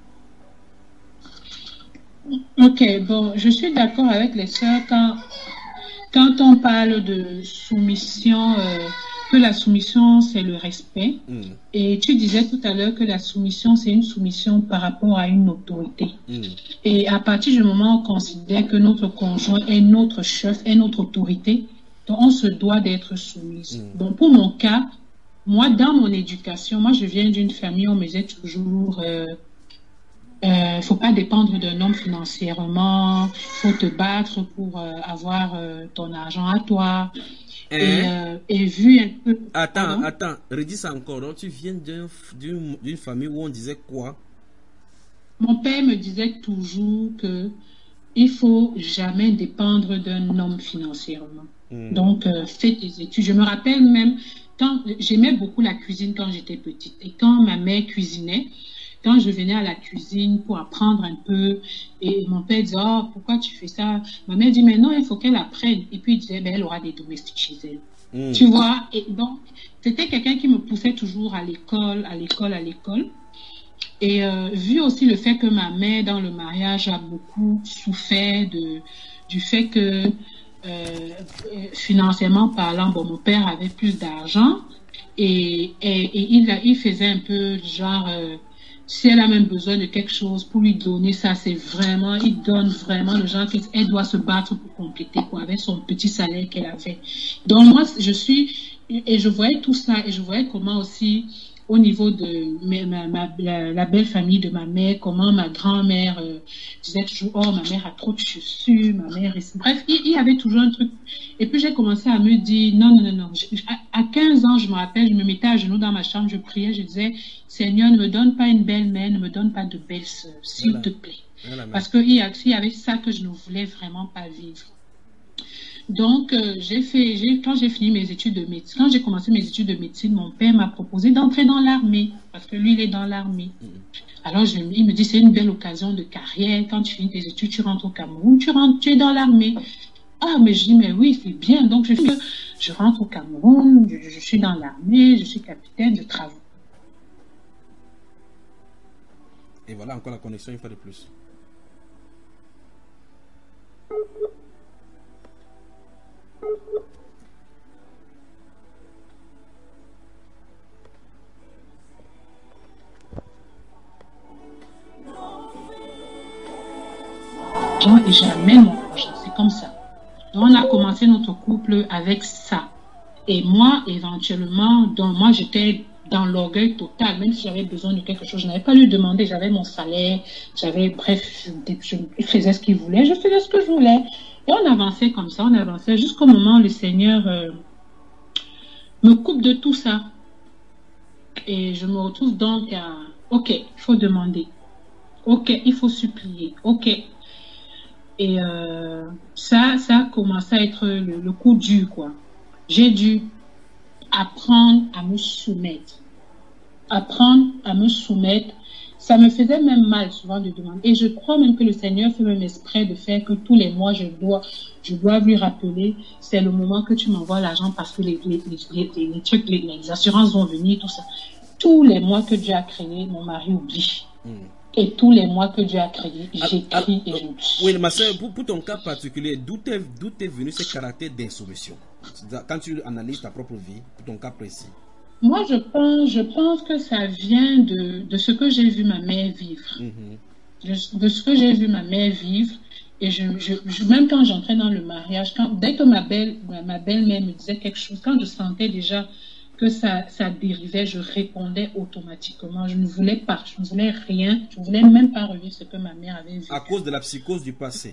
Ok, bon, je suis d'accord avec les sœurs quand on parle de soumission, que la soumission c'est le respect. Et tu disais tout à l'heure que la soumission c'est une soumission par rapport à une autorité. Et à partir du moment où on considère que notre conjoint est notre chef, est notre autorité, donc on se doit d'être soumise. Bon, pour mon cas, moi dans mon éducation, moi je viens d'une famille où on me disait toujours faut pas dépendre d'un homme financièrement, faut te battre pour avoir ton argent à toi. Et vu un peu... Attends, redis ça encore. Donc, tu viens d'une famille où on disait quoi? Mon père me disait toujours que il faut jamais dépendre d'un homme financièrement. Donc, fais tes études. Je me rappelle même, j'aimais beaucoup la cuisine quand j'étais petite. Et quand ma mère cuisinait, quand je venais à la cuisine pour apprendre un peu, et mon père disait, oh, pourquoi tu fais ça? Ma mère dit, mais non, il faut qu'elle apprenne. Et puis il disait, ben, elle aura des domestiques chez elle. Tu vois? Et donc, c'était quelqu'un qui me poussait toujours à l'école. Et vu aussi le fait que ma mère, dans le mariage, a beaucoup souffert du fait que, financièrement parlant, bon, mon père avait plus d'argent, et il faisait un peu genre... si elle a même besoin de quelque chose pour lui donner ça, c'est vraiment, il donne vraiment le genre qu'elle doit se battre pour compléter, quoi, avec son petit salaire qu'elle avait. Donc moi, je voyais tout ça et je voyais comment aussi au niveau de la belle famille de ma mère, comment ma grand-mère disait toujours, oh, ma mère a trop de chaussures, ma mère... Bref, il y avait toujours un truc. Et puis j'ai commencé à me dire, non. À 15 ans, je me rappelle, je me mettais à genoux dans ma chambre, je priais, je disais, Seigneur, ne me donne pas une belle-mère, ne me donne pas de belle sœur, s'il te plaît. Parce qu'il y avait ça que je ne voulais vraiment pas vivre. Donc, quand j'ai fini mes études de médecine, quand j'ai commencé mes études de médecine, mon père m'a proposé d'entrer dans l'armée, parce que lui, il est dans l'armée. Alors, il me dit, c'est une belle occasion de carrière. Quand tu finis tes études, tu rentres au Cameroun, tu es dans l'armée. Ah, mais je dis, mais oui, c'est bien. Donc, je rentre au Cameroun, je suis dans l'armée, je suis capitaine, je travaille. Et voilà encore la connexion une fois de plus. Et j'amène mon prochain, c'est comme ça. Donc on a commencé notre couple avec ça. Et moi, éventuellement, donc moi j'étais dans l'orgueil total, même si j'avais besoin de quelque chose, je n'avais pas lui demander, j'avais mon salaire, bref, je faisais ce qu'il voulait, je faisais ce que je voulais. Et on avançait comme ça, on avançait jusqu'au moment où le Seigneur me coupe de tout ça. Et je me retrouve donc à, ok, il faut demander. Ok, il faut supplier. Ok. Et ça a commencé à être le coup dur, quoi. J'ai dû apprendre à me soumettre. Apprendre à me soumettre. Ça me faisait même mal souvent de demander. Et je crois même que le Seigneur fait même exprès de faire que tous les mois, je dois lui rappeler, c'est le moment que tu m'envoies l'argent parce que les trucs, les assurances vont venir, tout ça. Tous les mois que Dieu a créé, mon mari oublie. Et tous les mois que Dieu a créé, j'écris et j'oublie. Oui, ma soeur, pour ton cas particulier, d'où est venu ce caractère d'insoumission? Quand tu analyses ta propre vie, pour ton cas précis. Moi, je pense que ça vient de ce que j'ai vu ma mère vivre. De ce que j'ai vu ma mère vivre. Et même quand j'entrais dans le mariage, dès que ma belle-mère me disait quelque chose, quand je sentais déjà que ça dérivait, je répondais automatiquement. Je ne voulais pas, je ne voulais rien, je ne voulais même pas revivre ce que ma mère avait vu. À cause de la psychose du passé?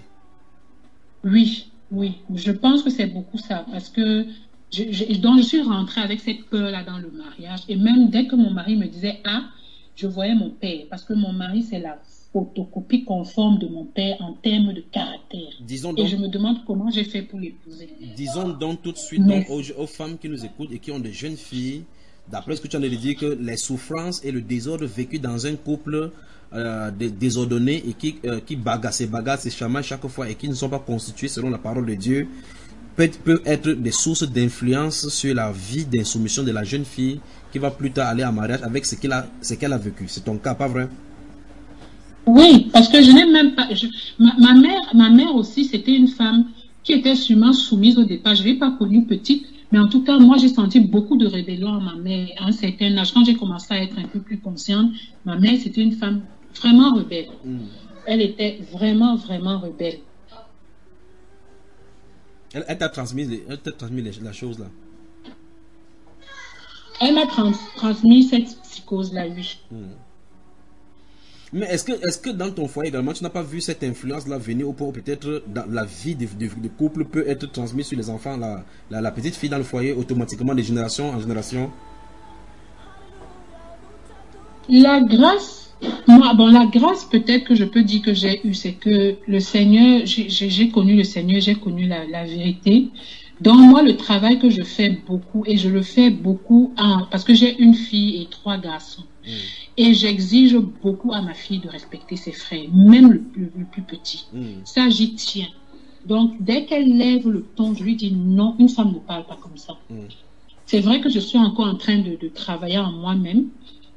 Oui, je pense que c'est beaucoup ça, parce que donc je suis rentrée avec cette peur-là dans le mariage, et même dès que mon mari me disait « Ah », je voyais mon père, parce que mon mari, c'est la photocopie conforme de mon père en termes de caractère. Et je me demande comment j'ai fait pour l'épouser. Disons donc tout de suite aux femmes qui nous écoutent et qui ont des jeunes filles, d'après ce que tu viens de dire, que les souffrances et le désordre vécu dans un couple désordonné et qui bagassent et chamaillent chaque fois et qui ne sont pas constitués selon la parole de Dieu, peut être des sources d'influence sur la vie d'insoumission de la jeune fille qui va plus tard aller en mariage avec ce qu'elle a vécu. C'est ton cas, pas vrai? Oui, parce que je n'ai même pas... Ma mère aussi, c'était une femme qui était sûrement soumise au départ. Je ne l'ai pas connue petite, mais en tout cas, moi, j'ai senti beaucoup de rébellion à ma mère à un certain âge. Quand j'ai commencé à être un peu plus consciente, ma mère, c'était une femme vraiment rebelle. Elle était vraiment, vraiment rebelle. Elle t'a transmis la chose là. Elle m'a transmis cette psychose-là, oui. Mais est-ce que dans ton foyer également, tu n'as pas vu cette influence-là venir au point où peut-être dans la vie de couple peut être transmise sur les enfants, la petite fille dans le foyer, automatiquement de génération en génération? La grâce, la grâce peut-être que je peux dire que j'ai eu, c'est que le Seigneur, j'ai connu le Seigneur, j'ai connu la vérité. Donc moi, le travail que je fais beaucoup, et je le fais beaucoup parce que j'ai une fille et 3 garçons. Et j'exige beaucoup à ma fille de respecter ses frères, même le plus petit. Ça, j'y tiens. Donc, dès qu'elle lève le ton, je lui dis non, une femme ne parle pas comme ça. C'est vrai que je suis encore en train de travailler en moi-même,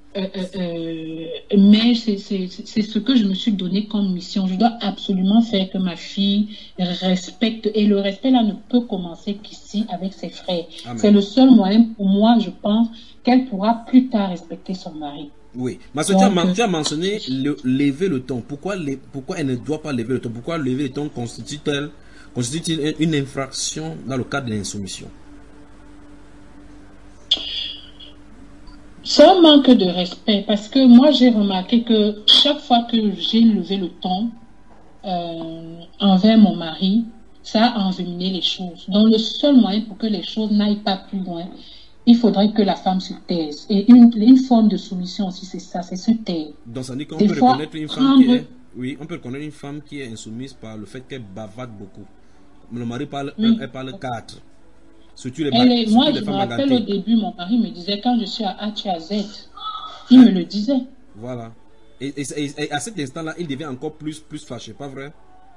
mais c'est ce que je me suis donné comme mission. Je dois absolument faire que ma fille respecte, et le respect là ne peut commencer qu'ici avec ses frères. C'est le seul moyen pour moi, je pense, qu'elle pourra plus tard respecter son mari. Oui, mais tu as mentionné lever le ton. Pourquoi elle ne doit pas lever le ton? Pourquoi lever le ton constitue-t-il une infraction dans le cadre de l'insoumission? C'est un manque de respect parce que moi j'ai remarqué que chaque fois que j'ai levé le ton envers mon mari, ça a enveniné les choses. Donc le seul moyen pour que les choses n'aillent pas plus loin, il faudrait que la femme se taise. Et une forme de soumission aussi, c'est ça, c'est se taire. Donc ça dit qu'on peut reconnaître une femme qui est... Oui, on peut reconnaître une femme qui est insoumise par le fait qu'elle bavarde beaucoup. Le mari parle, elle parle 4. Moi, je me rappelle au début, mon mari me disait, quand je suis à A, tu es à Z. Il me le disait. Voilà. Et à cet instant-là, il devient encore plus fâché, pas vrai?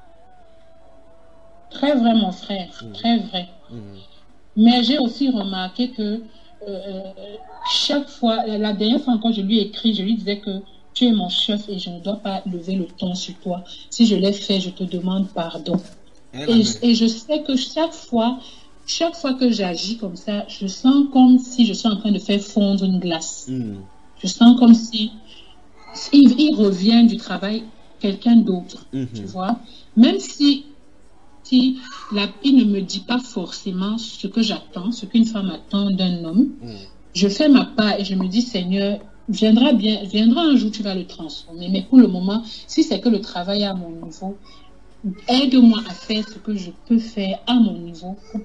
Très vrai, mon frère. Très vrai. Mais j'ai aussi remarqué que chaque fois, la dernière fois quand je lui ai écrit, je lui disais que tu es mon chef et je ne dois pas lever le ton sur toi. Si je l'ai fait, je te demande pardon. Et je sais que chaque fois que j'agis comme ça, je sens comme si je suis en train de faire fondre une glace. Je sens comme si il revient du travail quelqu'un d'autre, tu vois. Même si il ne me dit pas forcément ce que j'attends, ce qu'une femme attend d'un homme, je fais ma part et je me dis, Seigneur, viendra un jour, tu vas le transformer. Mais pour le moment, si c'est que le travail est à mon niveau, aide-moi à faire ce que je peux faire à mon niveau pour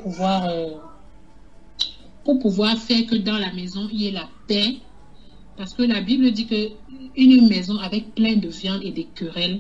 pouvoir faire que dans la maison, il y ait la paix. Parce que la Bible dit qu'une maison avec plein de viande et des querelles,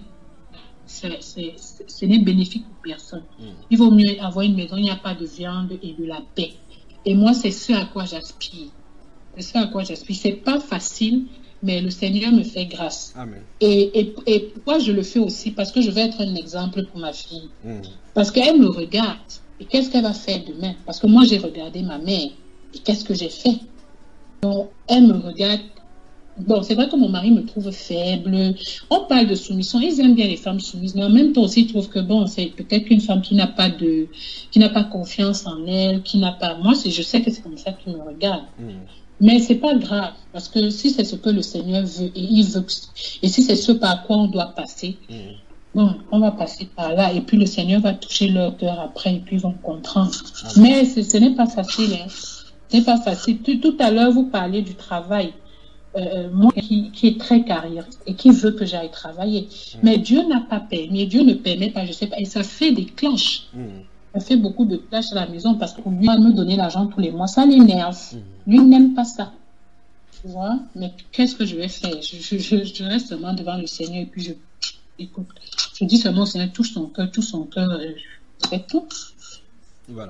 ce n'est bénéfique pour personne. Il vaut mieux avoir une maison où il n'y a pas de viande et de la paix. Et moi, c'est ce à quoi j'aspire. C'est ce à quoi j'aspire. C'est pas facile, mais le Seigneur me fait grâce. Amen. Et pourquoi je le fais aussi? Parce que je vais être un exemple pour ma fille. Parce qu'elle me regarde. Et qu'est-ce qu'elle va faire demain? Parce que moi, j'ai regardé ma mère. Et qu'est-ce que j'ai fait? Donc, elle me regarde. Bon, c'est vrai que mon mari me trouve faible. On parle de soumission. Ils aiment bien les femmes soumises. Mais en même temps aussi, ils trouvent que bon, c'est peut-être qu'une femme qui n'a pas confiance en elle, moi, je sais que c'est comme ça qu'ils me regardent. Mais c'est pas grave, parce que si c'est ce que le Seigneur veut, et si c'est ce par quoi on doit passer, bon, on va passer par là, et puis le Seigneur va toucher leur cœur après, et puis ils vont comprendre. Mais ce n'est pas facile, hein. Ce n'est pas facile. Tout à l'heure, vous parlez du travail. Moi qui est très carriériste et qui veut que j'aille travailler. Mais Dieu n'a pas permis, Dieu ne permet pas, je sais pas, et ça fait des clashs. Ça fait beaucoup de clashs à la maison parce que lui va me donner l'argent tous les mois, ça l'énerve. Lui n'aime pas ça. Tu vois? Mais qu'est-ce que je vais faire? Je reste seulement devant le Seigneur et puis écoute, je dis seulement au Seigneur, touche son cœur, c'est tout. Voilà.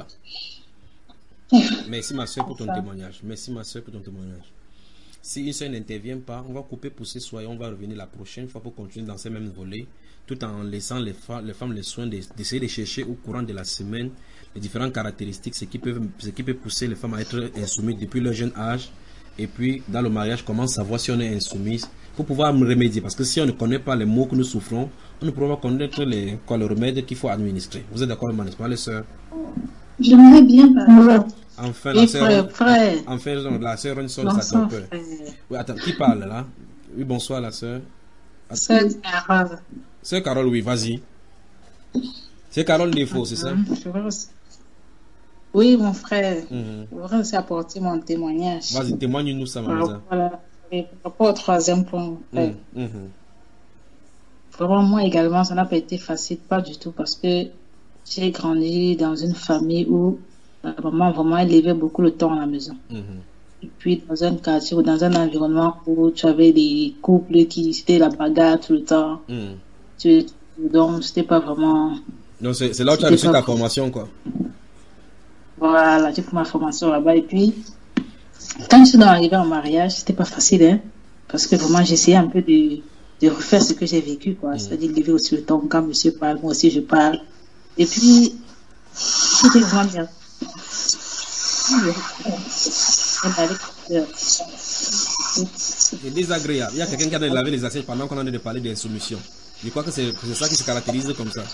Merci ma soeur pour ton témoignage. Merci ma soeur pour ton témoignage. Si une soeur n'intervient pas, on va couper pour ce soir et on va revenir la prochaine fois pour continuer dans ces mêmes volets, tout en laissant les femmes le soin d'essayer de chercher au courant de la semaine les différentes caractéristiques, ce qui peut pousser les femmes à être insoumises depuis leur jeune âge. Et puis, dans le mariage, comment savoir si on est insoumise pour pouvoir remédier. Parce que si on ne connaît pas les maux que nous souffrons, on ne pourra pas connaître le remède qu'il faut administrer. Vous êtes d'accord, n'est-ce pas, les sœurs? J'aimerais bien parler. Enfin, la sœur une soeur de sa peur. Oui, attends, qui parle là? Oui, bonsoir la sœur. Sœur Carole. Sœur Carole, oui, vas-y. C'est Carole Défaut, c'est ça? Oui, mon frère. Je voudrais aussi apporter mon témoignage. Vas-y, témoigne-nous ça, Marisa. Voilà. Et par rapport au troisième point, vraiment, moi également, ça n'a pas été facile, pas du tout, parce que j'ai grandi dans une famille où la maman vraiment élevait beaucoup le temps à la maison. Et puis dans un quartier ou dans un environnement où tu avais des couples qui c'était la bagarre tout le temps. Donc c'était pas vraiment. Donc c'est là où tu as reçu ta formation, quoi. Voilà, j'ai fait ma formation là-bas. Et puis quand je suis arrivée en mariage, c'était pas facile, hein, parce que vraiment j'essayais un peu de refaire ce que j'ai vécu, quoi. C'est-à-dire lever aussi le temps quand monsieur parle, moi aussi je parle. Et puis c'était vraiment bien. C'est désagréable. Il y a quelqu'un qui a lavé les assiettes pendant qu'on en est de parler d'insoumission. Je crois que c'est ça qui se caractérise comme ça.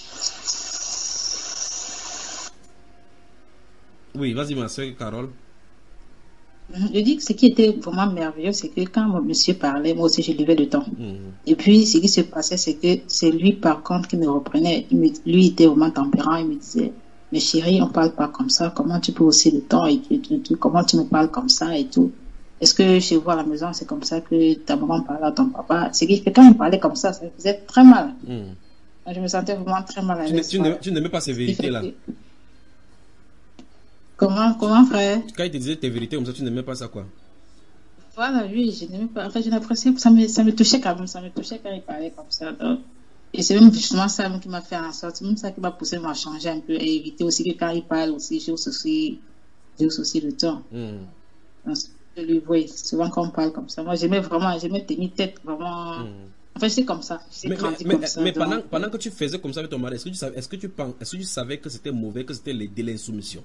Oui, vas-y ma soeur Carole. Je dis que ce qui était vraiment merveilleux, c'est que quand mon monsieur parlait, moi aussi je levais le temps. Et puis ce qui se passait, c'est que c'est lui par contre qui me reprenait. Lui était vraiment tempérant, il me disait: mais chérie, on parle pas comme ça, comment tu peux hausser le temps et tout, comment tu me parles comme ça et tout. est-ce que chez vous à la maison, c'est comme ça que ta maman parlait à ton papa? C'est qui fait quand il parlait comme ça faisait très mal. Je me sentais vraiment très mal à l'aise. Tu n'aimais pas ces vérités-là? Comment, frère? Quand il te disait tes vérités comme ça, tu n'aimais pas ça, quoi? Voilà, oui, je n'aimais pas. En fait, j'ai l'impression que ça me touchait quand même. Ça me touchait quand il parlait comme ça. Donc, et c'est même justement ça qui m'a fait en sorte, c'est même ça qui m'a poussé à changer un peu et éviter aussi que quand il parle aussi, j'ai aussi le temps. Donc, lui, oui, souvent quand on parle comme ça, moi j'aimais tenir tête, vraiment. En fait, c'est comme ça. Mais pendant que tu faisais comme ça avec ton mari, est-ce que tu savais que c'était mauvais, que c'était de l'insoumission?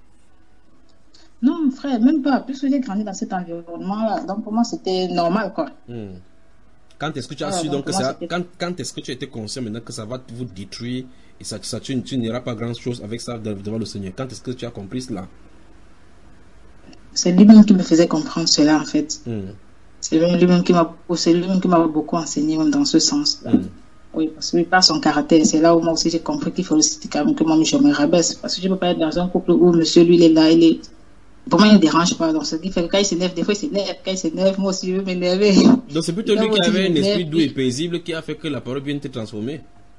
Non, frère, même pas. Puisque j'ai grandi dans cet environnement-là, donc pour moi c'était normal, quoi. Quand est-ce que tu as su donc que ça, quand est-ce que tu étais conscient maintenant que ça va vous détruire et ça tu n'iras pas grand chose avec ça devant le Seigneur? Quand est-ce que tu as compris cela? C'est lui-même qui me faisait comprendre cela, en fait. C'est lui-même qui m'a beaucoup enseigné même dans ce sens-là. Oui, parce que par son caractère, c'est là où moi aussi j'ai compris qu'il faut aussi quand même que moi je me rabaisse, parce que je ne peux pas être dans un couple où monsieur lui il est là, pour moi, il ne dérange pas. Donc, ce qui fait que quand il s'énerve, des fois, il s'énerve. Quand il s'énerve, moi aussi, je veux m'énerver. Donc, c'est plutôt lui qui avait un esprit doux et paisible qui a fait que la parole vienne te transformer.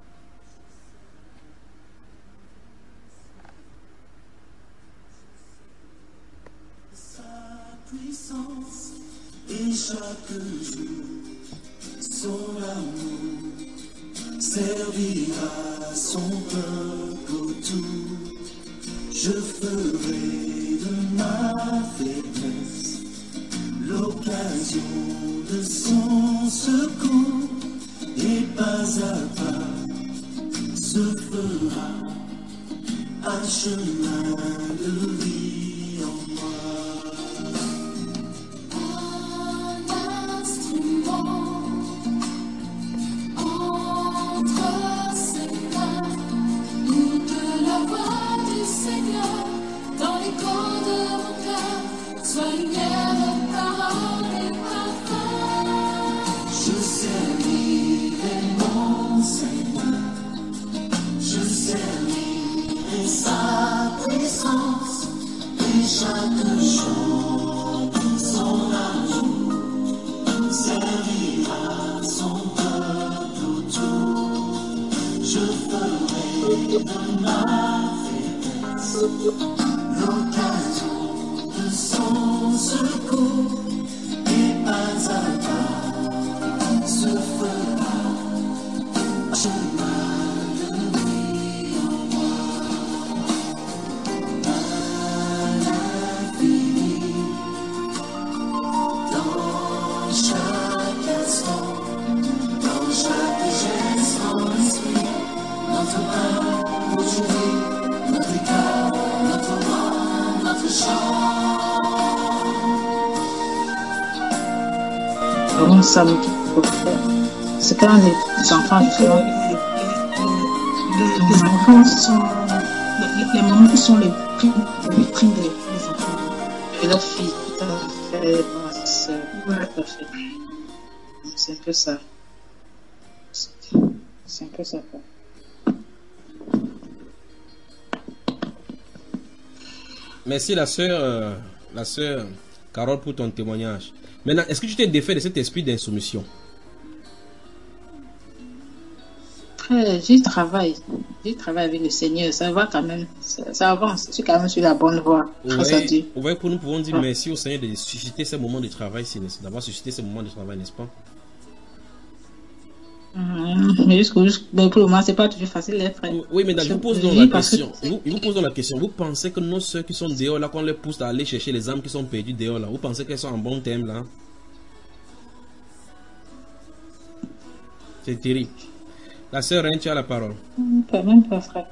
Sa puissance et chaque jour, son amour servira son peuple autour. Je ferai de ma faiblesse l'occasion de son secours et pas à pas se fera un chemin de vie en moi. Un instrument entre ses mains, ou de la voix du Seigneur dans l'écho de mon cœur, sois lumière, parole et parfum. Je servirai mon Seigneur, je servirai sa puissance et chaque jour son amour servira son peuple autour. Je ferai de ma l'occasion de son secours et pas à pas se fera un chemin de vie en moi. À l'infini, dans chaque instant, dans chaque geste en esprit, notre âme aujourd'hui, notre cœur, notre voix, notre chant. Vraiment, ça me faut faire. C'est quand les enfants, justement. Les enfants sont les mamans qui sont les vitrines des enfants. Et leurs filles, tout à fait. Tout à fait. C'est un peu ça. C'est un peu ça, quoi. Merci la sœur Carole pour ton témoignage. Maintenant, est-ce que tu t'es défait de cet esprit d'insoumission? J'y travaille avec le Seigneur, ça va quand même, ça avance, je suis quand même sur la bonne voie, grâce à Dieu. Vous voyez, nous pouvons dire merci au Seigneur de susciter ces moments de travail, d'avoir suscité ces moments de travail, n'est-ce pas? Mais mais pour le moment, c'est pas toujours facile, les frères. Oui, mais je vous pose donc la question. Je vous pose donc la question. Vous pensez que nos soeurs qui sont dehors, là, qu'on les pousse à aller chercher les âmes qui sont perdues dehors, là, vous pensez qu'elles sont en bon terme, là? C'est terrible. La sœur Reine, tu as la parole. Même pas, frère.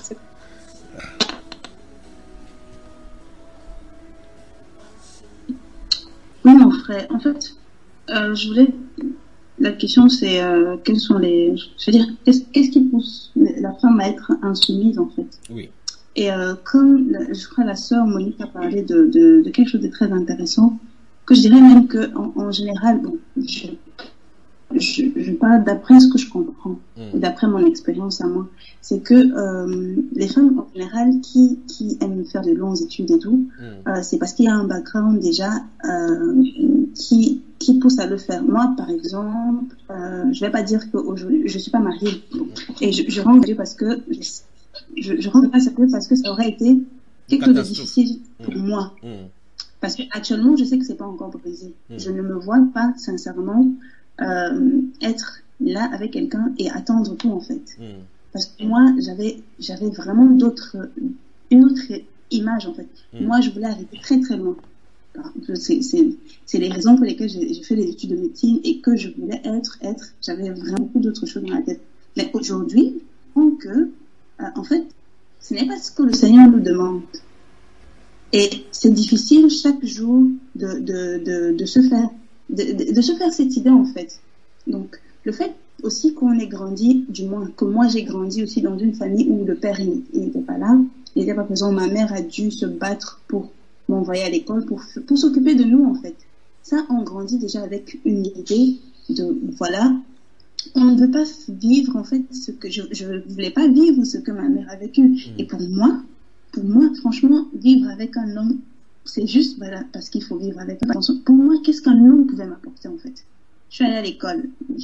Oui, mon frère. En fait, je voulais. La question, c'est quels sont les. Je veux dire, qu'est-ce qui pousse la femme à être insoumise, en fait? Oui. Et comme je crois la sœur Monique a parlé de quelque chose de très intéressant, que je dirais même que en général, bon, je parle d'après ce que je comprends, d'après mon expérience à moi, c'est que les femmes en général qui aiment faire de longues études et tout, c'est parce qu'il y a un background déjà qui pousse à le faire. Moi, par exemple, je vais pas dire qu'aujourd'hui, je suis pas mariée, et je rends Dieu parce que je rends grâce à Dieu parce que ça aurait été quelque chose de difficile pour moi. Parce que actuellement, je sais que c'est pas encore brisé. Je ne me vois pas sincèrement être là avec quelqu'un et attendre tout en fait. Parce que moi, j'avais vraiment une autre image en fait. Moi, je voulais arriver très très loin. C'est les raisons pour lesquelles j'ai fait les études de médecine et que je voulais j'avais vraiment beaucoup d'autres choses dans la tête. Mais aujourd'hui, je comprends que en fait, ce n'est pas ce que le Seigneur nous demande. Et c'est difficile chaque jour de se faire cette idée en fait. Donc le fait aussi qu'on ait grandi, du moins que moi j'ai grandi aussi dans une famille où le père il n'était pas là, il n'était pas présent, ma mère a dû se battre pour m'envoyer à l'école, pour s'occuper de nous en fait. Ça, on grandit déjà avec une idée de voilà, on ne veut pas vivre en fait ce que je voulais pas vivre ce que ma mère a vécu. Et pour moi, franchement, vivre avec un homme, c'est juste voilà, parce qu'il faut vivre avec un homme. Pour moi, qu'est-ce qu'un homme pouvait m'apporter en fait? Je suis allée à l'école,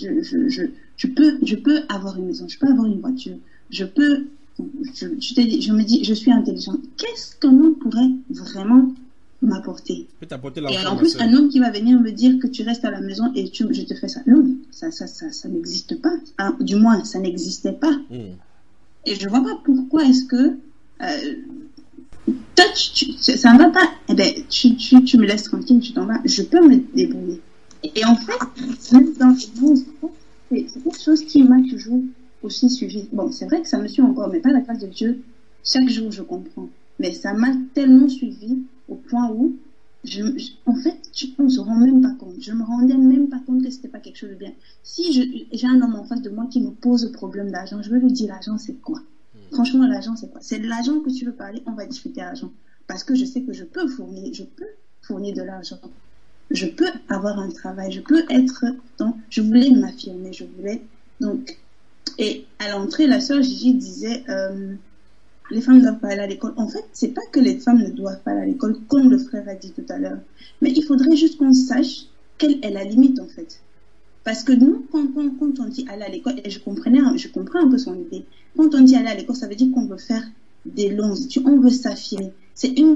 je peux avoir une maison, je peux avoir une voiture, je me dis, je suis intelligente. Qu'est-ce qu'un homme pourrait vraiment m'apporter? Et en plus, un homme qui va venir me dire que tu restes à la maison et je te fais ça. Non, ça n'existe pas. Hein, du moins, ça n'existait pas. Et je vois pas pourquoi est-ce que toi, ça ne va pas. Eh ben, tu me laisses tranquille, tu t'en vas. Je peux me débrouiller. Et en fait, même dans le monde, c'est quelque chose qui m'a toujours aussi suivi. Bon, c'est vrai que ça me suit encore, mais pas la grâce de Dieu. Chaque jour, je comprends. Mais ça m'a tellement suivi au point où, en fait, on ne se rend même pas compte. Je me rendais même pas compte que c'était pas quelque chose de bien. Si j'ai un homme en face de moi qui me pose le problème d'argent, je vais lui dire l'argent, c'est quoi? Franchement, l'argent, c'est quoi? C'est de l'argent que tu veux parler, on va discuter argent. Parce que je sais que je peux fournir de l'argent. Je peux avoir un travail, je peux être... Donc, je voulais m'affirmer, donc... Et à l'entrée, la sœur Gigi disait, les femmes ne doivent pas aller à l'école. En fait, c'est pas que les femmes ne doivent pas aller à l'école, comme le frère a dit tout à l'heure. Mais il faudrait juste qu'on sache quelle est la limite, en fait. Parce que nous, quand on dit aller à l'école, et je comprends un peu son idée. Quand on dit aller à l'école, ça veut dire qu'on veut faire des longues études, on veut s'affirmer. C'est une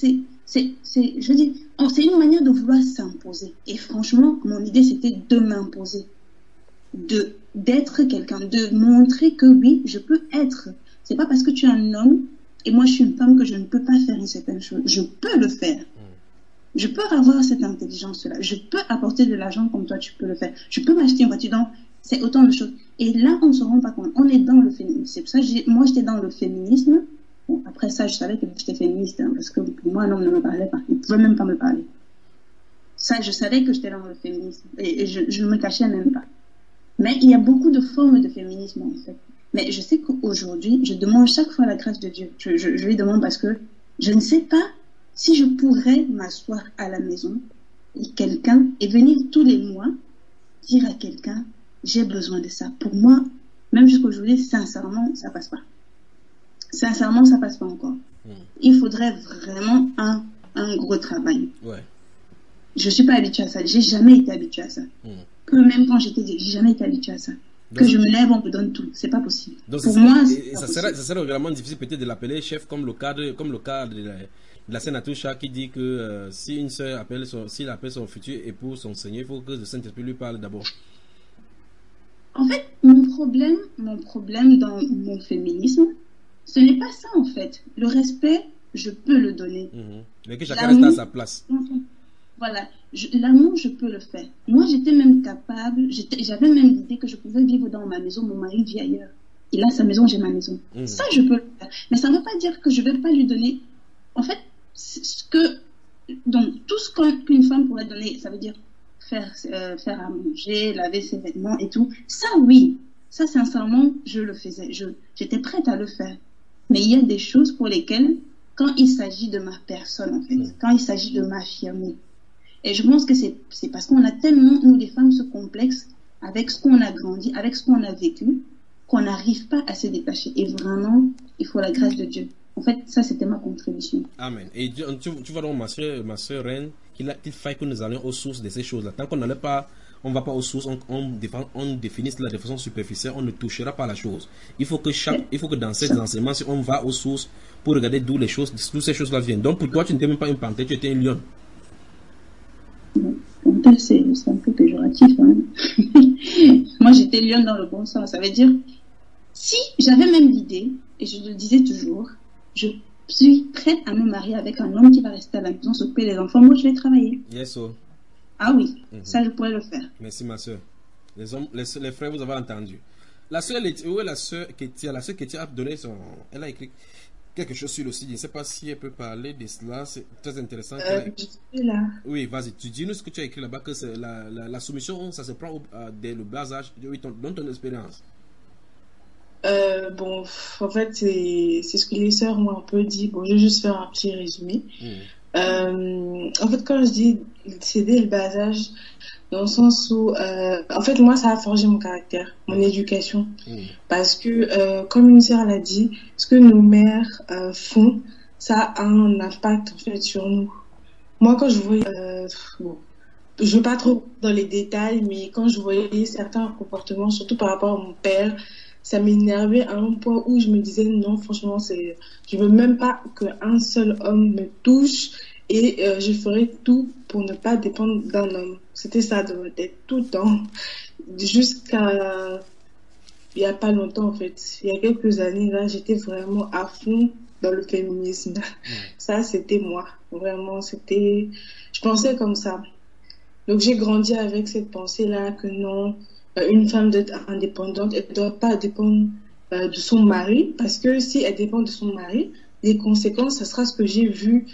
manière de vouloir s'imposer. Et franchement, mon idée, c'était de m'imposer. D'être quelqu'un, de montrer que oui, je peux être. C'est pas parce que tu es un homme et moi je suis une femme que je ne peux pas faire une certaine chose. Je peux le faire. Je peux avoir cette intelligence-là. Je peux apporter de l'argent comme toi, tu peux le faire. Je peux m'acheter une voiture. Donc, c'est autant de choses. Et là, on ne se rend pas compte. On est dans le féminisme. C'est pour ça que moi, j'étais dans le féminisme. Bon, après ça, je savais que j'étais féministe, hein, parce que pour moi, un homme ne me parlait pas. Il ne pouvait même pas me parler. Ça, je savais que j'étais dans le féminisme. Et je ne me cachais même pas. Mais il y a beaucoup de formes de féminisme, en fait. Mais je sais qu'aujourd'hui, je demande chaque fois la grâce de Dieu. Je lui demande parce que je ne sais pas si je pourrais m'asseoir à la maison et venir tous les mois dire à quelqu'un, j'ai besoin de ça. Pour moi, même jusqu'aujourd'hui, sincèrement, ça passe pas. Sincèrement, ça passe pas encore. Il faudrait vraiment un gros travail. Ouais. Je suis pas habituée à ça. J'ai jamais été habituée à ça. Que même quand j'ai jamais été habituée à ça. Donc, que je me lève, on me donne tout. C'est pas possible. Donc pour moi, ça serait vraiment difficile peut-être de l'appeler chef comme le cas de la Sénatoucha qui dit que si une sœur appelle son futur époux, son Seigneur, il faut que le Saint-Esprit lui parle d'abord. En fait, mon problème dans mon féminisme, ce n'est pas ça en fait. Le respect, je peux le donner. Mais que chacun reste à sa place. Voilà, l'amour, je peux le faire. Moi, j'étais même capable, j'avais même l'idée que je pouvais vivre dans ma maison, mon mari vit ailleurs. Il a sa maison, j'ai ma maison. Ça, je peux le faire. Mais ça ne veut pas dire que je ne vais pas lui donner... En fait, donc, tout ce qu'une femme pourrait donner, ça veut dire faire à manger, laver ses vêtements et tout. Ça, oui. Ça, sincèrement, je le faisais. J'étais prête à le faire. Mais il y a des choses pour lesquelles, quand il s'agit de ma personne, en fait, quand il s'agit de m'affirmer, et je pense que c'est parce qu'on a tellement, nous les femmes, ce complexe avec ce qu'on a grandi, avec ce qu'on a vécu, qu'on n'arrive pas à se détacher. Et vraiment, il faut la grâce de Dieu. En fait, ça, c'était ma contribution. Amen. Et tu vois donc, ma soeur Reine, qu'il faille que nous allions aux sources de ces choses-là. Tant qu'on n'allait pas, on ne va pas aux sources, on définit cela de façon superficielle, on ne touchera pas la chose. Il faut que dans ces enseignements, si on va aux sources pour regarder d'où toutes ces choses-là viennent. Donc pour toi, tu n'étais même pas une panthère, tu étais un lion. Panthère, c'est un peu péjoratif. Hein. Moi, j'étais lion dans le bon sens. Ça veut dire, si j'avais même l'idée, et je le disais toujours, je suis prête à me marier avec un homme qui va rester à la maison, s'occuper des enfants. Moi, je vais travailler. Yes, so. Ah oui, ça, je pourrais le faire. Merci, ma soeur. Les frères, vous avez entendu. La soeur, où est la soeur Ketia? La soeur Ketia a donné elle a écrit quelque chose sur le site. Je ne sais pas si elle peut parler de cela. C'est très intéressant. Je suis là. Oui, vas-y. Tu dis-nous ce que tu as écrit là-bas, que la soumission, ça se prend dès le bas âge. Donne ton expérience. Bon, en fait, c'est ce que les sœurs m'ont un peu dit. Bon, je vais juste faire un petit résumé. En fait, quand je dis c'est dès le bas âge, dans le sens où, en fait, moi, ça a forgé mon caractère, mon éducation. Parce que, comme une sœur l'a dit, ce que nos mères font, ça a un impact, en fait, sur nous. Moi, quand je voyais, bon, je ne veux pas trop dans les détails, mais quand je voyais certains comportements, surtout par rapport à mon père, ça m'énervait à un point où je me disais non, franchement, je veux même pas qu'un seul homme me touche et je ferai tout pour ne pas dépendre d'un homme. C'était ça dans ma tête tout le temps, jusqu'à il y a pas longtemps en fait. Il y a quelques années là, j'étais vraiment à fond dans le féminisme. Ça, c'était moi, vraiment, je pensais comme ça. Donc j'ai grandi avec cette pensée là que non. Une femme d'être indépendante, elle ne doit pas dépendre de son mari, parce que si elle dépend de son mari, les conséquences, ça sera ce que j'ai vu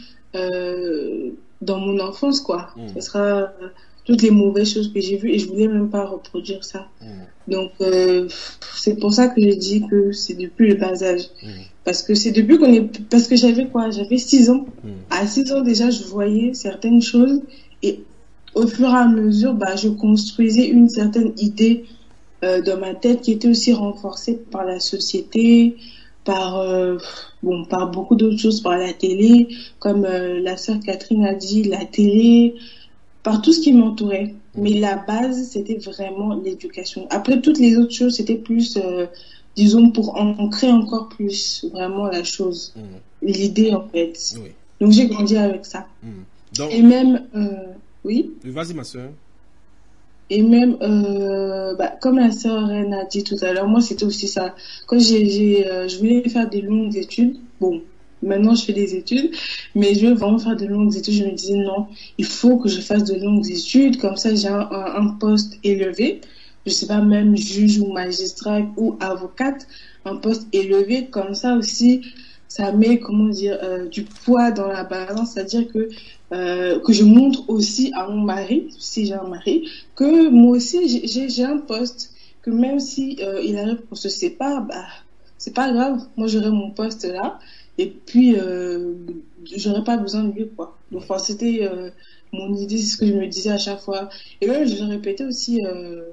dans mon enfance, quoi. Ce sera toutes les mauvaises choses que j'ai vues et je voulais même pas reproduire ça. Donc, c'est pour ça que j'ai dit que c'est depuis le bas âge. Parce que c'est depuis parce que j'avais 6 ans. À 6 ans déjà, je voyais certaines choses et au fur et à mesure, je construisais une certaine idée dans ma tête qui était aussi renforcée par la société, par beaucoup d'autres choses, par la télé, comme la sœur Catherine a dit, la télé, par tout ce qui m'entourait. Mais la base, c'était vraiment l'éducation. Après, toutes les autres choses, c'était plus, disons, pour ancrer encore plus vraiment la chose, l'idée en fait. Oui. Donc j'ai grandi avec ça. Donc... Et même... Oui. Vas-y, ma soeur. Et même, comme la sœur Reine a dit tout à l'heure, moi, c'était aussi ça. Quand je voulais faire des longues études, bon, maintenant, je fais des études, mais je voulais vraiment faire de longues études. Je me disais, non, il faut que je fasse de longues études, comme ça, j'ai un poste élevé. Je sais pas, même juge ou magistrat ou avocate, un poste élevé, comme ça aussi, ça met, du poids dans la balance, c'est-à-dire que je montre aussi à mon mari, si j'ai un mari, que moi aussi j'ai un poste, que même si il arrive qu'on se sépare, c'est pas grave, moi j'aurai mon poste là, et puis j'aurai pas besoin de lui, quoi. Donc c'était mon idée, c'est ce que je me disais à chaque fois, et même je répétais aussi,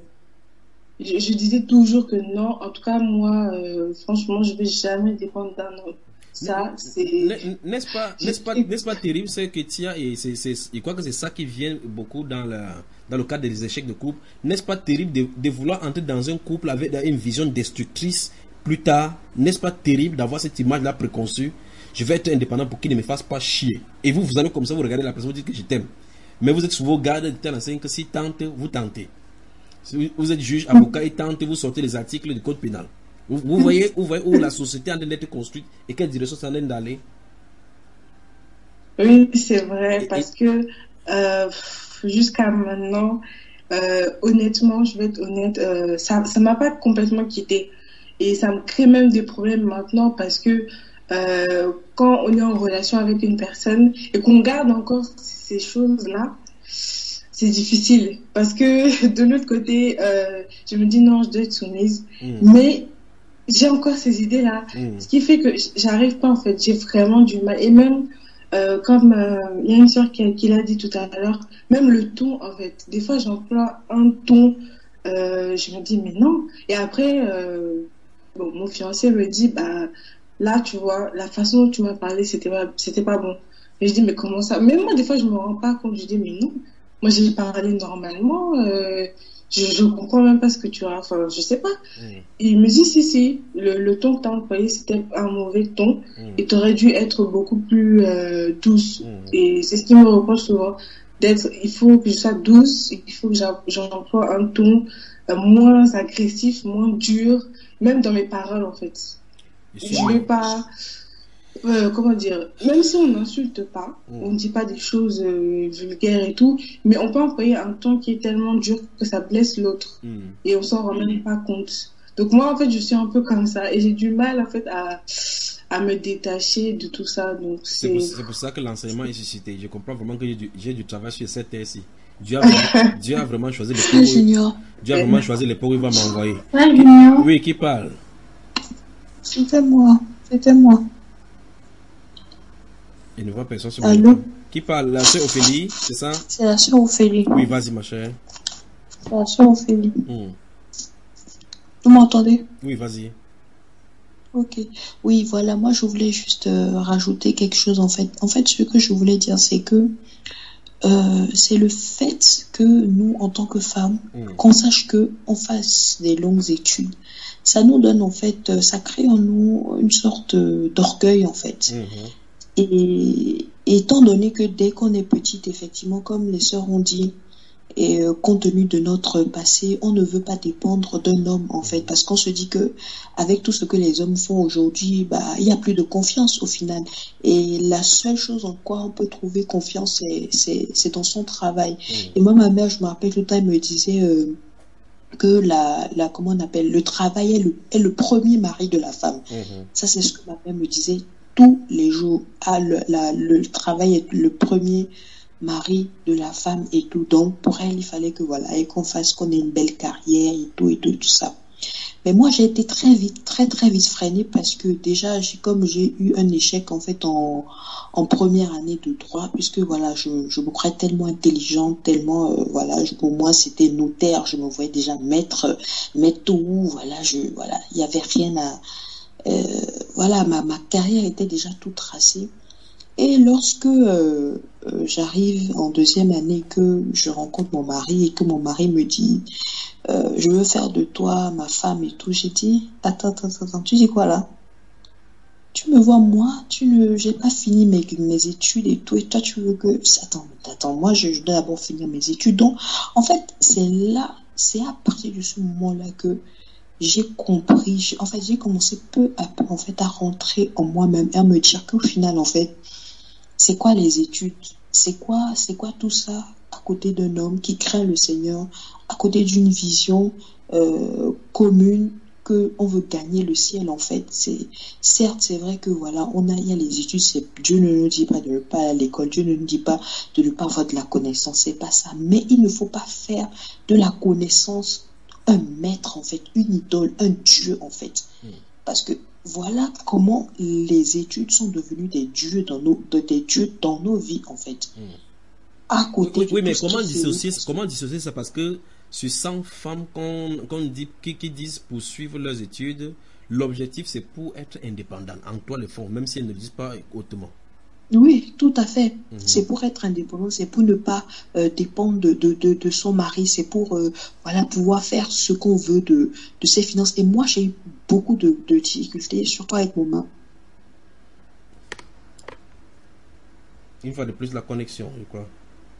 je disais toujours que non, en tout cas moi, franchement, je vais jamais dépendre d'un homme. Ça, c'est... N'est-ce pas terrible, c'est que je crois que c'est ça qui vient beaucoup dans le cadre des échecs de couple. N'est-ce pas terrible de vouloir entrer dans un couple avec une vision destructrice plus tard? N'est-ce pas terrible d'avoir cette image-là préconçue? Je vais être indépendant pour qu'il ne me fasse pas chier. Et vous allez comme ça, vous regardez la personne, vous dites que je t'aime. Mais vous êtes sous vos gardes de telle enseigne que si tente, vous tentez. Si vous êtes juge, avocat et tente, vous sortez les articles du code pénal. Vous voyez où la société est en train d'être construite et quelle direction ça en train d'aller? Oui, c'est vrai, parce que jusqu'à maintenant, honnêtement, je vais être honnête, ça m'a pas complètement quitté. Et ça me crée même des problèmes maintenant parce que quand on est en relation avec une personne et qu'on garde encore ces choses-là, c'est difficile. Parce que de l'autre côté, je me dis non, je dois être soumise. Mais j'ai encore ces idées-là. Ce qui fait que j'arrive pas, en fait. J'ai vraiment du mal. Et même, comme il y a une soeur qui l'a dit tout à l'heure, même le ton, en fait. Des fois, j'emploie un ton Je me dis, mais non. Et après, bon, mon fiancé me dit, bah, là, tu vois, la façon dont tu m'as parlé, c'était pas bon. Et je dis, mais comment ça? Même moi, des fois, je me rends pas compte. Je dis, mais non. Moi, j'ai parlé normalement. Je comprends même pas ce que tu as. Enfin, je sais pas. Et il me dit, si. Le ton que tu as employé, c'était un mauvais ton. Et tu aurais dû être beaucoup plus douce. Et c'est ce qu'il me reproche souvent. Il faut que je sois douce. Il faut que j'emploie un ton moins agressif, moins dur. Même dans mes paroles, en fait. Je vais pas... comment dire, même si on n'insulte pas, on ne dit pas des choses vulgaires et tout, mais on peut employer un ton qui est tellement dur que ça blesse l'autre et on s'en rend même pas compte. Donc moi en fait je suis un peu comme ça et j'ai du mal en fait à me détacher de tout ça. Donc c'est pour ça que l'enseignement est suscité. Je comprends vraiment que j'ai du travail sur cette terre-ci. Dieu a vraiment choisi les pauvres. Dieu a vraiment choisi les pauvres, il va m'envoyer. Oui, qui parle? C'était moi. Il ne voit personne sur mon écran. Qui parle? La sœur Ophélie, c'est ça? C'est la sœur Ophélie. Oui, vas-y ma chère. C'est la sœur Ophélie. Vous m'entendez? Oui, vas-y. Ok. Oui, voilà, moi je voulais juste rajouter quelque chose en fait. En fait, ce que je voulais dire, c'est que c'est le fait que nous, en tant que femmes, qu'on sache que on fasse des longues études. Ça nous donne en fait, ça crée en nous une sorte d'orgueil en fait. Et étant donné que dès qu'on est petite, effectivement, comme les sœurs ont dit, et compte tenu de notre passé, on ne veut pas dépendre d'un homme en fait, parce qu'on se dit que avec tout ce que les hommes font aujourd'hui, bah il y a plus de confiance au final. Et la seule chose en quoi on peut trouver confiance, c'est dans son travail. Et moi, ma mère, je me rappelle tout le temps, elle me disait que comment on appelle, le travail est le premier mari de la femme. Ça, c'est ce que ma mère me disait tous les jours. Le travail est le premier mari de la femme et tout. Donc, pour elle, il fallait que voilà, et qu'on ait une belle carrière et tout ça. Mais moi, j'ai été très vite freinée parce que déjà, j'ai eu un échec en fait en première année de droit, puisque voilà, je me croyais tellement intelligente, tellement voilà, pour moi c'était notaire, je me voyais déjà maître tout, voilà, il y avait rien à voilà, ma carrière était déjà tout tracée. Et lorsque j'arrive en deuxième année, que je rencontre mon mari et que mon mari me dit je veux faire de toi ma femme et tout, j'ai dit attends, tu dis quoi là? Tu me vois moi, j'ai pas fini mes études et tout, et toi tu veux que attends, moi je dois d'abord finir mes études. Donc en fait c'est à partir de ce moment-là que j'ai compris, j'ai commencé peu à peu en fait à rentrer en moi-même et à me dire qu'au final en fait c'est quoi les études, c'est quoi tout ça à côté d'un homme qui craint le Seigneur, à côté d'une vision commune que on veut gagner le ciel en fait. Certes c'est vrai que voilà, il y a les études, Dieu ne nous dit pas de ne pas aller à l'école, Dieu ne nous dit pas de ne pas avoir de la connaissance, c'est pas ça, mais il ne faut pas faire de la connaissance un maître en fait, une idole, un dieu en fait, parce que voilà comment les études sont devenues des dieux dans nos vies en fait. À côté oui, mais comment dissocier ça, parce que sur 100 femmes qu'on dit qui disent poursuivre leurs études, l'objectif c'est pour être indépendante, en toi le fond, même si elles ne le disent pas hautement. Oui, tout à fait. C'est pour être indépendant, c'est pour ne pas dépendre de son mari, c'est pour voilà, pouvoir faire ce qu'on veut de ses finances. Et moi, j'ai eu beaucoup de difficultés, surtout avec mon mari. Une fois de plus, la connexion, je crois.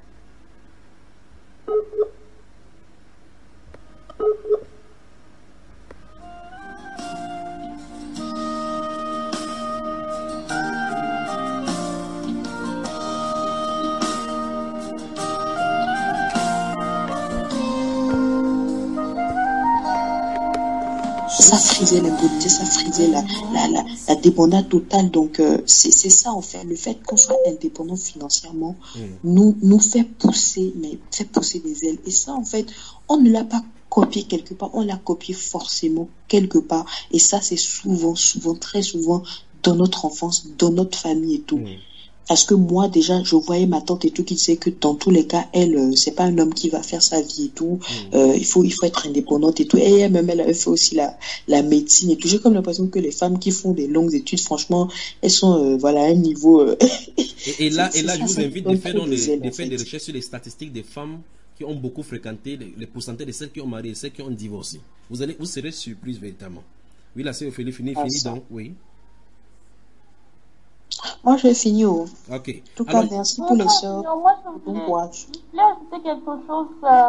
Ça frisait l'impunité, ça frisait la dépendance totale. Donc c'est ça en fait, le fait qu'on soit indépendant financièrement nous fait pousser des ailes. Et ça en fait, on ne l'a pas copié quelque part, on l'a copié forcément quelque part. Et ça c'est souvent, très souvent dans notre enfance, dans notre famille et tout. Parce que moi, déjà, je voyais ma tante et tout qui disait que dans tous les cas, elle, c'est pas un homme qui va faire sa vie et tout. Il faut être indépendante et tout. Et elle-même, elle avait fait aussi la médecine et tout. J'ai comme l'impression que les femmes qui font des longues études, franchement, elles sont, voilà, à un niveau... Et là, je vous invite de faire des recherches sur les statistiques des femmes qui ont beaucoup fréquenté, les pourcentages de celles qui ont marié et celles qui ont divorcé. Vous serez surprise véritablement. Oui, là, c'est Ophélie, fini donc, oui. Moi, j'ai fini. Ok. En tout cas, merci pour les sœurs. Bon courage. Je voulais ajouter quelque chose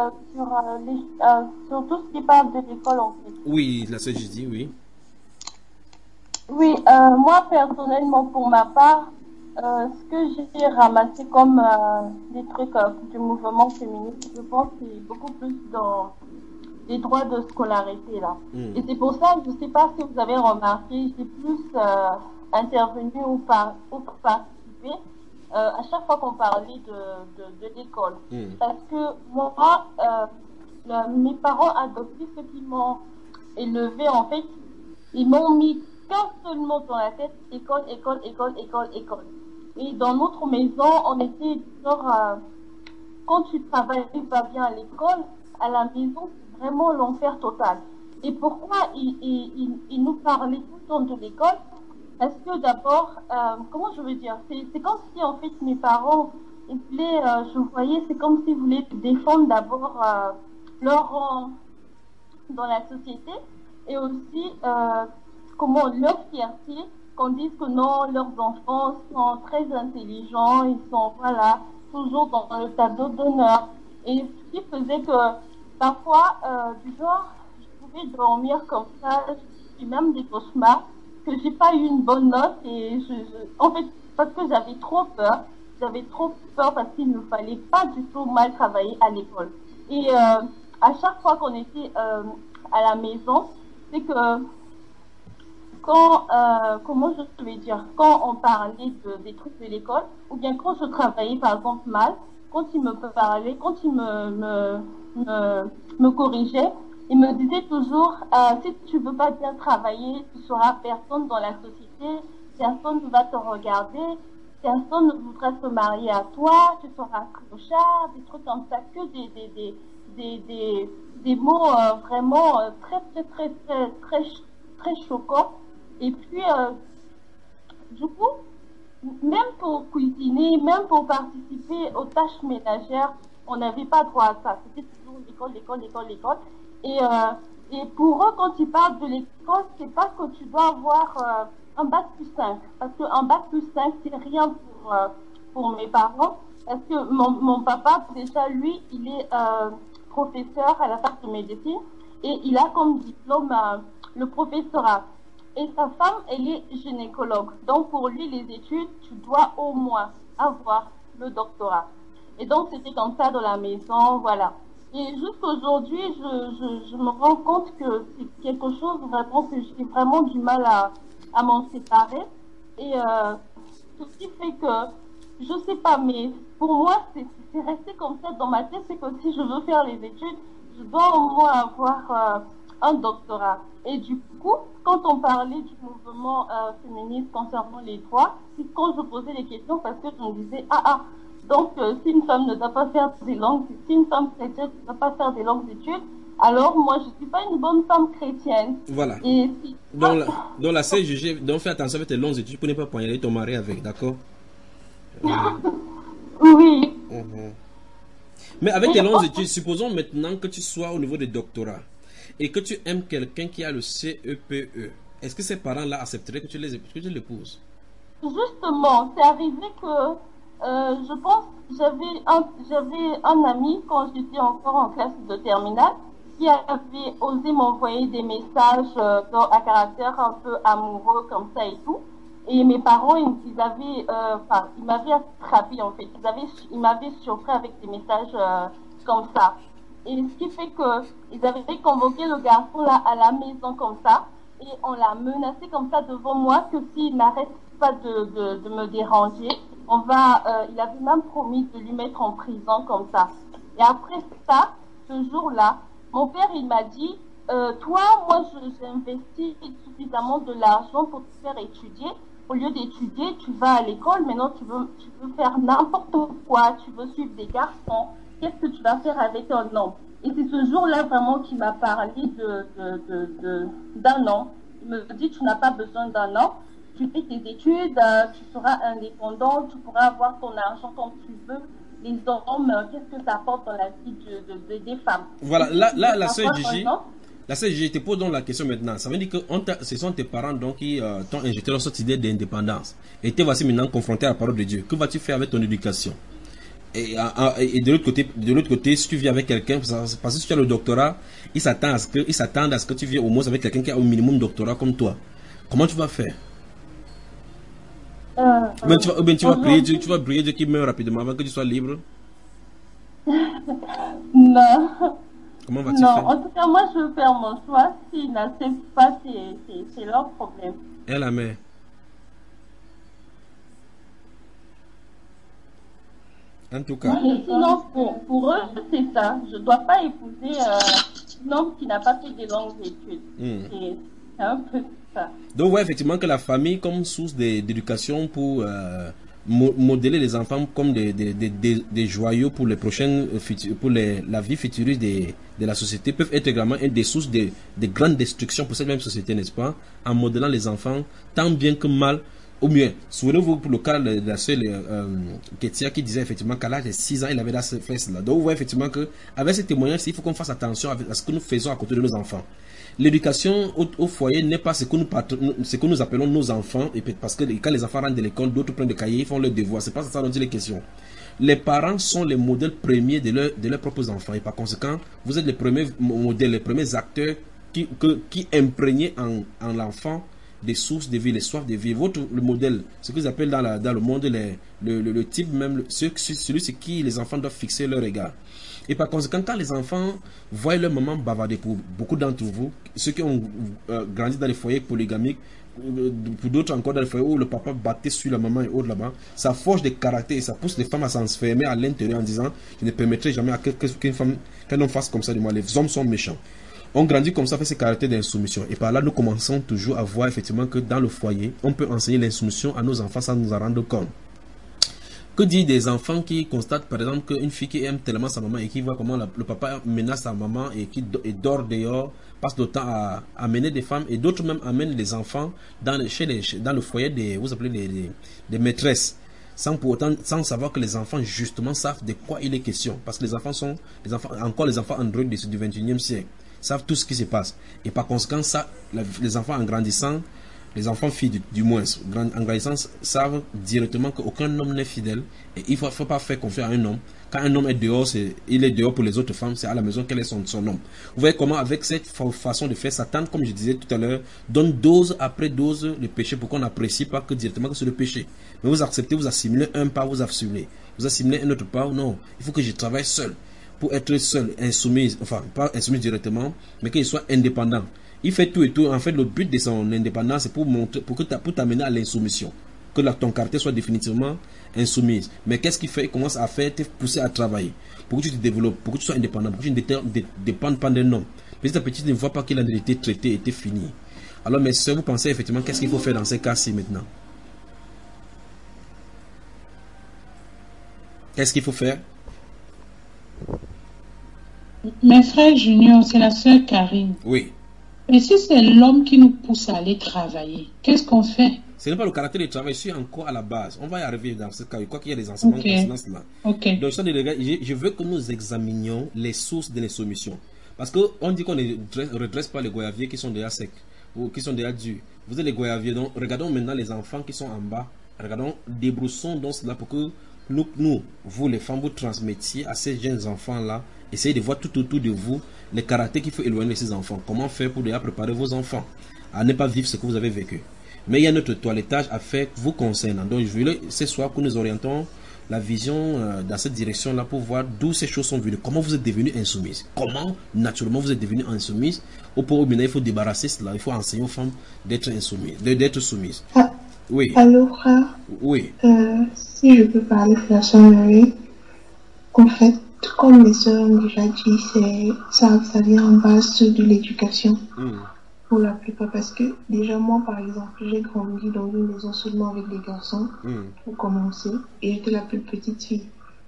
sur tout ce qui parle de l'école, en fait. Oui, la sœur Judy, oui. Oui, moi, personnellement, pour ma part, ce que j'ai ramassé comme des trucs du mouvement féministe, je pense que c'est beaucoup plus dans les droits de scolarité, là. Et c'est pour ça, je ne sais pas si vous avez remarqué, j'ai plus intervenu ou participé à chaque fois qu'on parlait de l'école. Parce que moi, mes parents adoptifs, ceux qui m'ont élevé, en fait, ils m'ont mis qu'un seul mot dans la tête: école, école, école, école, école. Et dans notre maison, on était genre, quand tu travailles pas bien à l'école, à la maison, c'est vraiment l'enfer total. Et pourquoi ils nous parlaient tout le temps de l'école? Parce que d'abord, comment je veux dire, c'est comme si en fait mes parents, je voyais, c'est comme s'ils voulaient défendre d'abord leur rang dans la société et aussi comment leur fierté, qu'on dise que non, leurs enfants sont très intelligents, ils sont voilà toujours dans le tableau d'honneur. Et ce qui faisait que parfois, du genre, je pouvais dormir comme ça, j'ai même des cauchemars, que j'ai pas eu une bonne note et en fait, parce que j'avais trop peur parce qu'il ne fallait pas du tout mal travailler à l'école. Et à chaque fois qu'on était à la maison, c'est que quand, comment je vais dire, quand on parlait des trucs de l'école, ou bien quand je travaillais par exemple mal, quand il me parlait, quand il me corrigeait, il me disait toujours, si tu veux pas bien travailler, tu seras personne dans la société, personne ne va te regarder, personne ne voudra se marier à toi, tu seras clochard, des trucs comme ça, que des mots vraiment très choquants. Et puis, du coup, même pour cuisiner, même pour participer aux tâches ménagères, on n'avait pas droit à ça. C'était toujours l'école. Et pour eux, quand ils parlent de l'école, c'est pas que tu dois avoir un bac plus 5. Parce qu'un bac plus 5, c'est rien pour mes parents. Parce que mon papa, déjà, lui, il est professeur à la fac de médecine. Et il a comme diplôme le professorat. Et sa femme, elle est gynécologue. Donc, pour lui, les études, tu dois au moins avoir le doctorat. Et donc, c'était comme ça dans la maison, voilà. Et jusqu'aujourd'hui, je me rends compte que c'est quelque chose vraiment que j'ai vraiment du mal à m'en séparer. Et ce qui fait que, je sais pas, mais pour moi, c'est resté comme ça dans ma tête. C'est que si je veux faire les études, je dois au moins avoir un doctorat. Et du coup, quand on parlait du mouvement féministe concernant les droits, c'est quand je posais les questions, parce que je me disais, donc si une femme ne doit pas faire des longues, si une femme chrétienne ne doit pas faire des longues études, alors moi je suis pas une bonne femme chrétienne. Voilà. Et donc la sœur jugée, donc fais attention avec tes longues études pour ne pas poignarder ton mari avec, d'accord? Oui. Mais avec tes longues études, supposons maintenant que tu sois au niveau des doctorats et que tu aimes quelqu'un qui a le CEPE, est-ce que ses parents-là accepteraient que tu l'épouses? Justement, c'est arrivé que je pense j'avais un ami quand j'étais encore en classe de terminale qui avait osé m'envoyer des messages à caractère un peu amoureux comme ça et tout. Et mes parents, ils m'avaient attrapé en fait. Ils m'avaient surpris avec des messages comme ça. Et ce qui fait que ils avaient convoqué le garçon là à la maison comme ça. Et on l'a menacé comme ça devant moi que s'il n'arrête pas de me déranger, il avait même promis de lui mettre en prison comme ça. Et après ça, ce jour-là, mon père, il m'a dit, toi, moi, j'ai investi suffisamment de l'argent pour te faire étudier. Au lieu d'étudier, tu vas à l'école, maintenant tu veux faire n'importe quoi, tu veux suivre des garçons. Qu'est-ce que tu vas faire avec un homme? Et c'est ce jour-là vraiment qui m'a parlé d'un homme. Il me dit, tu n'as pas besoin d'un homme, tu fais tes études, tu seras indépendant, tu pourras avoir ton argent comme tu veux. Les hommes, qu'est-ce que ça apporte dans la vie des femmes? Voilà, là la sœur Gigi... La sœur, je te pose donc la question maintenant. Ça veut dire que ce sont tes parents donc qui t'ont injecté dans cette idée d'indépendance. Et te voici maintenant confronté à la parole de Dieu. Que vas-tu faire avec ton éducation? Et de l'autre côté, si tu vis avec quelqu'un, parce que si tu as le doctorat, ils s'attendent à ce que tu viennes au moins avec quelqu'un qui a au minimum doctorat comme toi. Comment tu vas faire? Tu vas prier Dieu qui meurt rapidement avant que tu sois libre? Non. Comment vas-tu faire? En tout cas, moi, je veux faire mon choix. S'ils n'acceptent pas, c'est leur problème. Et la mère? En tout cas. Sinon, pour eux, c'est ça. Je ne dois pas épouser un homme qui n'a pas fait de longues études. C'est un peu ça. Donc, ouais, effectivement, que la famille, comme source d'éducation pour modeler les enfants comme des joyaux pour les prochaines la vie futuriste de la société, peuvent être également des sources de grandes destructions pour cette même société, n'est-ce pas? En modelant les enfants tant bien que mal. Au mieux, souvenez-vous pour le cas de la sœur Ketia qui disait effectivement qu'à l'âge de 6 ans, il avait fait cela. Donc, vous voyez effectivement qu'avec ces témoignages, il faut qu'on fasse attention à ce que nous faisons à côté de nos enfants. L'éducation au foyer n'est pas ce que nous appelons nos enfants, et parce que quand les enfants rentrent de l'école, d'autres prennent des cahiers, ils font leurs devoirs. C'est pas ça dont il est question. Les parents sont les modèles premiers de leurs propres enfants, et par conséquent, vous êtes les premiers modèles, les premiers acteurs qui imprégnent en l'enfant des sources de vie, les soifs de vie. Le modèle, ce que vous appelez dans le monde le type même, celui sur qui les enfants doivent fixer leur regard. Et par conséquent, quand les enfants voient leur maman bavarder, pour beaucoup d'entre vous, ceux qui ont grandi dans les foyers polygamiques, pour d'autres encore dans les foyers où le papa battait sur la maman et autres là-bas, ça forge des caractères et ça pousse les femmes à s'enfermer à l'intérieur en disant, je ne permettrai jamais à qu'un homme fasse comme ça de moi, les hommes sont méchants. On grandit comme ça avec ces caractères d'insoumission. Et par là, nous commençons toujours à voir effectivement que dans le foyer, on peut enseigner l'insoumission à nos enfants sans nous en rendre compte. Que dire des enfants qui constatent par exemple qu'une fille qui aime tellement sa maman et qui voit comment le papa menace sa maman et qui dort dehors, passe le temps à amener des femmes, et d'autres même amènent les enfants dans le foyer des maîtresses, sans savoir que les enfants justement savent de quoi il est question. Parce que les enfants androïdes du 21e siècle savent tout ce qui se passe. Et par conséquent, les enfants en grandissant, les enfants filles du moins, en grandissant, savent directement qu'aucun homme n'est fidèle. Et il ne faut pas faire confiance à un homme. Quand un homme est dehors, il est dehors pour les autres femmes, c'est à la maison qu'elle est son homme. Vous voyez comment avec cette façon de faire, Satan, comme je disais tout à l'heure, donne dose après dose le péché pour qu'on n'apprécie pas que directement que c'est le péché. Mais vous acceptez, vous assimilez un pas, vous assimilez un autre pas, non, il faut que je travaille seul. Pour être seul, insoumise, enfin pas insoumise directement, mais qu'il soit indépendant. Il fait tout et tout. En fait, le but de son indépendance, c'est pour t'amener à l'insoumission. Que ton caractère soit définitivement insoumise. Mais qu'est-ce qu'il fait? Il commence à te pousser à travailler. Pour que tu te développes, pour que tu sois indépendant, pour que tu ne dépendes pas d'un homme. Petit à petit, tu ne vois pas qu'il a été traité, été fini. Alors, mes soeurs, vous pensez effectivement qu'est-ce qu'il faut faire dans ces cas-ci maintenant? Qu'est-ce qu'il faut faire? Mes frères juniors, c'est la sœur Karine. Oui. Mais si c'est l'homme qui nous pousse à aller travailler, qu'est-ce qu'on fait? Ce n'est pas le caractère du travail, je suis encore à la base. On va y arriver dans ce cas. Quoi qu'il y ait des enseignements concernant cela. Donc, je veux que nous examinions les sources de l'insoumission. Parce qu'on dit qu'on ne redresse pas les goyaviers qui sont déjà secs ou qui sont déjà durs. Vous êtes les goyaviers. Donc, regardons maintenant les enfants qui sont en bas. Regardons, débroussons donc cela pour que vous les femmes, vous transmettiez à ces jeunes enfants-là. Essayez de voir tout autour de vous les caractères qu'il faut éloigner de ces enfants. Comment faire pour déjà préparer vos enfants à ne pas vivre ce que vous avez vécu. Mais il y a notre toilettage à faire vous concernant. Donc je voulais ce soir que nous orientons la vision dans cette direction-là pour voir d'où ces choses sont venues. Comment vous êtes devenus insoumises. Comment naturellement vous êtes devenus insoumises. Au point où maintenant il faut débarrasser cela. Il faut enseigner aux femmes d'être insoumises, d'être soumises. Oui. Allô frère. Oui. Si je peux parler de la sœur Marie, en fait, comme les sœurs ont déjà dit, ça vient en base de l'éducation. Pour la plupart, parce que déjà moi, par exemple, j'ai grandi dans une maison seulement avec des garçons, pour commencer, et j'étais la plus petite fille.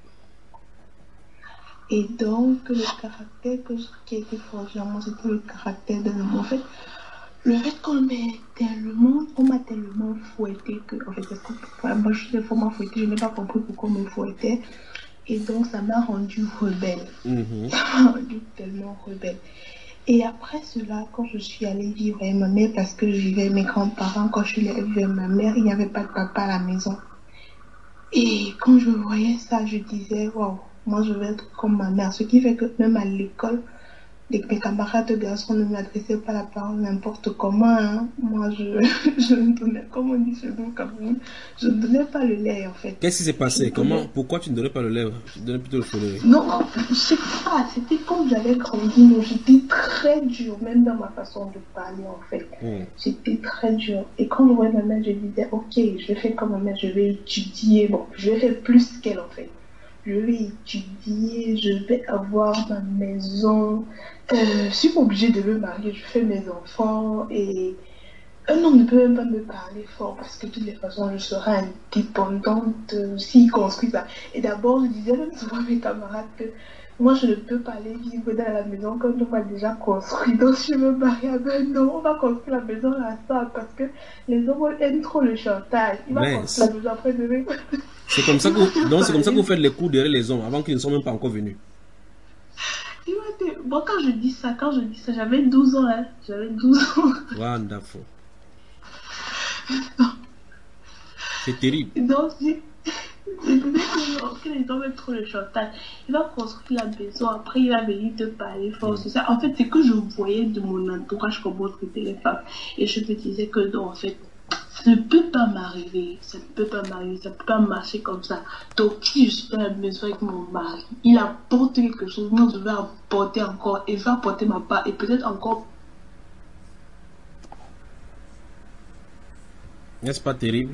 Et donc, le caractère qui a été forgé en moi, c'était le caractère de l'homme. En fait, le fait qu'on m'a tellement fouetté que, en fait, parce que moi, je suis des fois fouettée, je n'ai pas compris pourquoi on me fouettait. Et donc, ça m'a rendu rebelle. Ça m'a rendu tellement rebelle. Et après cela, quand je suis allée vivre avec ma mère, parce que je vivais avec mes grands-parents, quand je suis allée vivre avec ma mère, il n'y avait pas de papa à la maison. Et quand je voyais ça, je disais, waouh, moi je vais être comme ma mère. Ce qui fait que même à l'école, mes camarades de garçons ne m'adressaient pas la parole n'importe comment. Hein. Moi, je ne donnais, comme on dit chez nous au Cameroun, je ne donnais pas le lait en fait. Qu'est-ce qui s'est passé? Pourquoi tu ne donnais pas le lait? Tu donnais plutôt le follet? Non, je sais pas. C'était quand j'avais grandi, donc j'étais très dure, même dans ma façon de parler en fait. J'étais très dure. Et quand je voyais ma mère, je disais, ok, je vais faire comme ma mère, je vais étudier. Bon, je vais faire plus qu'elle en fait. Je vais étudier, je vais avoir ma maison. Je suis pas obligée de me marier, je fais mes enfants et un homme ne peut même pas me parler fort parce que de toutes les façons je serai indépendante s'il construit ça. Et d'abord je disais même souvent à mes camarades que moi je ne peux pas aller vivre dans la maison quand on m'a déjà construit. Donc si je me marie avec non, on va construire la maison à ça parce que les hommes aiment trop le chantage. Ils vont construire la maison après demain. C'est comme ça que vous faites les coups derrière les hommes avant qu'ils ne sont même pas encore venus. Bon, quand je dis ça, j'avais 12 ans, hein. J'avais 12 ans. Wonderful. C'est terrible. Donc, je disais que les hommes aiment trop le chantage. Il va construire la maison, après il va venir te parler fort, c'est ça. En fait, c'est que je voyais de mon entourage comment traiter les femmes. Et je me disais que non, en fait, ça ne peut pas m'arriver, ça ne peut pas m'arriver, ça ne peut pas marcher comme ça. Donc, si je suis dans la maison avec mon mari, il apporte quelque chose, moi je vais apporter encore, et je vais apporter ma part, et peut-être encore. N'est-ce pas terrible?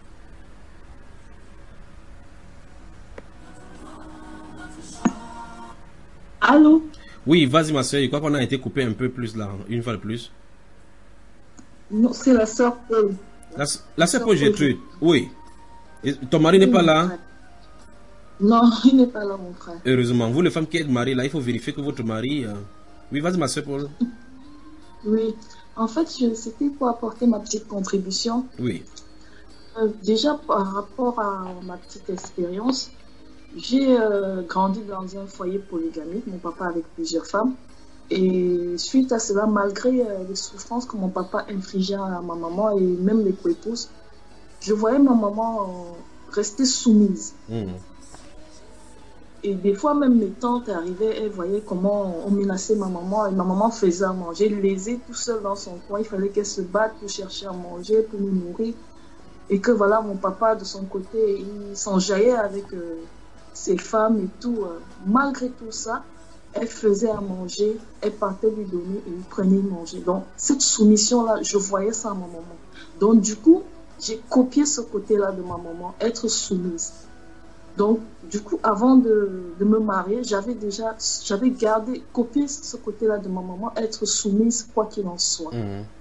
Allô? Oui, vas-y ma soeur, je crois qu'on a été coupé un peu plus là, une fois de plus. Non, c'est la soeur Paul. La soeur Paul Gertrude, oui. Et ton mari n'est pas là? Non, il n'est pas là, mon frère. Heureusement, vous les femmes qui êtes mariées là, il faut vérifier que votre mari... Oui, vas-y ma soeur Paul. Oui, en fait, c'était pour apporter ma petite contribution. Oui. Déjà, par rapport à ma petite expérience, j'ai grandi dans un foyer polygamique, mon papa avec plusieurs femmes. Et suite à cela, malgré les souffrances que mon papa infligeait à ma maman et même les co-épouses, je voyais ma maman rester soumise. Et des fois, même mes tantes arrivaient, elles voyaient comment on menaçait ma maman et ma maman faisait à manger, lésée tout seul dans son coin. Il fallait qu'elle se batte pour chercher à manger, pour nous nourrir. Et que voilà, mon papa, de son côté, il s'enjaillait avec ses femmes et tout. Malgré tout ça, elle faisait à manger, elle partait lui donner et il prenait manger. Donc, cette soumission-là, je voyais ça à ma maman. Donc, du coup, j'ai copié ce côté-là de ma maman, être soumise. Donc, du coup, avant de me marier, j'avais copié ce côté-là de ma maman, être soumise, quoi qu'il en soit.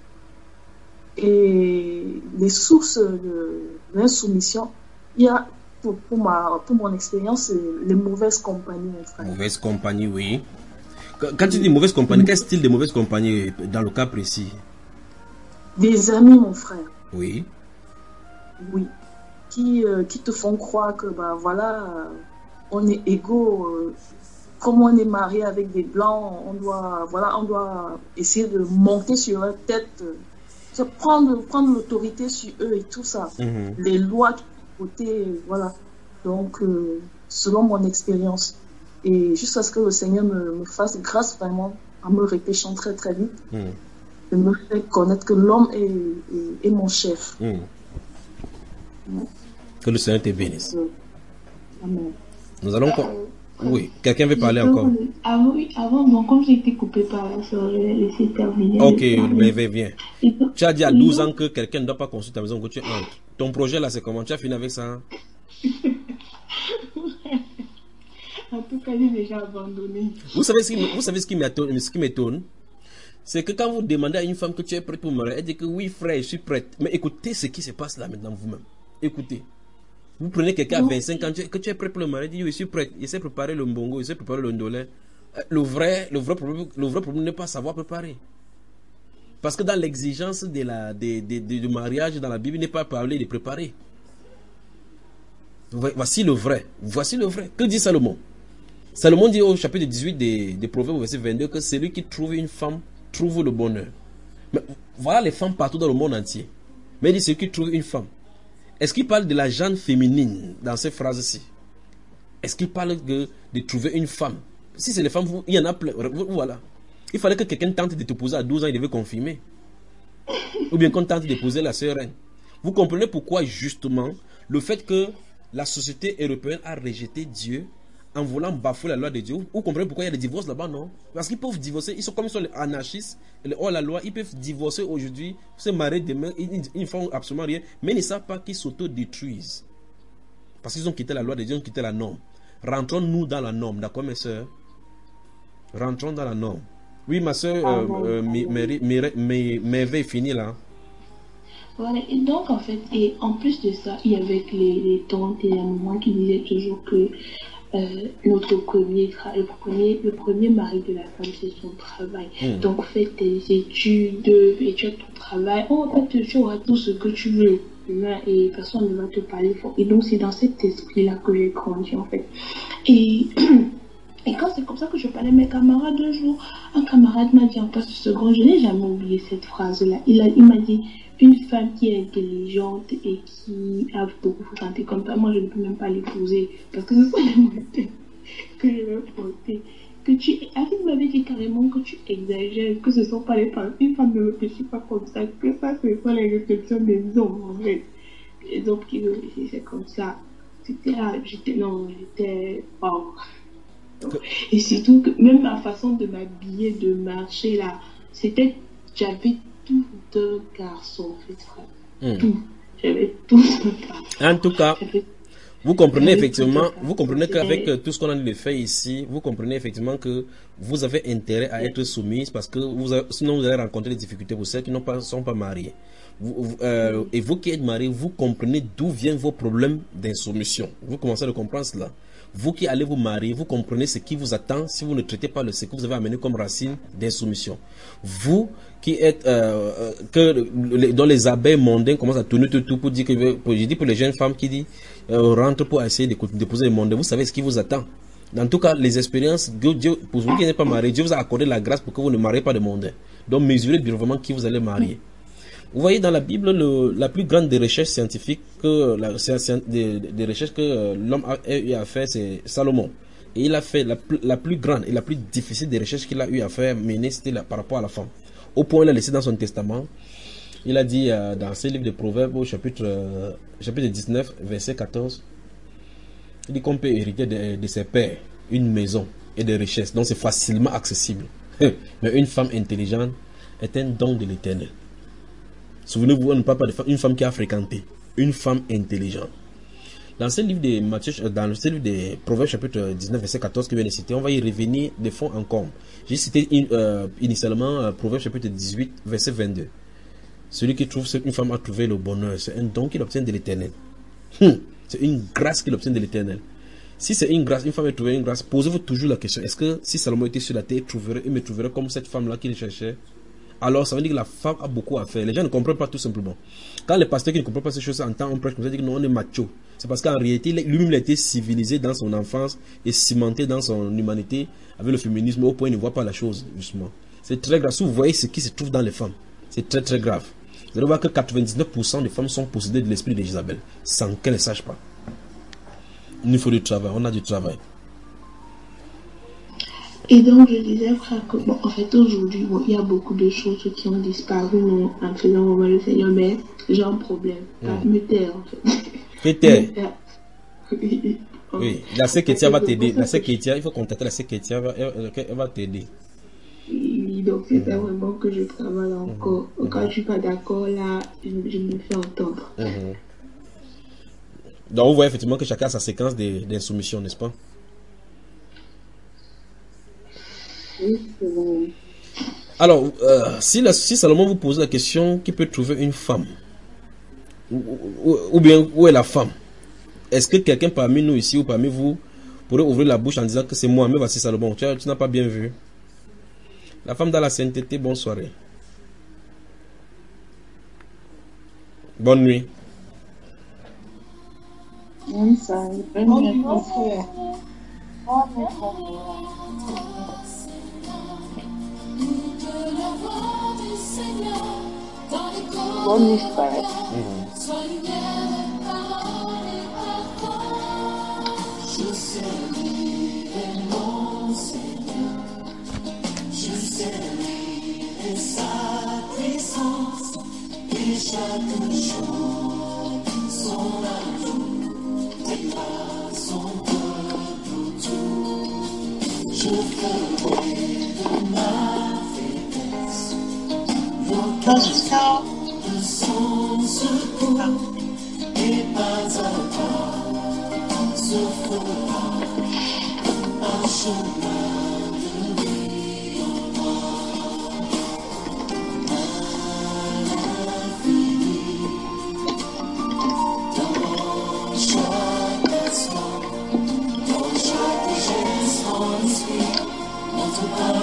Et les sources de l'insoumission, il y a, pour mon expérience, les mauvaises compagnies, mon frère. Mauvaise compagnie, oui. Quand tu dis mauvaise compagnie, quel style de mauvaise compagnie dans le cas précis? Des amis, mon frère. Oui. Oui. Qui te font croire que, bah voilà, on est égaux. Comme on est marié avec des blancs, on doit essayer de monter sur leur tête, prendre l'autorité sur eux et tout ça. Les lois qui côté, voilà. Donc, selon mon expérience, et jusqu'à ce que le Seigneur me fasse grâce vraiment en me répétant très très vite, de me faire connaître que l'homme est mon chef. Que le Seigneur te bénisse. Amen. Nous allons... Oui, quelqu'un veut parler encore. Avant, bon, comme j'ai été coupé par la soeur, je vais laisser terminer. Ok, mais viens. Tu as dit à 12 ans que quelqu'un ne doit pas construire ta maison, que tu entres. Ton projet là, c'est comment? Tu as fini avec ça? Hein? En tout cas, j'ai déjà abandonné. Vous savez ce qui m'étonne? c'est que quand vous demandez à une femme que tu es prête pour me marier, elle dit que oui frère, je suis prête. Mais écoutez ce qui se passe là maintenant vous-même. Écoutez. Vous prenez quelqu'un à 25 ans, que tu es prêt pour le marier, il dit oui, je suis prêt. Il sait préparer le mbongo, il sait préparer le ndolé. Le vrai problème n'est pas savoir préparer. Parce que dans l'exigence du mariage dans la Bible, il n'est pas parlé de préparer. Voici le vrai. Voici le vrai. Que dit Salomon? Salomon dit au chapitre 18 des Proverbes, verset 22, que celui qui trouve une femme trouve le bonheur. Mais voilà les femmes partout dans le monde entier. Mais il dit celui qui trouve une femme. Est-ce qu'il parle de la gente féminine dans ces phrases-ci? Est-ce qu'il parle de trouver une femme? Si c'est les femmes, il y en a plein. Voilà. Il fallait que quelqu'un tente de t'épouser à 12 ans, il devait confirmer. Ou bien qu'on tente d'épouser la sœur reine. Vous comprenez pourquoi justement le fait que la société européenne a rejeté Dieu en voulant bafouer la loi de Dieu. Vous comprenez pourquoi il y a des divorces là-bas, non? Parce qu'ils peuvent divorcer, comme ils sont les anarchistes, hors la loi, ils peuvent divorcer aujourd'hui, se marier demain, ils ne font absolument rien, mais ils ne savent pas qu'ils s'auto-détruisent. Parce qu'ils ont quitté la loi de Dieu, ils ont quitté la norme. Rentrons-nous dans la norme, d'accord mes soeurs? Rentrons dans la norme. Oui, ma soeur, Merveille finit là. Voilà, et donc en fait, et en plus de ça, il y avait les tantes et les mamans qui disaient toujours que le premier mari de la femme, c'est son travail. Donc fais tes études et tu as ton travail. Oh, en fait, tu auras tout ce que tu veux. Et personne ne va te parler fort. Et donc c'est dans cet esprit-là que j'ai grandi en fait. Et quand c'est comme ça que je parlais à mes camarades un jour, un camarade m'a dit en face de seconde, je n'ai jamais oublié cette phrase-là. Il m'a dit, une femme qui est intelligente et qui a beaucoup fréquenté comme ça, moi je ne peux même pas l'épouser parce que ce sont les mots que je veux porter. Avec m'avait dit carrément que tu exagères, que ce ne sont pas les femmes. Une femme ne réfléchit pas comme ça, que ça ce sont les réflexions des hommes en fait. Les hommes qui réfléchissaient comme ça. J'étais wow. Et surtout que même ma façon de m'habiller, de marcher là, c'était, j'avais tout d'un garçon en fait. Tout. J'avais tout d'un garçon. En tout cas, vous comprenez effectivement, vous comprenez qu'avec tout ce qu'on a de fait ici, vous comprenez effectivement que vous avez intérêt à être soumise parce que sinon vous allez rencontrer des difficultés pour ceux qui ne sont pas mariés. Et vous qui êtes mariés, vous comprenez d'où viennent vos problèmes d'insoumission. Vous commencez à le comprendre cela. Vous qui allez vous marier, vous comprenez ce qui vous attend si vous ne traitez pas ce que vous avez amené comme racine d'insoumission. Vous qui êtes dans les abeilles mondains commencent à tourner tout pour dire que je dis pour les jeunes femmes qui disent rentrent pour essayer d'épouser les mondains, vous savez ce qui vous attend. Dans tout cas, les expériences, Dieu, pour vous qui n'êtes pas mariés, Dieu vous a accordé la grâce pour que vous ne mariez pas de mondains. Donc mesurez bien vraiment qui vous allez marier. Vous voyez dans la Bible, la plus grande des recherches scientifiques des recherches que l'homme a eu à faire, c'est Salomon. Et il a fait la plus grande et la plus difficile des recherches qu'il a eu à faire mener, c'était par rapport à la femme. Au point, il a laissé dans son testament, il a dit dans ses livres de Proverbes, au chapitre 19, verset 14, il dit qu'on peut hériter de ses pères une maison et des richesses, donc c'est facilement accessible. Mais une femme intelligente est un don de l'Éternel. Souvenez-vous, on ne parle pas d'une femme qui a fréquenté, une femme intelligente. Dans ce livre de Matthieu, dans ce livre de Proverbes chapitre 19 verset 14 que je viens de citer, on va y revenir de fond en comble. J'ai cité initialement Proverbes chapitre 18 verset 22. Celui qui trouve une femme a trouvé le bonheur, c'est un don qu'il obtient de l'Éternel. C'est une grâce qu'il obtient de l'Éternel. Si c'est une grâce, une femme a trouvé une grâce, posez-vous toujours la question, est-ce que si Salomon était sur la terre, il me trouverait comme cette femme-là qu'il cherchait? Alors ça veut dire que la femme a beaucoup à faire. Les gens ne comprennent pas tout simplement. Quand les pasteurs qui ne comprennent pas ces choses entendent un prêtre comme ça, dire que non, on est macho. C'est parce qu'en réalité, lui-même il a été civilisé dans son enfance et cimenté dans son humanité avec le féminisme au point il ne voit pas la chose, justement. C'est très grave. Si vous voyez ce qui se trouve dans les femmes, c'est très très grave. Vous allez voir que 99% des femmes sont possédées de l'esprit de Jézabel, sans qu'elles ne sachent pas. Il nous faut du travail, on a du travail. Et donc, je disais, frère, que bon, en fait, aujourd'hui, bon, il y a beaucoup de choses qui ont disparu en faisant vraiment le Seigneur, mais j'ai un problème. Me taire, en fait. Me taire. Oui, la secrétaire va t'aider. La secrétaire, il faut contacter la secrétaire, elle va t'aider. Oui, donc c'est ça vraiment que je travaille encore. Quand je suis pas d'accord, là, je me fais entendre. Donc, vous voyez effectivement que chacun a sa séquence d'insoumission, n'est-ce pas? Oui, c'est bon. Alors, si Salomon vous pose la question, qui peut trouver une femme? Ou bien, où est la femme? Est-ce que quelqu'un parmi nous ici ou parmi vous pourrait ouvrir la bouche en disant que c'est moi, mais voici Salomon? Tu n'as pas bien vu. La femme dans la sainteté, bonne soirée. Bonne nuit. Bonne soirée. Bonne nuit. Bonne histoire. Je célébrerai mon Seigneur. Je célébrerai sa puissance. Et chaque jour, son amour, et son peuple autour. Je ferai de ma faiblesse l'occasion de son secours. Et pas à pas se fera un chemin de vie en moi. À l'infini, dans chaque instant, dans chaque geste en esprit, notre